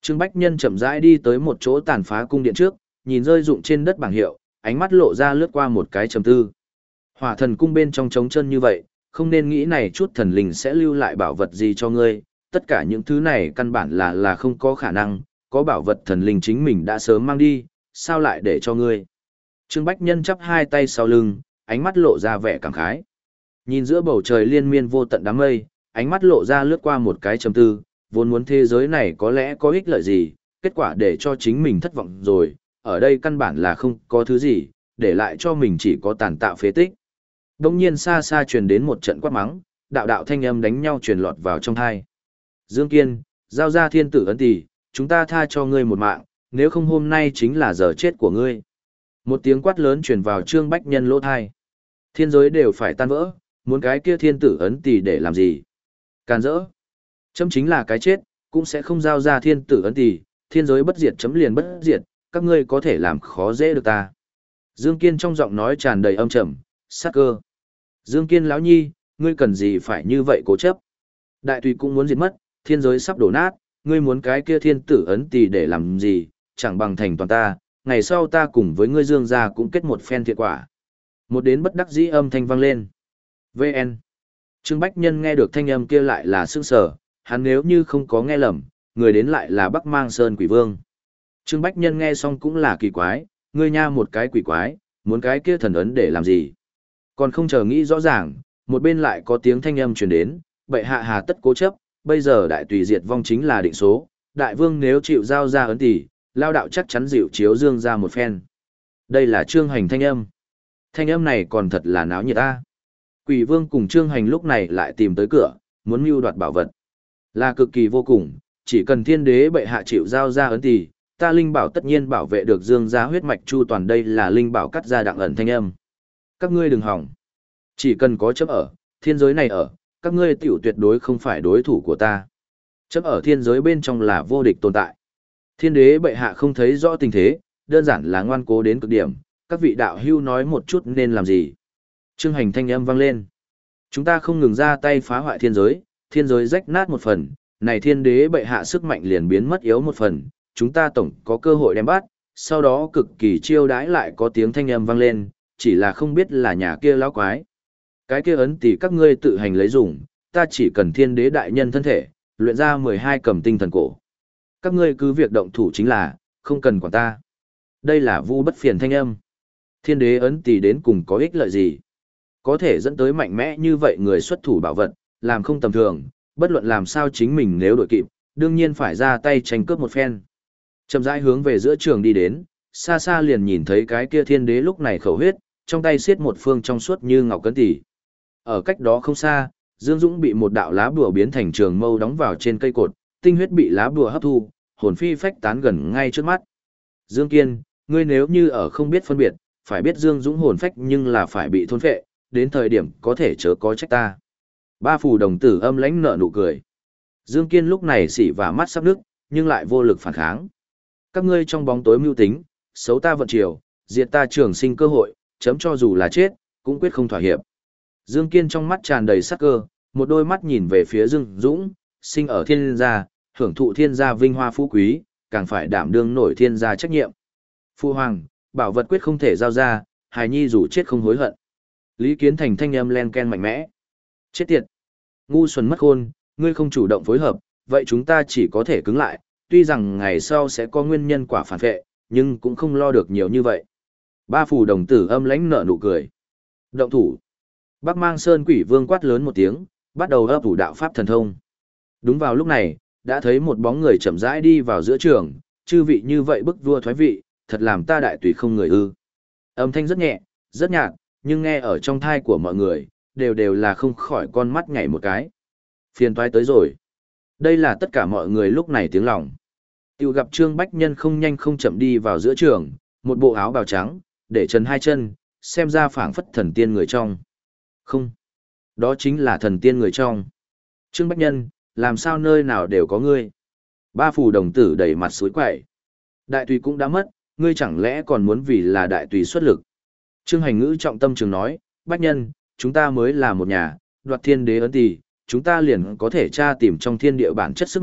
Trương Bách Nhân chậm rãi đi tới một chỗ tàn phá cung điện trước, nhìn rơi rụng trên đất bảng hiệu, ánh mắt lộ ra lướt qua một cái trầm tư. Hỏa thần cung bên trong trống chân như vậy, không nên nghĩ này chút thần linh sẽ lưu lại bảo vật gì cho ngươi, tất cả những thứ này căn bản là là không có khả năng, có bảo vật thần linh chính mình đã sớm mang đi, sao lại để cho ngươi. Trương Bách Nhân chắp hai tay sau lưng, ánh mắt lộ ra vẻ cảm khái. Nhìn giữa bầu trời liên miên vô tận đám mây, ánh mắt lộ ra lướt qua một cái trầm tư, vốn muốn thế giới này có lẽ có ích lợi gì, kết quả để cho chính mình thất vọng rồi, ở đây căn bản là không có thứ gì, để lại cho mình chỉ có tàn tạo phế tích. Đông nhiên xa xa truyền đến một trận quát mắng, đạo đạo thanh âm đánh nhau truyền lọt vào trong thai. Dương Kiên, giao ra thiên tử ấn tỷ, chúng ta tha cho ngươi một mạng, nếu không hôm nay chính là giờ chết của ngươi. Một tiếng quát lớn truyền vào Trương Bách Nhân lỗ thai. Thiên giới đều phải tan vỡ, muốn cái kia thiên tử ấn tỷ để làm gì? Càn rỡ. Chấm chính là cái chết, cũng sẽ không giao ra thiên tử ấn tỷ, thiên giới bất diệt chấm liền bất diệt, các ngươi có thể làm khó dễ được ta. Dương Kiên trong giọng nói tràn đầy âm trầm, sát cơ. Dương Kiên lão nhi, ngươi cần gì phải như vậy cố chấp? Đại tùy cũng muốn diệt mất, thiên giới sắp đổ nát, ngươi muốn cái kia thiên tử ấn tỷ để làm gì, chẳng bằng thành toàn ta, ngày sau ta cùng với ngươi Dương gia cũng kết một phen thiệt quả. Một đến bất đắc dĩ âm thanh vang lên. vê en. Trương Bách Nhân nghe được thanh âm kia lại là sững sờ, hắn nếu như không có nghe lầm, người đến lại là Bắc Mang Sơn Quỷ Vương. Trương Bách Nhân nghe xong cũng là kỳ quái, ngươi nha một cái quỷ quái, muốn cái kia thần ấn để làm gì? Còn không chờ nghĩ rõ ràng, một bên lại có tiếng thanh âm truyền đến, bệ hạ hà tất cố chấp, bây giờ đại tùy diệt vong chính là định số, đại vương nếu chịu giao ra ấn tỷ, lao đạo chắc chắn dịu chiếu Dương ra một phen. Đây là Trương Hành thanh âm. Thanh âm này còn thật là náo nhiệt ta. Quỷ Vương cùng Trương Hành lúc này lại tìm tới cửa, muốn mưu đoạt bảo vật. Là cực kỳ vô cùng, chỉ cần thiên đế bệ hạ chịu giao ra ấn tỷ, ta linh bảo tất nhiên bảo vệ được Dương gia huyết mạch chu toàn, đây là linh bảo cắt ra đặng ẩn thanh âm. Các ngươi đừng hỏng. Chỉ cần có chấp ở, thiên giới này ở, các ngươi tiểu tuyệt đối không phải đối thủ của ta. Chấp ở thiên giới bên trong là vô địch tồn tại. Thiên đế bệ hạ không thấy rõ tình thế, đơn giản là ngoan cố đến cực điểm, các vị đạo hưu nói một chút nên làm gì. Trương Hành thanh âm vang lên. Chúng ta không ngừng ra tay phá hoại thiên giới, thiên giới rách nát một phần, này thiên đế bệ hạ sức mạnh liền biến mất yếu một phần, chúng ta tổng có cơ hội đem bắt, sau đó cực kỳ chiêu đãi lại có tiếng thanh âm vang lên, chỉ là không biết là nhà kia lão quái. Cái kia ấn tỷ các ngươi tự hành lấy dùng, ta chỉ cần thiên đế đại nhân thân thể, luyện ra mười hai cầm tinh thần cổ. Các ngươi cứ việc động thủ chính là, không cần quản ta. Đây là Vu Bất Phiền thanh âm. Thiên đế ấn tỷ đến cùng có ích lợi gì? Có thể dẫn tới mạnh mẽ như vậy người xuất thủ bảo vật, làm không tầm thường, bất luận làm sao chính mình nếu đội kịp, đương nhiên phải ra tay tranh cướp một phen. Chậm rãi hướng về giữa trường đi đến, xa xa liền nhìn thấy cái kia thiên đế lúc này khẩu huyết, trong tay xiết một phương trong suốt như ngọc cấn tỷ. Ở cách đó không xa, Dương Dũng bị một đạo lá bùa biến thành trường mâu đóng vào trên cây cột, tinh huyết bị lá bùa hấp thu, hồn phi phách tán gần ngay trước mắt. Dương Kiên, ngươi nếu như ở không biết phân biệt, phải biết Dương Dũng hồn phách nhưng là phải bị thôn phệ, đến thời điểm có thể chớ có trách ta. Ba phù đồng tử âm lãnh nở nụ cười. Dương Kiên lúc này xỉ và mắt sắp nước, nhưng lại vô lực phản kháng. Các ngươi trong bóng tối mưu tính, xấu ta vận chiều, diệt ta trường sinh cơ hội, chấm cho dù là chết, cũng quyết không thỏa hiệp. Dương Kiên trong mắt tràn đầy sắc cơ, một đôi mắt nhìn về phía Dương Dũng, sinh ở thiên gia, hưởng thụ thiên gia vinh hoa phú quý, càng phải đảm đương nổi thiên gia trách nhiệm. Phu hoàng, bảo vật quyết không thể giao ra, hài nhi dù chết không hối hận. Lý Kiến Thành thanh âm len ken mạnh mẽ. Chết tiệt! Ngu xuẩn mất khôn, ngươi không chủ động phối hợp, vậy chúng ta chỉ có thể cứng lại, tuy rằng ngày sau sẽ có nguyên nhân quả phản vệ, nhưng cũng không lo được nhiều như vậy. Ba phù đồng tử âm lãnh nở nụ cười. Động thủ! Bắc Mang Sơn Quỷ Vương quát lớn một tiếng, bắt đầu ấp ủ đạo pháp thần thông. Đúng vào lúc này, đã thấy một bóng người chậm rãi đi vào giữa trường, chư vị như vậy bức vua thoái vị, thật làm ta đại tùy không người ư. Âm thanh rất nhẹ, rất nhạt, nhưng nghe ở trong thai của mọi người, đều đều là không khỏi con mắt nhảy một cái. Phiền toái tới rồi. Đây là tất cả mọi người lúc này tiếng lòng. Tiểu gặp Trương Bách Nhân không nhanh không chậm đi vào giữa trường, một bộ áo bào trắng, để trần hai chân, xem ra phảng phất thần tiên người trong. Không. Đó chính là thần tiên người trong. Trương Bách Nhân, làm sao nơi nào đều có ngươi. Ba phù đồng tử đầy mặt suối quậy. Đại tùy cũng đã mất, ngươi chẳng lẽ còn muốn vì là đại tùy xuất lực. Trương Hành Ngữ trọng tâm trường nói, Bách Nhân, chúng ta mới là một nhà, đoạt thiên đế ấn tỷ, chúng ta liền có thể tra tìm trong thiên địa bản chất sức mạnh,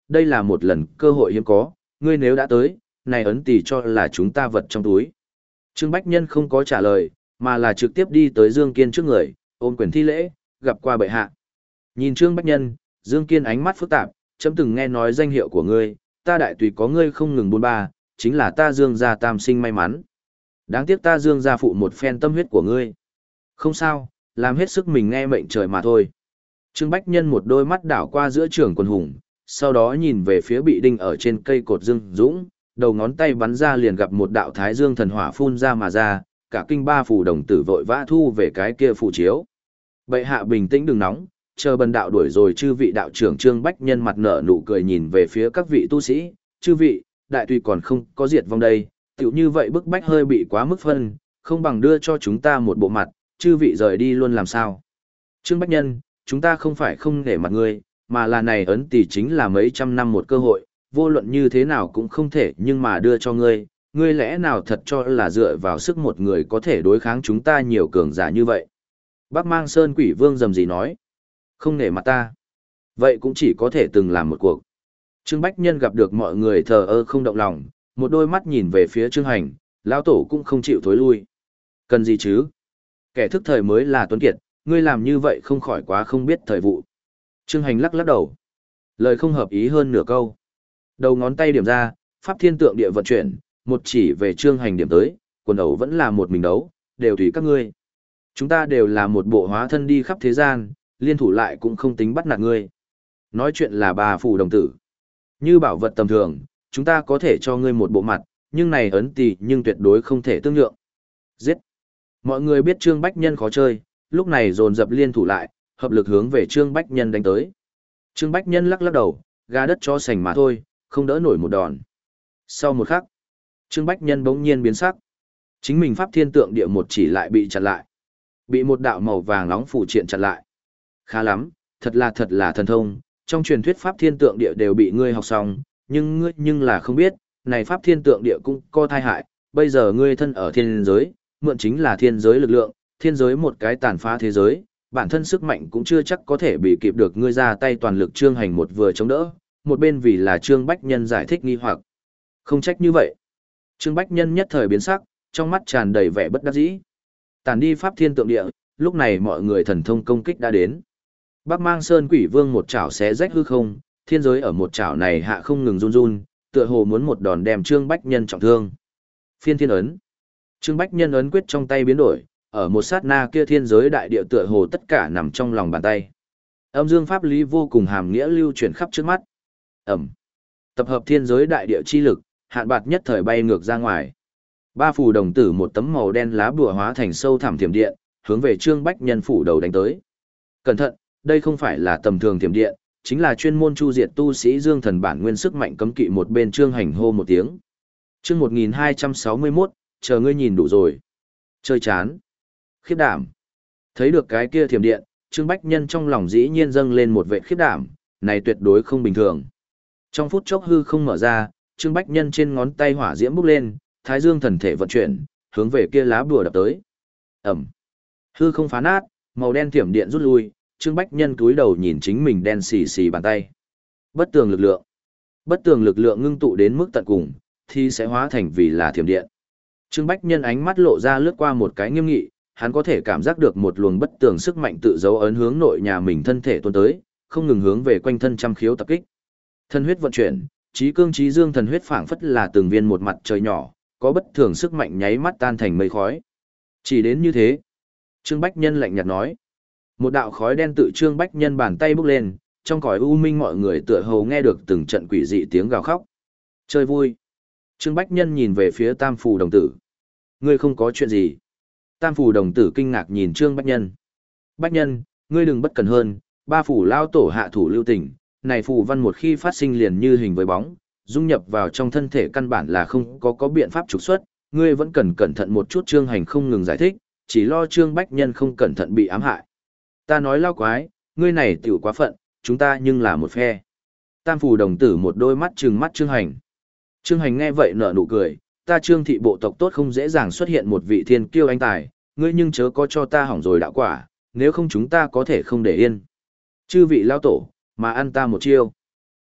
đây là một lần cơ hội hiếm có, ngươi nếu đã tới, này ấn tỷ cho là chúng ta vật trong túi. Trương Bách Nhân không có trả lời, mà là trực tiếp đi tới Dương Kiên trước người, ôm quyền thi lễ, gặp qua bệ hạ. Nhìn Trương Bách Nhân, Dương Kiên ánh mắt phức tạp, chấm từng nghe nói danh hiệu của ngươi, ta đại tùy có ngươi không ngừng buôn ba, chính là ta Dương gia tam sinh may mắn. Đáng tiếc ta Dương gia phụ một phen tâm huyết của ngươi. Không sao, làm hết sức mình nghe mệnh trời mà thôi. Trương Bách Nhân một đôi mắt đảo qua giữa trường quần hùng, sau đó nhìn về phía bị đinh ở trên cây cột Dương Dũng, đầu ngón tay bắn ra liền gặp một đạo thái dương thần hỏa phun ra mà ra, cả kinh ba phù đồng tử vội vã thu về cái kia phù chiếu. Bệ hạ bình tĩnh đừng nóng, chờ bần đạo đuổi rồi chư vị đạo trưởng Trương Bách Nhân mặt nở nụ cười nhìn về phía các vị tu sĩ, chư vị, đại tùy còn không có diệt vong đây, tiểu như vậy bức bách hơi bị quá mức phân, không bằng đưa cho chúng ta một bộ mặt, chư vị rời đi luôn làm sao. Trương Bách Nhân, chúng ta không phải không để mặt ngươi, mà là này ấn tỷ chính là mấy trăm năm một cơ hội, vô luận như thế nào cũng không thể nhưng mà đưa cho ngươi, ngươi lẽ nào thật cho là dựa vào sức một người có thể đối kháng chúng ta nhiều cường giả như vậy. Bắc Mang Sơn Quỷ Vương rầm rì nói, không nể mặt ta, vậy cũng chỉ có thể từng làm một cuộc. Trương Bách Nhân gặp được mọi người thờ ơ không động lòng, một đôi mắt nhìn về phía Trương Hành, lão tổ cũng không chịu thối lui. Cần gì chứ? Kẻ thức thời mới là tuấn kiệt, ngươi làm như vậy không khỏi quá không biết thời vụ. Trương Hành lắc lắc đầu. Lời không hợp ý hơn nửa câu. Đầu ngón tay điểm ra, pháp thiên tượng địa vận chuyển, một chỉ về Trương Hành điểm tới, quần ẩu vẫn là một mình đấu, đều tùy các ngươi. Chúng ta đều là một bộ hóa thân đi khắp thế gian, liên thủ lại cũng không tính bắt nạt ngươi. Nói chuyện là bà phù đồng tử. Như bảo vật tầm thường, chúng ta có thể cho ngươi một bộ mặt, nhưng này ấn tỷ nhưng tuyệt đối không thể tương nhượng. Giết! Mọi người biết Trương Bách Nhân khó chơi, lúc này dồn dập liên thủ lại, hợp lực hướng về Trương Bách Nhân đánh tới. Trương Bách Nhân lắc lắc đầu, gà đất cho sành mà thôi, không đỡ nổi một đòn. Sau một khắc, Trương Bách Nhân bỗng nhiên biến sắc. Chính mình pháp thiên tượng địa một chỉ lại bị chặn lại. Bị một đạo màu vàng nóng phủ triện chặn lại. Khá lắm, thật là thật là thần thông, trong truyền thuyết pháp thiên tượng địa đều bị ngươi học xong, nhưng ngươi nhưng là không biết, này pháp thiên tượng địa cũng có thai hại, bây giờ ngươi thân ở thiên giới, mượn chính là thiên giới lực lượng, thiên giới một cái tàn phá thế giới, bản thân sức mạnh cũng chưa chắc có thể bị kịp được ngươi ra tay toàn lực Trương Hành một vừa chống đỡ, một bên vì là Trương Bách Nhân giải thích nghi hoặc. Không trách như vậy. Trương Bách Nhân nhất thời biến sắc, trong mắt tràn đầy vẻ bất đắc dĩ. Tản đi pháp thiên tượng địa, lúc này mọi người thần thông công kích đã đến. Bắc Mang Sơn Quỷ Vương một chảo xé rách hư không, thiên giới ở một chảo này hạ không ngừng run run, tựa hồ muốn một đòn đem Trương Bách Nhân trọng thương. Phiên thiên ấn. Trương Bách Nhân ấn quyết trong tay biến đổi, ở một sát na kia thiên giới đại địa tựa hồ tất cả nằm trong lòng bàn tay. Âm dương pháp lý vô cùng hàm nghĩa lưu chuyển khắp trước mắt. Ẩm. Tập hợp thiên giới đại địa chi lực, hạn bạt nhất thời bay ngược ra ngoài. Ba phù đồng tử một tấm màu đen lá bùa hóa thành sâu thẳm thiểm điện, hướng về Trương Bách Nhân phủ đầu đánh tới. Cẩn thận, đây không phải là tầm thường thiểm điện, chính là chuyên môn chu diệt tu sĩ dương thần bản nguyên sức mạnh cấm kỵ một bên Trương Hành hô một tiếng. Chương một nghìn hai trăm sáu mươi mốt, chờ ngươi nhìn đủ rồi. Chơi chán. Khiếp đảm. Thấy được cái kia thiểm điện, Trương Bách Nhân trong lòng dĩ nhiên dâng lên một vệ khiếp đảm, này tuyệt đối không bình thường. Trong phút chốc hư không mở ra, Trương Bách Nhân trên ngón tay hỏa diễm bốc lên, thái dương thần thể vận chuyển, hướng về kia lá bùa đập tới. Ẩm. Hư không phá nát, màu đen thiểm điện rút lui, Trương Bách Nhân cúi đầu nhìn chính mình đen xì xì bàn tay. Bất tường lực lượng. Bất tường lực lượng ngưng tụ đến mức tận cùng, thì sẽ hóa thành vì là thiểm điện. Trương Bách Nhân ánh mắt lộ ra lướt qua một cái nghiêm nghị, hắn có thể cảm giác được một luồng bất tường sức mạnh tự dấu ấn hướng nội nhà mình thân thể tuôn tới, không ngừng hướng về quanh thân trăm khiếu tập kích. Thân huyết vận chuyển, trí cương trí dương thần huyết phảng phất là từng viên một mặt trời nhỏ, có bất thường sức mạnh nháy mắt tan thành mây khói. Chỉ đến như thế. Trương Bách Nhân lạnh nhạt nói. Một đạo khói đen tự Trương Bách Nhân bàn tay bốc lên, trong cõi u minh mọi người tựa hồ nghe được từng trận quỷ dị tiếng gào khóc. Chơi vui. Trương Bách Nhân nhìn về phía Tam Phù đồng tử. Ngươi không có chuyện gì. Tam Phù đồng tử kinh ngạc nhìn Trương Bách Nhân. Bách Nhân, ngươi đừng bất cẩn hơn, ba phủ lao tổ hạ thủ lưu tình, này phù văn một khi phát sinh liền như hình với bóng, dung nhập vào trong thân thể căn bản là không có có biện pháp trục xuất, ngươi vẫn cần cẩn thận một chút. Trương Hành không ngừng giải thích, chỉ lo Trương Bách Nhân không cẩn thận bị ám hại. Ta nói lao quái, ngươi này tiểu quá phận, chúng ta nhưng là một phe. Tam Phù đồng tử một đôi mắt trừng mắt Trương Hành. Trương Hành nghe vậy nở nụ cười, ta Trương thị bộ tộc tốt không dễ dàng xuất hiện một vị thiên kiêu anh tài, ngươi nhưng chớ có cho ta hỏng rồi đạo quả, nếu không chúng ta có thể không để yên. Chư vị lao tổ, mà ăn ta một chiêu.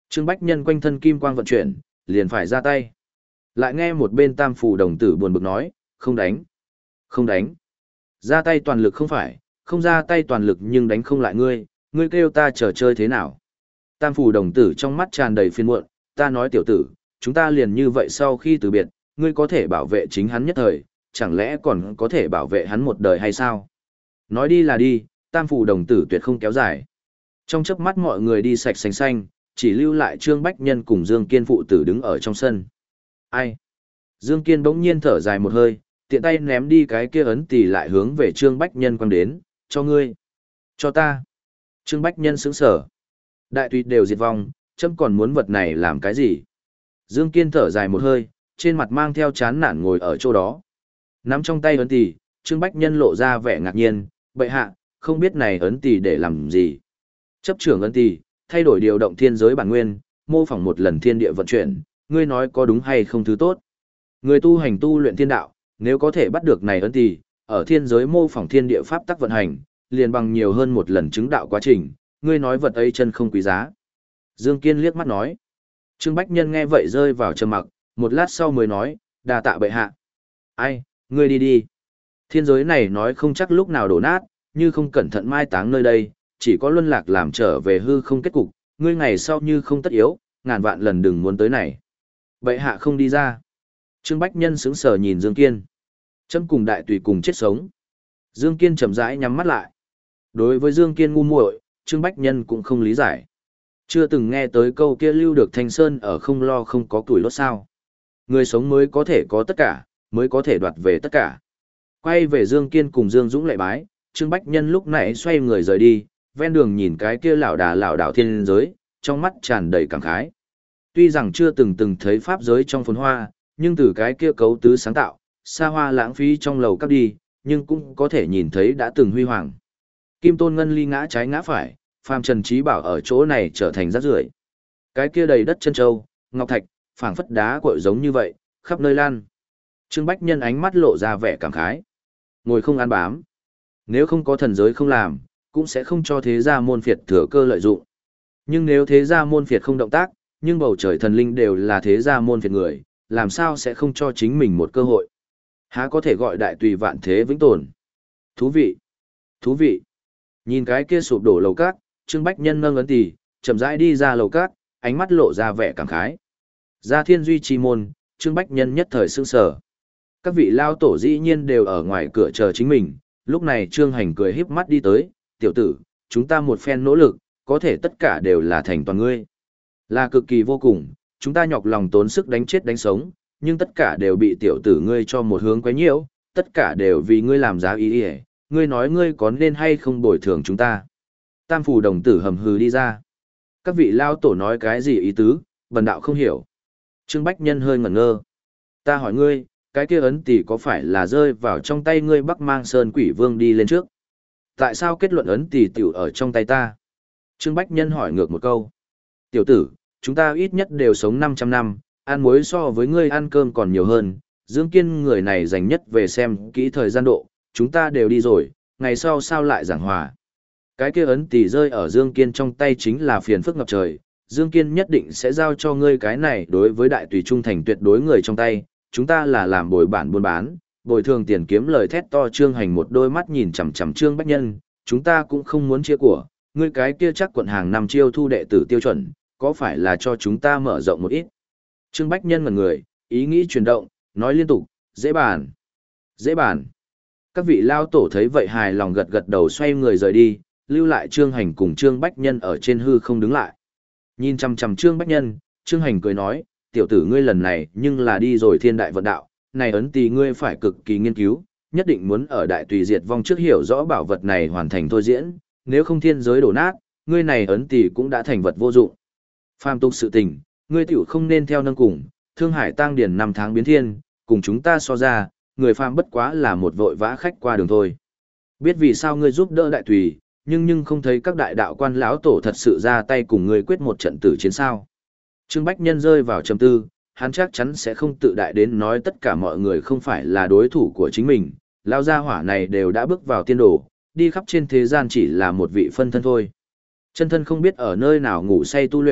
Trương Bách Nhân quanh thân kim quang vận chuyển, liền phải ra tay. Lại nghe một bên Tam Phủ đồng tử buồn bực nói, không đánh, không đánh. Ra tay toàn lực không phải, không ra tay toàn lực nhưng đánh không lại ngươi, ngươi kêu ta chờ chơi thế nào. Tam Phủ đồng tử trong mắt tràn đầy phiền muộn, ta nói tiểu tử, chúng ta liền như vậy sau khi từ biệt, ngươi có thể bảo vệ chính hắn nhất thời, chẳng lẽ còn có thể bảo vệ hắn một đời hay sao? Nói đi là đi, Tam Phủ đồng tử tuyệt không kéo dài. Trong chớp mắt mọi người đi sạch sành xanh, chỉ lưu lại Trương Bách Nhân cùng Dương Kiên phụ tử đứng ở trong sân. Ai? Dương Kiên bỗng nhiên thở dài một hơi, tiện tay ném đi cái kia ấn tỷ lại hướng về Trương Bách Nhân quăng đến, cho ngươi. Cho ta. Trương Bách Nhân sững sở. Đại tùy đều diệt vong, chấm còn muốn vật này làm cái gì? Dương Kiên thở dài một hơi, trên mặt mang theo chán nản ngồi ở chỗ đó. Nắm trong tay ấn tỷ, Trương Bách Nhân lộ ra vẻ ngạc nhiên, bệ hạ, không biết này ấn tỷ để làm gì. Chấp trưởng ấn tỷ, thay đổi điều động thiên giới bản nguyên, mô phỏng một lần thiên địa vận chuyển, ngươi nói có đúng hay không thứ tốt. Người tu hành tu luyện thiên đạo, nếu có thể bắt được này ấn tỷ, ở thiên giới mô phỏng thiên địa pháp tắc vận hành, liền bằng nhiều hơn một lần chứng đạo quá trình, ngươi nói vật ấy chân không quý giá. Dương Kiên liếc mắt nói. Trương Bách Nhân nghe vậy rơi vào trầm mặc, một lát sau mới nói, đa tạ bệ hạ. Ai, ngươi đi đi. Thiên giới này nói không chắc lúc nào đổ nát, như không cẩn thận mai táng nơi đây, chỉ có luân lạc làm trở về hư không kết cục, ngươi ngày sau như không tất yếu, ngàn vạn lần đừng muốn tới này. Bệ hạ không đi ra. Trương Bách Nhân sững sờ nhìn Dương Kiên. Chấm cùng đại tùy cùng chết sống. Dương Kiên chậm rãi nhắm mắt lại. Đối với Dương Kiên ngu muội, Trương Bách Nhân cũng không lý giải. Chưa từng nghe tới câu kia lưu được Thanh Sơn ở không lo không có tuổi lót sao. Người sống mới có thể có tất cả, mới có thể đoạt về tất cả. Quay về Dương Kiên cùng Dương Dũng lệ bái, Trương Bách Nhân lúc nãy xoay người rời đi, ven đường nhìn cái kia lão đà lão đảo thiên giới, trong mắt tràn đầy cảm khái. Tuy rằng chưa từng từng thấy pháp giới trong phồn hoa, nhưng từ cái kia cấu tứ sáng tạo, xa hoa lãng phí trong lầu các đi, nhưng cũng có thể nhìn thấy đã từng huy hoàng. Kim tôn ngân ly ngã trái ngã phải, phàm trần trí bảo ở chỗ này trở thành rác rưởi. Cái kia đầy đất chân châu, ngọc thạch, phảng phất đá cội giống như vậy, khắp nơi lan. Trương Bách Nhân ánh mắt lộ ra vẻ cảm khái. Ngồi không ăn bám. Nếu không có thần giới không làm, cũng sẽ không cho thế gia môn phiệt thừa cơ lợi dụng. Nhưng nếu thế gia môn phiệt không động tác, nhưng bầu trời thần linh đều là thế gia môn phiệt người, làm sao sẽ không cho chính mình một cơ hội. Há có thể gọi đại tùy vạn thế vĩnh tồn. Thú vị. Thú vị. Nhìn cái kia sụp đổ lầu cát, Trương Bách Nhân nâng ấn tỷ, chậm rãi đi ra lầu cát, ánh mắt lộ ra vẻ cảm khái. Ra thiên duy chi môn, Trương Bách Nhân nhất thời sững sờ. Các vị lao tổ dĩ nhiên đều ở ngoài cửa chờ chính mình, lúc này Trương Hành cười híp mắt đi tới, tiểu tử, chúng ta một phen nỗ lực, có thể tất cả đều là thành toàn ngươi. Là cực kỳ vô cùng, chúng ta nhọc lòng tốn sức đánh chết đánh sống, nhưng tất cả đều bị tiểu tử ngươi cho một hướng quấy nhiễu, tất cả đều vì ngươi làm giá ý ý, ngươi nói ngươi có nên hay không bồi thường chúng ta. Tam Phủ đồng tử hầm hừ đi ra. Các vị lao tổ nói cái gì ý tứ, bần đạo không hiểu. Trương Bách Nhân hơi ngẩn ngơ. Ta hỏi ngươi, cái kia ấn tỷ có phải là rơi vào trong tay ngươi Bắc Mang Sơn Quỷ Vương đi lên trước? Tại sao kết luận ấn tỷ tiểu ở trong tay ta? Trương Bách Nhân hỏi ngược một câu. Tiểu tử, chúng ta ít nhất đều sống 500 năm, ăn muối so với ngươi ăn cơm còn nhiều hơn. Dương Kiên người này dành nhất về xem kỹ thời gian độ, chúng ta đều đi rồi, ngày sau sao lại giảng hòa. Cái kia ấn tỷ rơi ở Dương Kiên trong tay chính là phiền phức ngập trời, Dương Kiên nhất định sẽ giao cho ngươi cái này đối với đại tùy trung thành tuyệt đối người trong tay, chúng ta là làm bồi bản buôn bán, bồi thường tiền kiếm lời thét to. Trương Hành một đôi mắt nhìn chằm chằm Trương Bách Nhân, chúng ta cũng không muốn chia của, ngươi cái kia chắc quận hàng năm chiêu thu đệ tử tiêu chuẩn, có phải là cho chúng ta mở rộng một ít. Trương Bách Nhân ngẩn người, ý nghĩ chuyển động, nói liên tục, dễ bàn, dễ bàn. Các vị lao tổ thấy vậy hài lòng gật gật đầu xoay người rời đi, lưu lại Trương Hành cùng Trương Bách Nhân ở trên hư không đứng lại. Nhìn chằm chằm Trương Bách Nhân, Trương Hành cười nói, tiểu tử ngươi lần này nhưng là đi rồi thiên đại vận đạo, này ấn tỷ ngươi phải cực kỳ nghiên cứu, nhất định muốn ở đại tùy diệt vong trước hiểu rõ bảo vật này hoàn thành thôi diễn, nếu không thiên giới đổ nát, ngươi này ấn tỷ cũng đã thành vật vô dụng. Phàm tục sự tình, ngươi tiểu không nên theo nâng cùng, Thương Hải tăng điển năm tháng biến thiên, cùng chúng ta so ra, người phàm bất quá là một vội vã khách qua đường thôi. Biết vì sao ngươi giúp đỡ đại tùy, nhưng nhưng không thấy các đại đạo quan lão tổ thật sự ra tay cùng ngươi quyết một trận tử chiến sao. Trương Bách Nhân rơi vào trầm tư, hắn chắc chắn sẽ không tự đại đến nói tất cả mọi người không phải là đối thủ của chính mình, lao gia hỏa này đều đã bước vào tiên đồ, đi khắp trên thế gian chỉ là một vị phân thân thôi. Chân thân không biết ở nơi nào ngủ say tu luyện,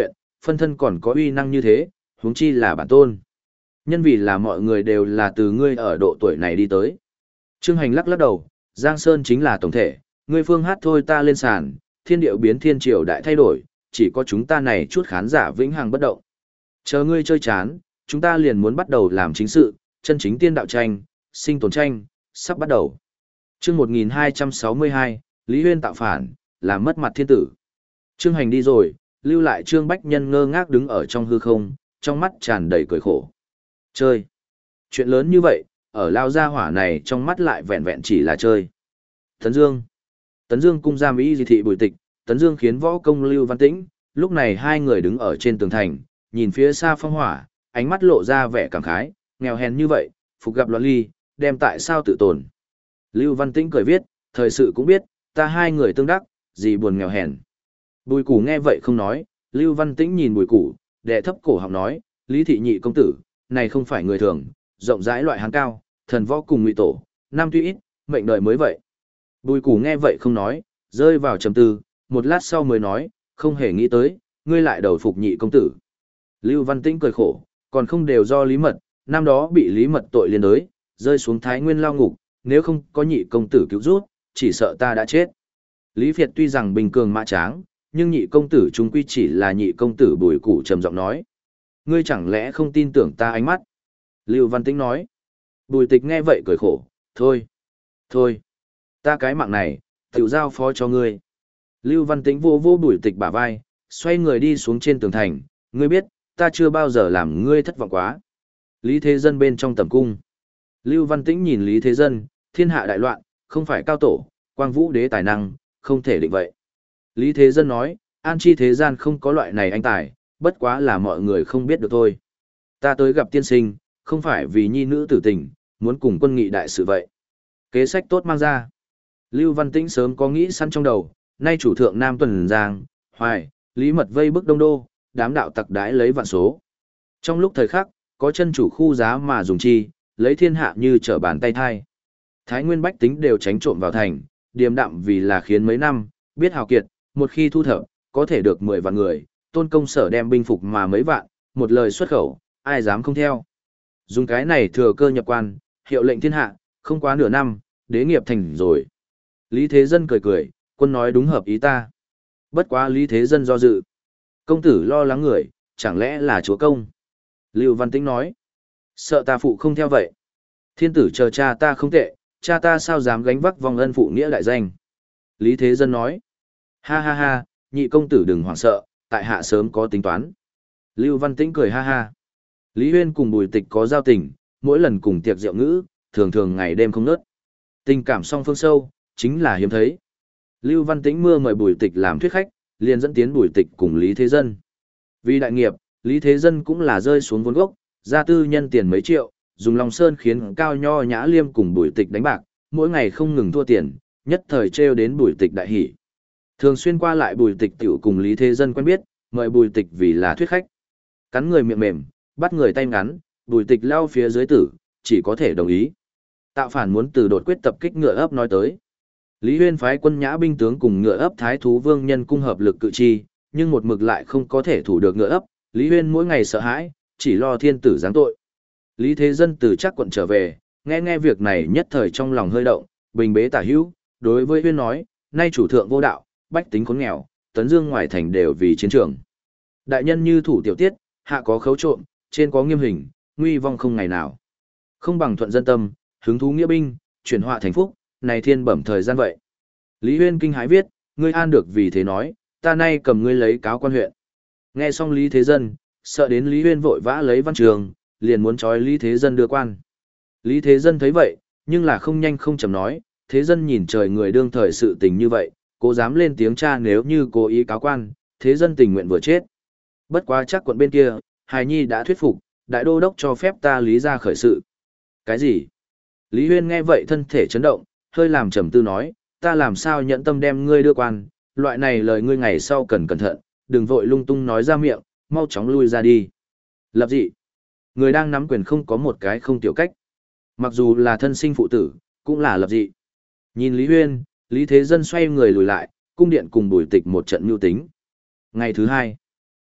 phân thân còn có uy năng như thế, huống chi là bản tôn. Nhân vì là mọi người đều là từ ngươi ở độ tuổi này đi tới. Trương Hành lắc lắc đầu, Giang Sơn chính là tổng thể, ngươi phương hát thôi ta lên sàn, thiên điệu biến thiên triều đại thay đổi, chỉ có chúng ta này chút khán giả vĩnh hằng bất động. Chờ ngươi chơi chán, chúng ta liền muốn bắt đầu làm chính sự, chân chính tiên đạo tranh, sinh tồn tranh, sắp bắt đầu. Chương một nghìn hai trăm sáu mươi hai, Lý Huyên tạo phản, làm mất mặt thiên tử. Trương Hành đi rồi, lưu lại Trương Bách Nhân ngơ ngác đứng ở trong hư không, trong mắt tràn đầy cười khổ. Chơi. Chuyện lớn như vậy, ở lao gia hỏa này trong mắt lại vẹn vẹn chỉ là chơi. Tấn Dương. Tấn Dương cung giam ý di thị Bùi Tịch, Tấn Dương khiến võ công Lưu Văn Tĩnh, lúc này hai người đứng ở trên tường thành, nhìn phía xa phong hỏa, ánh mắt lộ ra vẻ cảm khái, nghèo hèn như vậy, phục gặp loạn ly, đem tại sao tự tồn. Lưu Văn Tĩnh cười viết, thời sự cũng biết, ta hai người tương đắc, gì buồn nghèo hèn. Bùi Củ nghe vậy không nói, Lưu Văn Tĩnh nhìn Bùi Củ, đệ thấp cổ họng nói, Lý thị nhị công tử, này không phải người thường, rộng rãi loại hán cao, thần võ cùng ngụy tổ, năm tuy ít, mệnh đời mới vậy. Bùi Củ nghe vậy không nói, rơi vào trầm tư, một lát sau mới nói, không hề nghĩ tới, ngươi lại đầu phục nhị công tử. Lưu Văn Tĩnh cười khổ, còn không đều do Lý Mật, năm đó bị Lý Mật tội liên đới, rơi xuống Thái Nguyên lao ngục, nếu không có nhị công tử cứu rút, chỉ sợ ta đã chết. Lý Việt tuy rằng bình cường mã tráng, nhưng nhị công tử chúng quy chỉ là nhị công tử. Bùi Củ trầm giọng nói. Ngươi chẳng lẽ không tin tưởng ta ánh mắt? Lưu Văn Tĩnh nói. Bùi Tịch nghe vậy cười khổ, thôi, thôi, ta cái mạng này, tiểu giao phó cho ngươi. Lưu Văn Tĩnh vô vô Bùi Tịch bả vai, xoay người đi xuống trên tường thành, ngươi biết, ta chưa bao giờ làm ngươi thất vọng quá. Lý Thế Dân bên trong tầm cung. Lưu Văn Tĩnh nhìn Lý Thế Dân, thiên hạ đại loạn, không phải cao tổ, quang vũ đế tài năng, không thể định vậy. Lý Thế Dân nói, an chi thế gian không có loại này anh tài, bất quá là mọi người không biết được thôi. Ta tới gặp tiên sinh, không phải vì nhi nữ tử tình, muốn cùng quân nghị đại sự vậy. Kế sách tốt mang ra. Lưu Văn Tĩnh sớm có nghĩ sẵn trong đầu, nay chủ thượng Nam Tuần Giang, Hoài, Lý Mật vây bức đông đô, đám đạo tặc đái lấy vạn số. Trong lúc thời khắc, có chân chủ khu giá mà dùng chi, lấy thiên hạ như trở bàn tay thai. Thái Nguyên bách tính đều tránh trộm vào thành, điềm đạm vì là khiến mấy năm, biết hào kiệt, một khi thu thập, có thể được mười vạn người, tôn công sở đem binh phục mà mấy vạn, một lời xuất khẩu, ai dám không theo. Dùng cái này thừa cơ nhập quan, hiệu lệnh thiên hạ, không quá nửa năm, đế nghiệp thành rồi. Lý Thế Dân cười cười, quân nói đúng hợp ý ta. Bất quá Lý Thế Dân do dự. Công tử lo lắng người, chẳng lẽ là chúa công? Lưu Văn Tĩnh nói. Sợ ta phụ không theo vậy. Thiên tử chờ cha ta không tệ, cha ta sao dám gánh vác vòng ân phụ nghĩa đại danh. Lý Thế Dân nói. Ha ha ha, nhị công tử đừng hoảng sợ, tại hạ sớm có tính toán. Lưu Văn Tĩnh cười ha ha. Lý Huyên cùng Bùi Tịch có giao tình, mỗi lần cùng tiệc rượu ngữ, thường thường ngày đêm không nớt. Tình cảm song phương sâu, chính là hiếm thấy. Lưu Văn Tĩnh mưa mời Bùi Tịch làm thuyết khách, liền dẫn tiến Bùi Tịch cùng Lý Thế Dân. Vì đại nghiệp, Lý Thế Dân cũng là rơi xuống vốn gốc, ra tư nhân tiền mấy triệu, dùng lòng sơn khiến Cao Nho Nhã Liêm cùng Bùi Tịch đánh bạc, mỗi ngày không ngừng thua tiền, nhất thời trêu đến Bùi Tịch đại hỉ. Thường xuyên qua lại Bùi Tịch tiểu cùng Lý Thế Dân quen biết, mời Bùi Tịch vì là thuyết khách. Cắn người miệng mềm, bắt người tay ngắn, Bùi Tịch lao phía dưới tử, chỉ có thể đồng ý. Tạo phản muốn từ đột quyết tập kích ngựa ấp nói tới. Lý Huyên phái quân nhã binh tướng cùng ngựa ấp Thái Thú Vương nhân cung hợp lực cự chi, nhưng một mực lại không có thể thủ được ngựa ấp, Lý Huyên mỗi ngày sợ hãi, chỉ lo thiên tử giáng tội. Lý Thế Dân từ chắc quận trở về, nghe nghe việc này nhất thời trong lòng hơi động, bình bế tả hữu, đối với Huyên nói, nay chủ thượng vô đạo, bách tính khốn nghèo, tấn dương ngoài thành đều vì chiến trường. Đại nhân như thủ tiểu tiết, hạ có khấu trộm, trên có nghiêm hình, nguy vong không ngày nào. Không bằng thuận dân tâm, hứng thú nghĩa binh, chuyển họa thành phúc, này thiên bẩm thời gian vậy. Lý Huyên kinh hãi viết, ngươi an được vì thế nói, ta nay cầm ngươi lấy cáo quan huyện. Nghe xong Lý Thế Dân, sợ đến Lý Huyên vội vã lấy văn trường, liền muốn trói Lý Thế Dân đưa quan. Lý Thế Dân thấy vậy, nhưng là không nhanh không chậm nói, Thế Dân nhìn trời người đương thời sự tình như vậy, cố dám lên tiếng cha nếu như cố ý cáo quan, Thế Dân tình nguyện vừa chết. Bất quá chắc quận bên kia, Hài Nhi đã thuyết phục, đại đô đốc cho phép ta lý ra khởi sự. Cái gì? Lý Huyên nghe vậy thân thể chấn động, hơi làm trầm tư nói, ta làm sao nhẫn tâm đem ngươi đưa quan, loại này lời ngươi ngày sau cần cẩn thận, đừng vội lung tung nói ra miệng, mau chóng lui ra đi. Lập dị. Người đang nắm quyền không có một cái không tiểu cách. Mặc dù là thân sinh phụ tử, cũng là lập dị. Nhìn Lý Huyên, Lý Thế Dân xoay người lùi lại, cung điện cùng Bùi Tịch một trận mưu tính. Ngày thứ hai,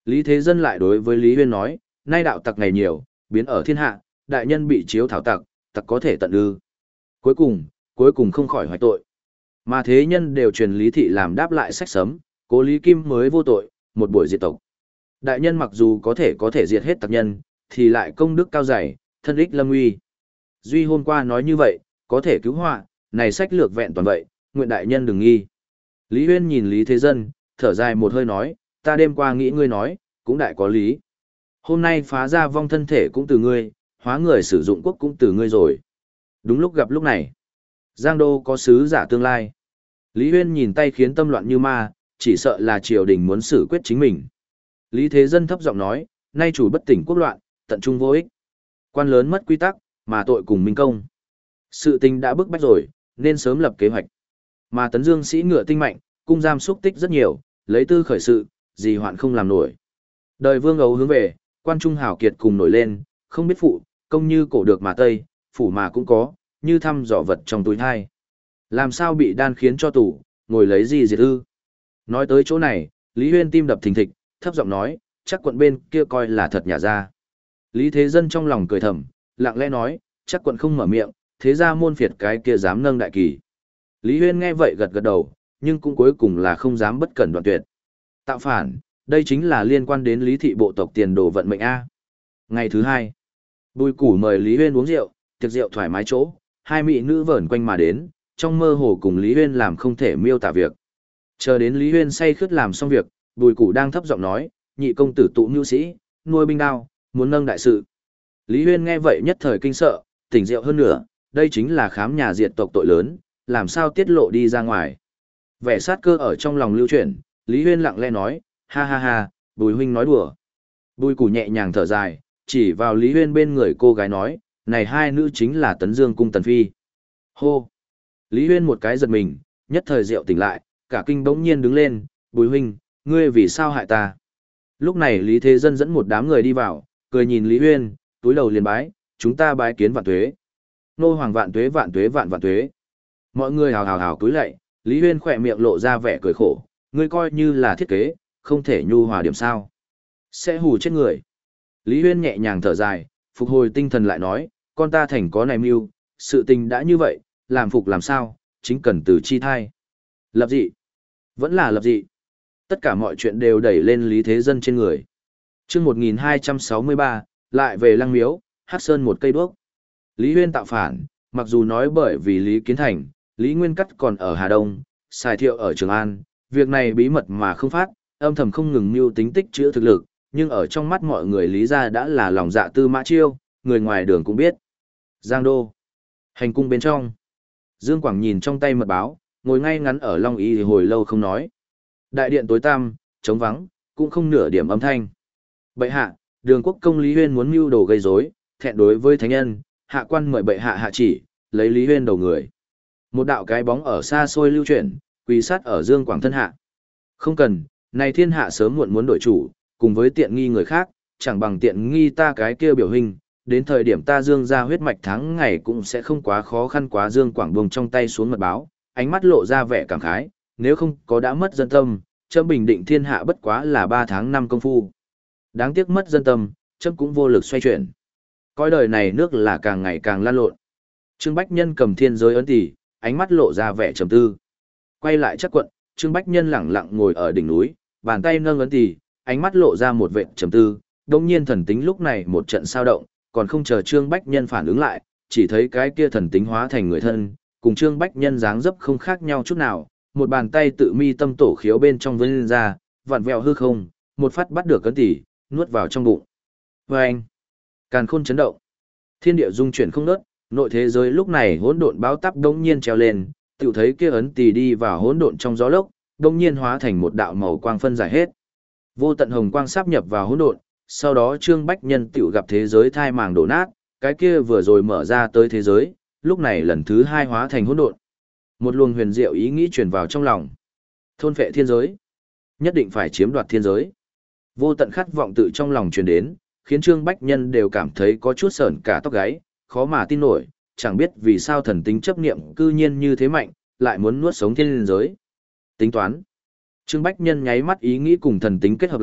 Lý Thế Dân lại đối với Lý Huyên nói, nay đạo tặc ngày nhiều, biến ở thiên hạ, đại nhân bị chiếu thảo tặc, tặc có thể tận ư. Cuối cùng, cuối cùng không khỏi hoài tội. Mà thế nhân đều truyền Lý Thị làm đáp lại sách sấm, cố Lý Kim mới vô tội, một buổi diệt tộc. Đại nhân mặc dù có thể có thể diệt hết tặc nhân, thì lại công đức cao dày, thân ích lâm uy. Duy hôm qua nói như vậy, có thể cứu họa, này sách lược vẹn toàn vậy, nguyện đại nhân đừng nghi. Lý Huyên nhìn Lý Thế Dân, thở dài một hơi nói, ta đêm qua nghĩ ngươi nói, cũng đại có lý. Hôm nay phá ra vong thân thể cũng từ ngươi, hóa người sử dụng quốc cũng từ ngươi rồi. Đúng lúc gặp lúc này, Giang Đô có sứ giả tương lai. Lý Huyên nhìn tay khiến tâm loạn như ma, chỉ sợ là triều đình muốn xử quyết chính mình. Lý Thế Dân thấp giọng nói, nay chủ bất tỉnh quốc loạn, tận trung vô ích. Quan lớn mất quy tắc, mà tội cùng minh công. Sự tình đã bức bách rồi, nên sớm lập kế hoạch. Mà Tấn Dương sĩ ngựa tinh mạnh, cung giam xúc tích rất nhiều, lấy tư khởi sự, gì hoạn không làm nổi. Đời vương ấu hướng về, quan trung hảo kiệt cùng nổi lên, không biết phụ, công như cổ được mà tây, phủ mà cũng có, như thăm dò vật trong túi thai. Làm sao bị đan khiến cho tủ, ngồi lấy gì diệt ư? Nói tới chỗ này, Lý Huyên tim đập thình thịch, thấp giọng nói, chắc quận bên kia coi là thật nhà ra. Lý Thế Dân trong lòng cười thầm, lặng lẽ nói, chắc quận không mở miệng, thế ra môn phiệt cái kia dám nâng đại kỳ. Lý Huyên nghe vậy gật gật đầu, nhưng cũng cuối cùng là không dám bất cẩn đoạn tuyệt. Tạo phản, đây chính là liên quan đến Lý thị bộ tộc tiền đồ vận mệnh A. Ngày thứ hai, Bùi Củ mời Lý Huyên uống rượu, tiệc rượu thoải mái chỗ, hai mỹ nữ vờn quanh mà đến, trong mơ hồ cùng Lý Huyên làm không thể miêu tả việc. Chờ đến Lý Huyên say khướt làm xong việc, Bùi Củ đang thấp giọng nói, nhị công tử tụ nhu sĩ, nuôi binh đao, muốn nâng đại sự. Lý Huyên nghe vậy nhất thời kinh sợ, tỉnh rượu hơn nữa, đây chính là khám nhà diệt tộc tội lớn, làm sao tiết lộ đi ra ngoài. Vẻ sát cơ ở trong lòng lưu chuyển, Lý Huyên lặng lẽ nói, ha ha ha, Bùi huynh nói đùa. Bùi Củ nhẹ nhàng thở dài, chỉ vào Lý Huyên bên người cô gái nói, này hai nữ chính là Tấn Dương cung Tần Phi. Hô! Lý Huyên một cái giật mình, nhất thời rượu tỉnh lại, cả kinh bỗng nhiên đứng lên, Bùi huynh, ngươi vì sao hại ta? Lúc này Lý Thế Dân dẫn một đám người đi vào, cười nhìn Lý Huyên, túi đầu liền bái, chúng ta bái kiến vạn tuế. Nô hoàng vạn tuế vạn tuế vạn vạn tuế. Mọi người hào hào hào túi lạy, Lý Huyên khỏe miệng lộ ra vẻ cười khổ, ngươi coi như là thiết kế, không thể nhu hòa điểm sao. Sẽ hù chết người. Lý Huyên nhẹ nhàng thở dài, phục hồi tinh thần lại nói, con ta thành có này mưu, sự tình đã như vậy, làm phục làm sao, chính cần từ chi thai. Lập dị. Vẫn là lập dị. Tất cả mọi chuyện đều đẩy lên Lý Thế Dân trên người. Trước một nghìn hai trăm sáu mươi ba, lại về Lăng Miếu, hát sơn một cây đuốc. Lý Huyên tạo phản, mặc dù nói bởi vì Lý Kiến Thành, Lý Nguyên Cắt còn ở Hà Đông, Sài Thiệu ở Trường An, việc này bí mật mà không phát, âm thầm không ngừng mưu tính tích chữa thực lực, nhưng ở trong mắt mọi người Lý gia đã là lòng dạ tư mã chiêu, người ngoài đường cũng biết. Giang Đô, hành cung bên trong. Dương Quảng nhìn trong tay mật báo, ngồi ngay ngắn ở Long Y thì hồi lâu không nói. Đại điện tối tăm, trống vắng, cũng không nửa điểm âm thanh. Bệ hạ, Đường Quốc công Lý Huyên muốn mưu đồ gây rối, thẹn đối với thánh nhân, hạ quan mời bệ hạ hạ chỉ, lấy Lý Huyên đầu người. Một đạo cái bóng ở xa xôi lưu chuyển, quỳ sát ở Dương Quảng thân hạ. Không cần, này thiên hạ sớm muộn muốn đổi chủ, cùng với tiện nghi người khác, chẳng bằng tiện nghi ta cái kia biểu hình, đến thời điểm ta Dương ra huyết mạch tháng ngày cũng sẽ không quá khó khăn quá. Dương Quảng buông trong tay xuống mật báo, ánh mắt lộ ra vẻ cảm khái, nếu không có đã mất dân tâm, chấm bình định thiên hạ bất quá là ba tháng năm công phu. Đáng tiếc mất dân tâm, chấm cũng vô lực xoay chuyển. Coi đời này nước là càng ngày càng lan lộn. Trương Bách Nhân cầm thiên giới ấn tỷ, ánh mắt lộ ra vẻ trầm tư. Quay lại chắc quận, Trương Bách Nhân lẳng lặng ngồi ở đỉnh núi, bàn tay nâng ấn tỷ, ánh mắt lộ ra một vẻ trầm tư. Đống nhiên thần tính lúc này một trận sao động, còn không chờ Trương Bách Nhân phản ứng lại, chỉ thấy cái kia thần tính hóa thành người thân, cùng Trương Bách Nhân dáng dấp không khác nhau chút nào, một bàn tay tự mi tâm tổ khiếu bên trong vươn lên ra, vặn vẹo hư không, một phát bắt được cấn tỷ, nuốt vào trong bụng. Oeng! Càn khôn chấn động. Thiên địa dung chuyển không ngớt, nội thế giới lúc này hỗn độn báo táp đống nhiên treo lên, tiểu thấy kia ấn tỷ đi vào hỗn độn trong gió lốc, đống nhiên hóa thành một đạo màu quang phân giải hết. Vô tận hồng quang sáp nhập vào hỗn độn, sau đó Trương Bách Nhân tiểu gặp thế giới thai màng đổ nát, cái kia vừa rồi mở ra tới thế giới, lúc này lần thứ hai hóa thành hỗn độn. Một luồng huyền diệu ý nghĩ truyền vào trong lòng. Thôn phệ thiên giới, nhất định phải chiếm đoạt thiên giới. Vô tận khát vọng tự trong lòng truyền đến, khiến Trương Bách Nhân đều cảm thấy có chút sởn cả tóc gáy, khó mà tin nổi, chẳng biết vì sao thần tính chấp niệm cư nhiên như thế mạnh, lại muốn nuốt sống thiên giới. Tính toán. Trương Bách Nhân nháy mắt ý nghĩ cùng thần tính kết hợp lại,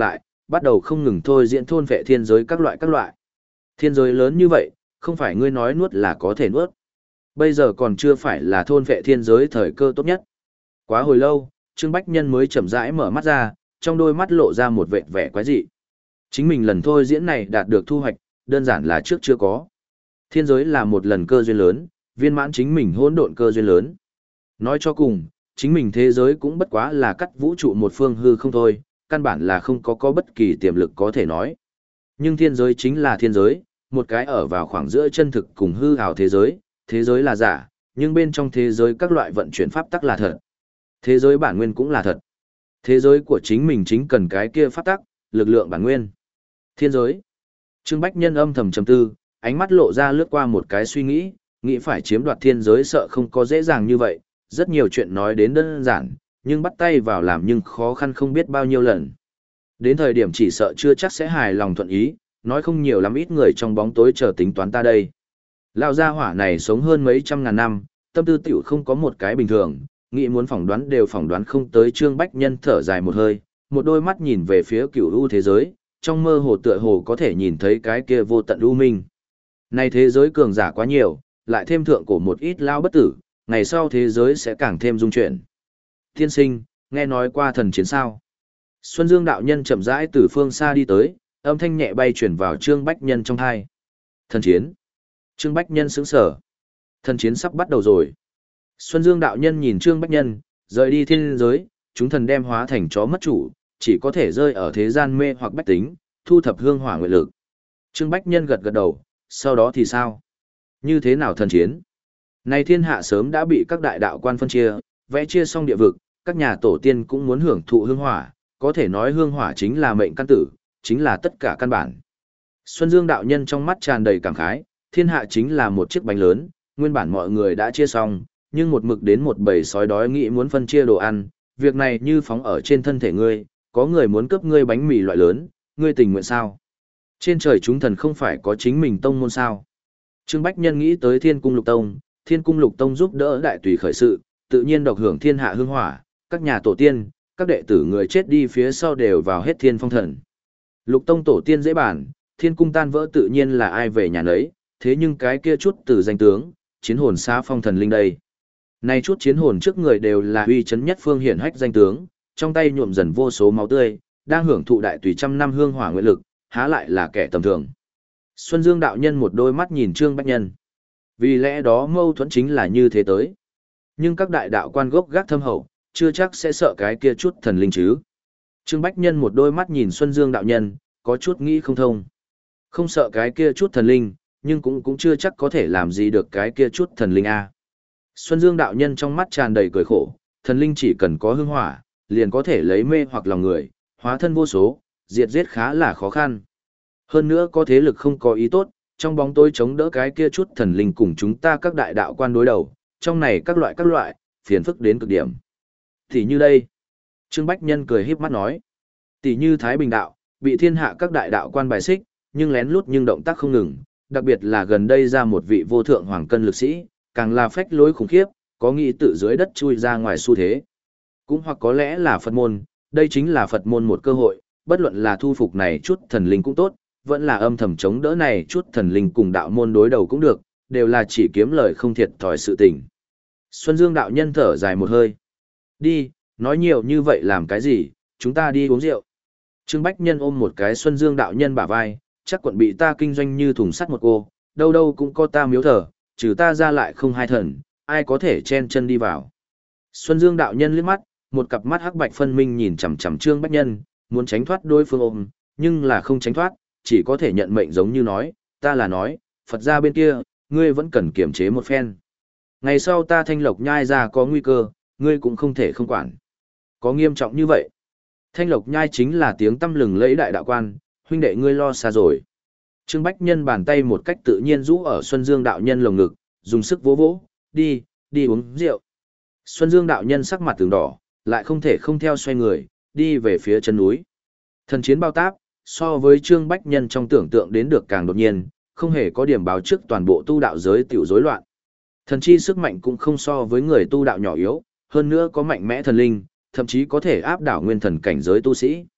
bắt đầu không ngừng thôi diễn thôn vệ thiên giới các loại các loại. Thiên giới lớn như vậy, không phải ngươi nói nuốt là có thể nuốt. Bây giờ còn chưa phải là thôn vệ thiên giới thời cơ tốt nhất. Quá hồi lâu, Trương Bách Nhân mới chậm rãi mở mắt ra, trong đôi mắt lộ ra một vẻ vẻ quái dị. Chính mình lần thôi diễn này đạt được thu hoạch, đơn giản là trước chưa có. Thiên giới là một lần cơ duyên lớn, viên mãn chính mình hỗn độn cơ duyên lớn. Nói cho cùng, chính mình thế giới cũng bất quá là cắt vũ trụ một phương hư không thôi, căn bản là không có có bất kỳ tiềm lực có thể nói. Nhưng thiên giới chính là thiên giới, một cái ở vào khoảng giữa chân thực cùng hư ảo thế giới, thế giới là giả, nhưng bên trong thế giới các loại vận chuyển pháp tắc là thật. Thế giới bản nguyên cũng là thật. Thế giới của chính mình chính cần cái kia pháp tắc, lực lượng bản nguyên. Thiên giới. Trương Bách Nhân âm thầm trầm tư, ánh mắt lộ ra lướt qua một cái suy nghĩ, nghĩ phải chiếm đoạt thiên giới sợ không có dễ dàng như vậy, rất nhiều chuyện nói đến đơn giản, nhưng bắt tay vào làm nhưng khó khăn không biết bao nhiêu lần. Đến thời điểm chỉ sợ chưa chắc sẽ hài lòng thuận ý, nói không nhiều lắm ít người trong bóng tối chờ tính toán ta đây. Lão gia hỏa này sống hơn mấy trăm ngàn năm, tâm tư tiểu không có một cái bình thường, nghĩ muốn phỏng đoán đều phỏng đoán không tới. Trương Bách Nhân thở dài một hơi, một đôi mắt nhìn về phía cửu u thế giới, trong mơ hồ tựa hồ có thể nhìn thấy cái kia vô tận u minh. Này thế giới cường giả quá nhiều, lại thêm thượng cổ một ít lao bất tử, ngày sau thế giới sẽ càng thêm dung chuyển. Tiên sinh, nghe nói qua thần chiến sao? Xuân Dương đạo nhân chậm rãi từ phương xa đi tới, âm thanh nhẹ bay chuyển vào Trương Bách Nhân trong tai. Thần chiến. Trương Bách Nhân sững sờ. Thần chiến sắp bắt đầu rồi. Xuân Dương đạo nhân nhìn Trương Bách Nhân, rời đi thiên giới, chúng thần đem hóa thành chó mất chủ, chỉ có thể rơi ở thế gian mê hoặc bách tính, thu thập hương hỏa nguyện lực. Trương Bách Nhân gật gật đầu, sau đó thì sao? Như thế nào thần chiến? Này thiên hạ sớm đã bị các đại đạo quan phân chia, vẽ chia xong địa vực, các nhà tổ tiên cũng muốn hưởng thụ hương hỏa, có thể nói hương hỏa chính là mệnh căn tử, chính là tất cả căn bản. Xuân Dương đạo nhân trong mắt tràn đầy cảm khái, thiên hạ chính là một chiếc bánh lớn, nguyên bản mọi người đã chia xong, nhưng một mực đến một bầy sói đói nghĩ muốn phân chia đồ ăn, việc này như phóng ở trên thân thể ngươi, có người muốn cướp ngươi bánh mì loại lớn, ngươi tình nguyện sao? Trên trời chúng thần không phải có chính mình tông môn sao? Trương Bách Nhân nghĩ tới Thiên Cung Lục Tông, Thiên Cung Lục Tông giúp đỡ đại tùy khởi sự, tự nhiên độc hưởng thiên hạ hương hỏa, các nhà tổ tiên, các đệ tử người chết đi phía sau đều vào hết thiên phong thần. Lục Tông tổ tiên dễ bản, Thiên Cung tan vỡ tự nhiên là ai về nhà nấy, thế nhưng cái kia chút từ danh tướng, chiến hồn xa phong thần linh đây. Này chút chiến hồn trước người đều là uy chấn nhất phương hiển hách danh tướng, trong tay nhuộm dần vô số máu tươi, đang hưởng thụ đại tùy trăm năm hương hỏa nguyện lực, há lại là kẻ tầm thường. Xuân Dương đạo nhân một đôi mắt nhìn Trương Bách Nhân. Vì lẽ đó mâu thuẫn chính là như thế tới. Nhưng các đại đạo quan gốc gác thâm hậu, chưa chắc sẽ sợ cái kia chút thần linh chứ. Trương Bách Nhân một đôi mắt nhìn Xuân Dương đạo nhân, có chút nghĩ không thông. Không sợ cái kia chút thần linh, nhưng cũng cũng chưa chắc có thể làm gì được cái kia chút thần linh a. Xuân Dương đạo nhân trong mắt tràn đầy cười khổ, thần linh chỉ cần có hương hỏa, liền có thể lấy mê hoặc lòng người, hóa thân vô số, diệt giết khá là khó khăn. Hơn nữa có thế lực không có ý tốt, trong bóng tối chống đỡ cái kia chút thần linh cùng chúng ta các đại đạo quan đối đầu, trong này các loại các loại, phiền phức đến cực điểm. Thì như đây, Trương Bách Nhân cười híp mắt nói, tỷ như Thái Bình đạo, bị thiên hạ các đại đạo quan bài xích, nhưng lén lút nhưng động tác không ngừng, đặc biệt là gần đây ra một vị vô thượng hoàng cân lực sĩ, càng là phách lối khủng khiếp, có nghĩ tự dưới đất chui ra ngoài xu thế. Cũng hoặc có lẽ là Phật môn, đây chính là Phật môn một cơ hội, bất luận là thu phục này chút thần linh cũng tốt, vẫn là âm thầm chống đỡ này chút thần linh cùng đạo môn đối đầu cũng được, đều là chỉ kiếm lời không thiệt thòi sự tình. Xuân Dương đạo nhân thở dài một hơi. Đi, nói nhiều như vậy làm cái gì, chúng ta đi uống rượu. Trương Bách Nhân ôm một cái Xuân Dương đạo nhân bả vai, chắc quận bị ta kinh doanh như thùng sắt một cô, đâu đâu cũng có ta miếu thờ, trừ ta ra lại không hai thần, ai có thể chen chân đi vào. Xuân Dương đạo nhân liếc mắt, một cặp mắt hắc bạch phân minh nhìn chằm chằm Trương Bách Nhân, muốn tránh thoát đối phương ôm, nhưng là không tránh thoát, chỉ có thể nhận mệnh giống như nói, ta là nói, Phật gia bên kia, ngươi vẫn cần kiểm chế một phen. Ngày sau ta Thanh Lộc Nhai ra có nguy cơ, ngươi cũng không thể không quản. Có nghiêm trọng như vậy. Thanh Lộc Nhai chính là tiếng tăm lừng lẫy đại đạo quan, huynh đệ ngươi lo xa rồi. Trương Bách Nhân bàn tay một cách tự nhiên rũ ở Xuân Dương đạo nhân lồng ngực, dùng sức vỗ vỗ, đi, đi uống rượu. Xuân Dương đạo nhân sắc mặt tường đỏ, lại không thể không theo xoay người, đi về phía chân núi. Thần chiến bao táp, so với Trương Bách Nhân trong tưởng tượng đến được càng đột nhiên, không hề có điểm báo trước toàn bộ tu đạo giới tiểu rối loạn. Thần chi sức mạnh cũng không so với người tu đạo nhỏ yếu, hơn nữa có mạnh mẽ thần linh, thậm chí có thể áp đảo nguyên thần cảnh giới tu sĩ.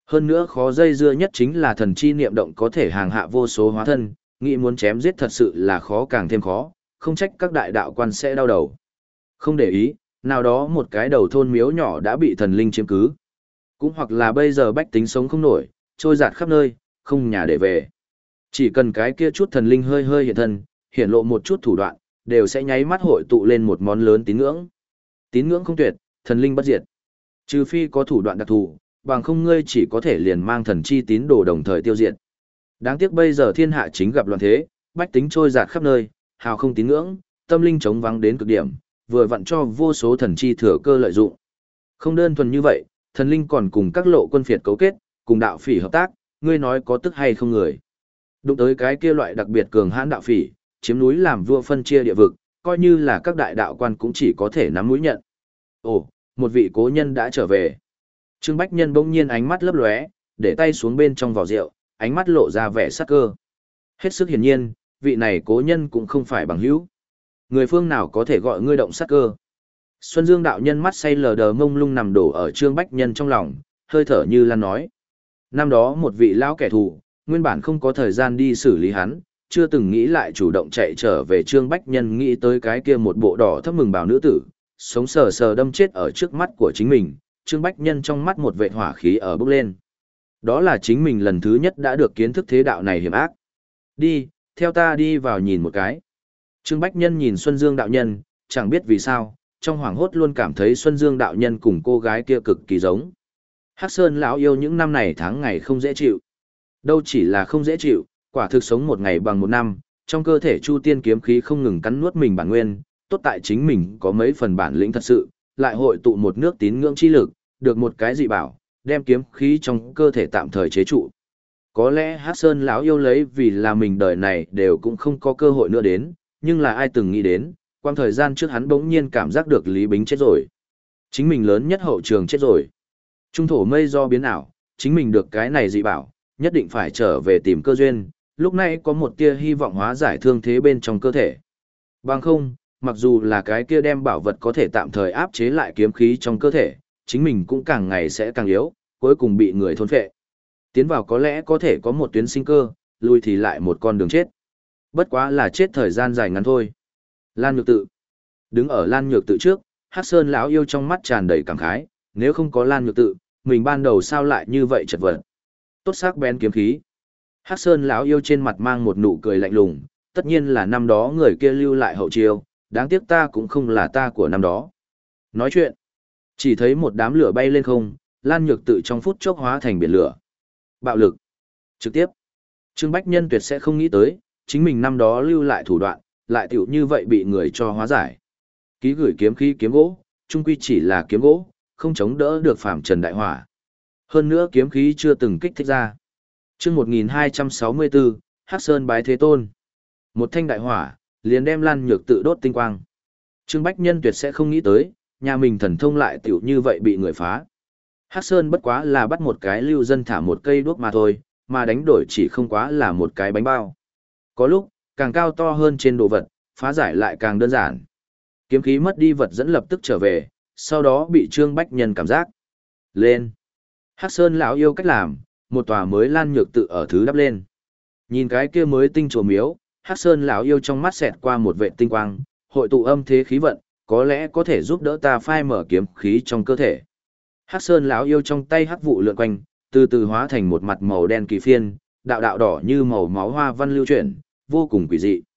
Hơn nữa khó dây dưa nhất chính là thần chi niệm động có thể hàng hạ vô số hóa thân, nghĩ muốn chém giết thật sự là khó càng thêm khó, không trách các đại đạo quan sẽ đau đầu. Không để ý, nào đó một cái đầu thôn miếu nhỏ đã bị thần linh chiếm cứ. Cũng hoặc là bây giờ bách tính sống không nổi, trôi giạt khắp nơi, không nhà để về. Chỉ cần cái kia chút thần linh hơi hơi hiện thân, hiện lộ một chút thủ đoạn, đều sẽ nháy mắt hội tụ lên một món lớn tín ngưỡng. Tín ngưỡng không tuyệt, thần linh bất diệt. Trừ phi có thủ đoạn đặc thù, bằng không ngươi chỉ có thể liền mang thần chi tín đồ đồng thời tiêu diệt. Đáng tiếc bây giờ thiên hạ chính gặp loạn thế, bách tính trôi giạt khắp nơi, hào không tín ngưỡng, tâm linh trống vắng đến cực điểm, vừa vặn cho vô số thần chi thừa cơ lợi dụng. Không đơn thuần như vậy, thần linh còn cùng các lộ quân phiệt cấu kết, cùng đạo phỉ hợp tác, ngươi nói có tức hay không người. Đụng tới cái kia loại đặc biệt cường hãn đạo phỉ, chiếm núi làm vua phân chia địa vực, coi như là các đại đạo quan cũng chỉ có thể nắm mũi nhận. Ồ, một vị cố nhân đã trở về. Trương Bách Nhân bỗng nhiên ánh mắt lấp lóe, để tay xuống bên trong vỏ rượu, ánh mắt lộ ra vẻ sắc cơ. Hết sức hiển nhiên, vị này cố nhân cũng không phải bằng hữu. Người phương nào có thể gọi ngươi động sắc cơ? Xuân Dương đạo nhân mắt say lờ đờ mông lung nằm đổ ở Trương Bách Nhân trong lòng, hơi thở như lan nói. Năm đó một vị lão kẻ thù, nguyên bản không có thời gian đi xử lý hắn, chưa từng nghĩ lại chủ động chạy trở về Trương Bách Nhân nghĩ tới cái kia một bộ đỏ thấp mừng bảo nữ tử, sống sờ sờ đâm chết ở trước mắt của chính mình, Trương Bách Nhân trong mắt một vệt hỏa khí ở bốc lên. Đó là chính mình lần thứ nhất đã được kiến thức thế đạo này hiểm ác. Đi, theo ta đi vào nhìn một cái. Trương Bách Nhân nhìn Xuân Dương đạo nhân, chẳng biết vì sao, trong hoảng hốt luôn cảm thấy Xuân Dương đạo nhân cùng cô gái kia cực kỳ giống. Hắc Sơn lão yêu những năm này tháng ngày không dễ chịu. Đâu chỉ là không dễ chịu, quả thực sống một ngày bằng một năm, trong cơ thể Chu Tiên kiếm khí không ngừng cắn nuốt mình bản nguyên, tốt tại chính mình có mấy phần bản lĩnh thật sự, lại hội tụ một nước tín ngưỡng chi lực, được một cái dị bảo, đem kiếm khí trong cơ thể tạm thời chế trụ. Có lẽ Hắc Sơn lão yêu lấy vì là mình đời này đều cũng không có cơ hội nữa đến, nhưng là ai từng nghĩ đến, quang thời gian trước hắn bỗng nhiên cảm giác được Lý Bính chết rồi. Chính mình lớn nhất hậu trường chết rồi. Trung thổ mây do biến ảo, chính mình được cái này dị bảo, nhất định phải trở về tìm cơ duyên, lúc này có một tia hy vọng hóa giải thương thế bên trong cơ thể. Bằng không, mặc dù là cái kia đem bảo vật có thể tạm thời áp chế lại kiếm khí trong cơ thể, chính mình cũng càng ngày sẽ càng yếu, cuối cùng bị người thôn phệ. Tiến vào có lẽ có thể có một tuyến sinh cơ, lui thì lại một con đường chết. Bất quá là chết thời gian dài ngắn thôi. Lan Nhược Tự. Đứng ở Lan Nhược Tự trước, Hắc Sơn lão yêu trong mắt tràn đầy cảm khái, nếu không có Lan Nhược Tự, mình ban đầu sao lại như vậy chật vật. Tốt sắc bén kiếm khí. Hắc Sơn lão yêu trên mặt mang một nụ cười lạnh lùng, tất nhiên là năm đó người kia lưu lại hậu chiêu, đáng tiếc ta cũng không là ta của năm đó. Nói chuyện, chỉ thấy một đám lửa bay lên không, Lan Nhược Tự trong phút chốc hóa thành biển lửa. Bạo lực. Trực tiếp. Trương Bách Nhân tuyệt sẽ không nghĩ tới, chính mình năm đó lưu lại thủ đoạn, lại tiểu như vậy bị người cho hóa giải. Ký gửi kiếm khí kiếm gỗ, chung quy chỉ là kiếm gỗ, không chống đỡ được phàm trần đại hỏa. Hơn nữa kiếm khí chưa từng kích thích ra. Chương một nghìn hai trăm sáu mươi bốn, Hắc Sơn bái Thế Tôn. Một thanh đại hỏa, liền đem Lan Nhược Tự đốt tinh quang. Trương Bách Nhân tuyệt sẽ không nghĩ tới, nhà mình thần thông lại tiểu như vậy bị người phá. Hắc Sơn bất quá là bắt một cái lưu dân thả một cây đuốc mà thôi, mà đánh đổi chỉ không quá là một cái bánh bao. Có lúc, càng cao to hơn trên đồ vật, phá giải lại càng đơn giản. Kiếm khí mất đi vật dẫn lập tức trở về, sau đó bị Trương Bách Nhân cảm giác. Lên. Hắc Sơn lão yêu cách làm, một tòa mới Lan Nhược Tự ở thứ đắp lên. Nhìn cái kia mới tinh chùa miếu, Hắc Sơn lão yêu trong mắt xẹt qua một vệ tinh quang, hội tụ âm thế khí vận, có lẽ có thể giúp đỡ ta phai mở kiếm khí trong cơ thể. Hắc Sơn lão yêu trong tay hắc vụ lượn quanh, từ từ hóa thành một mặt màu đen kỳ phiên, đạo đạo đỏ như màu máu hoa văn lưu chuyển, vô cùng quỷ dị.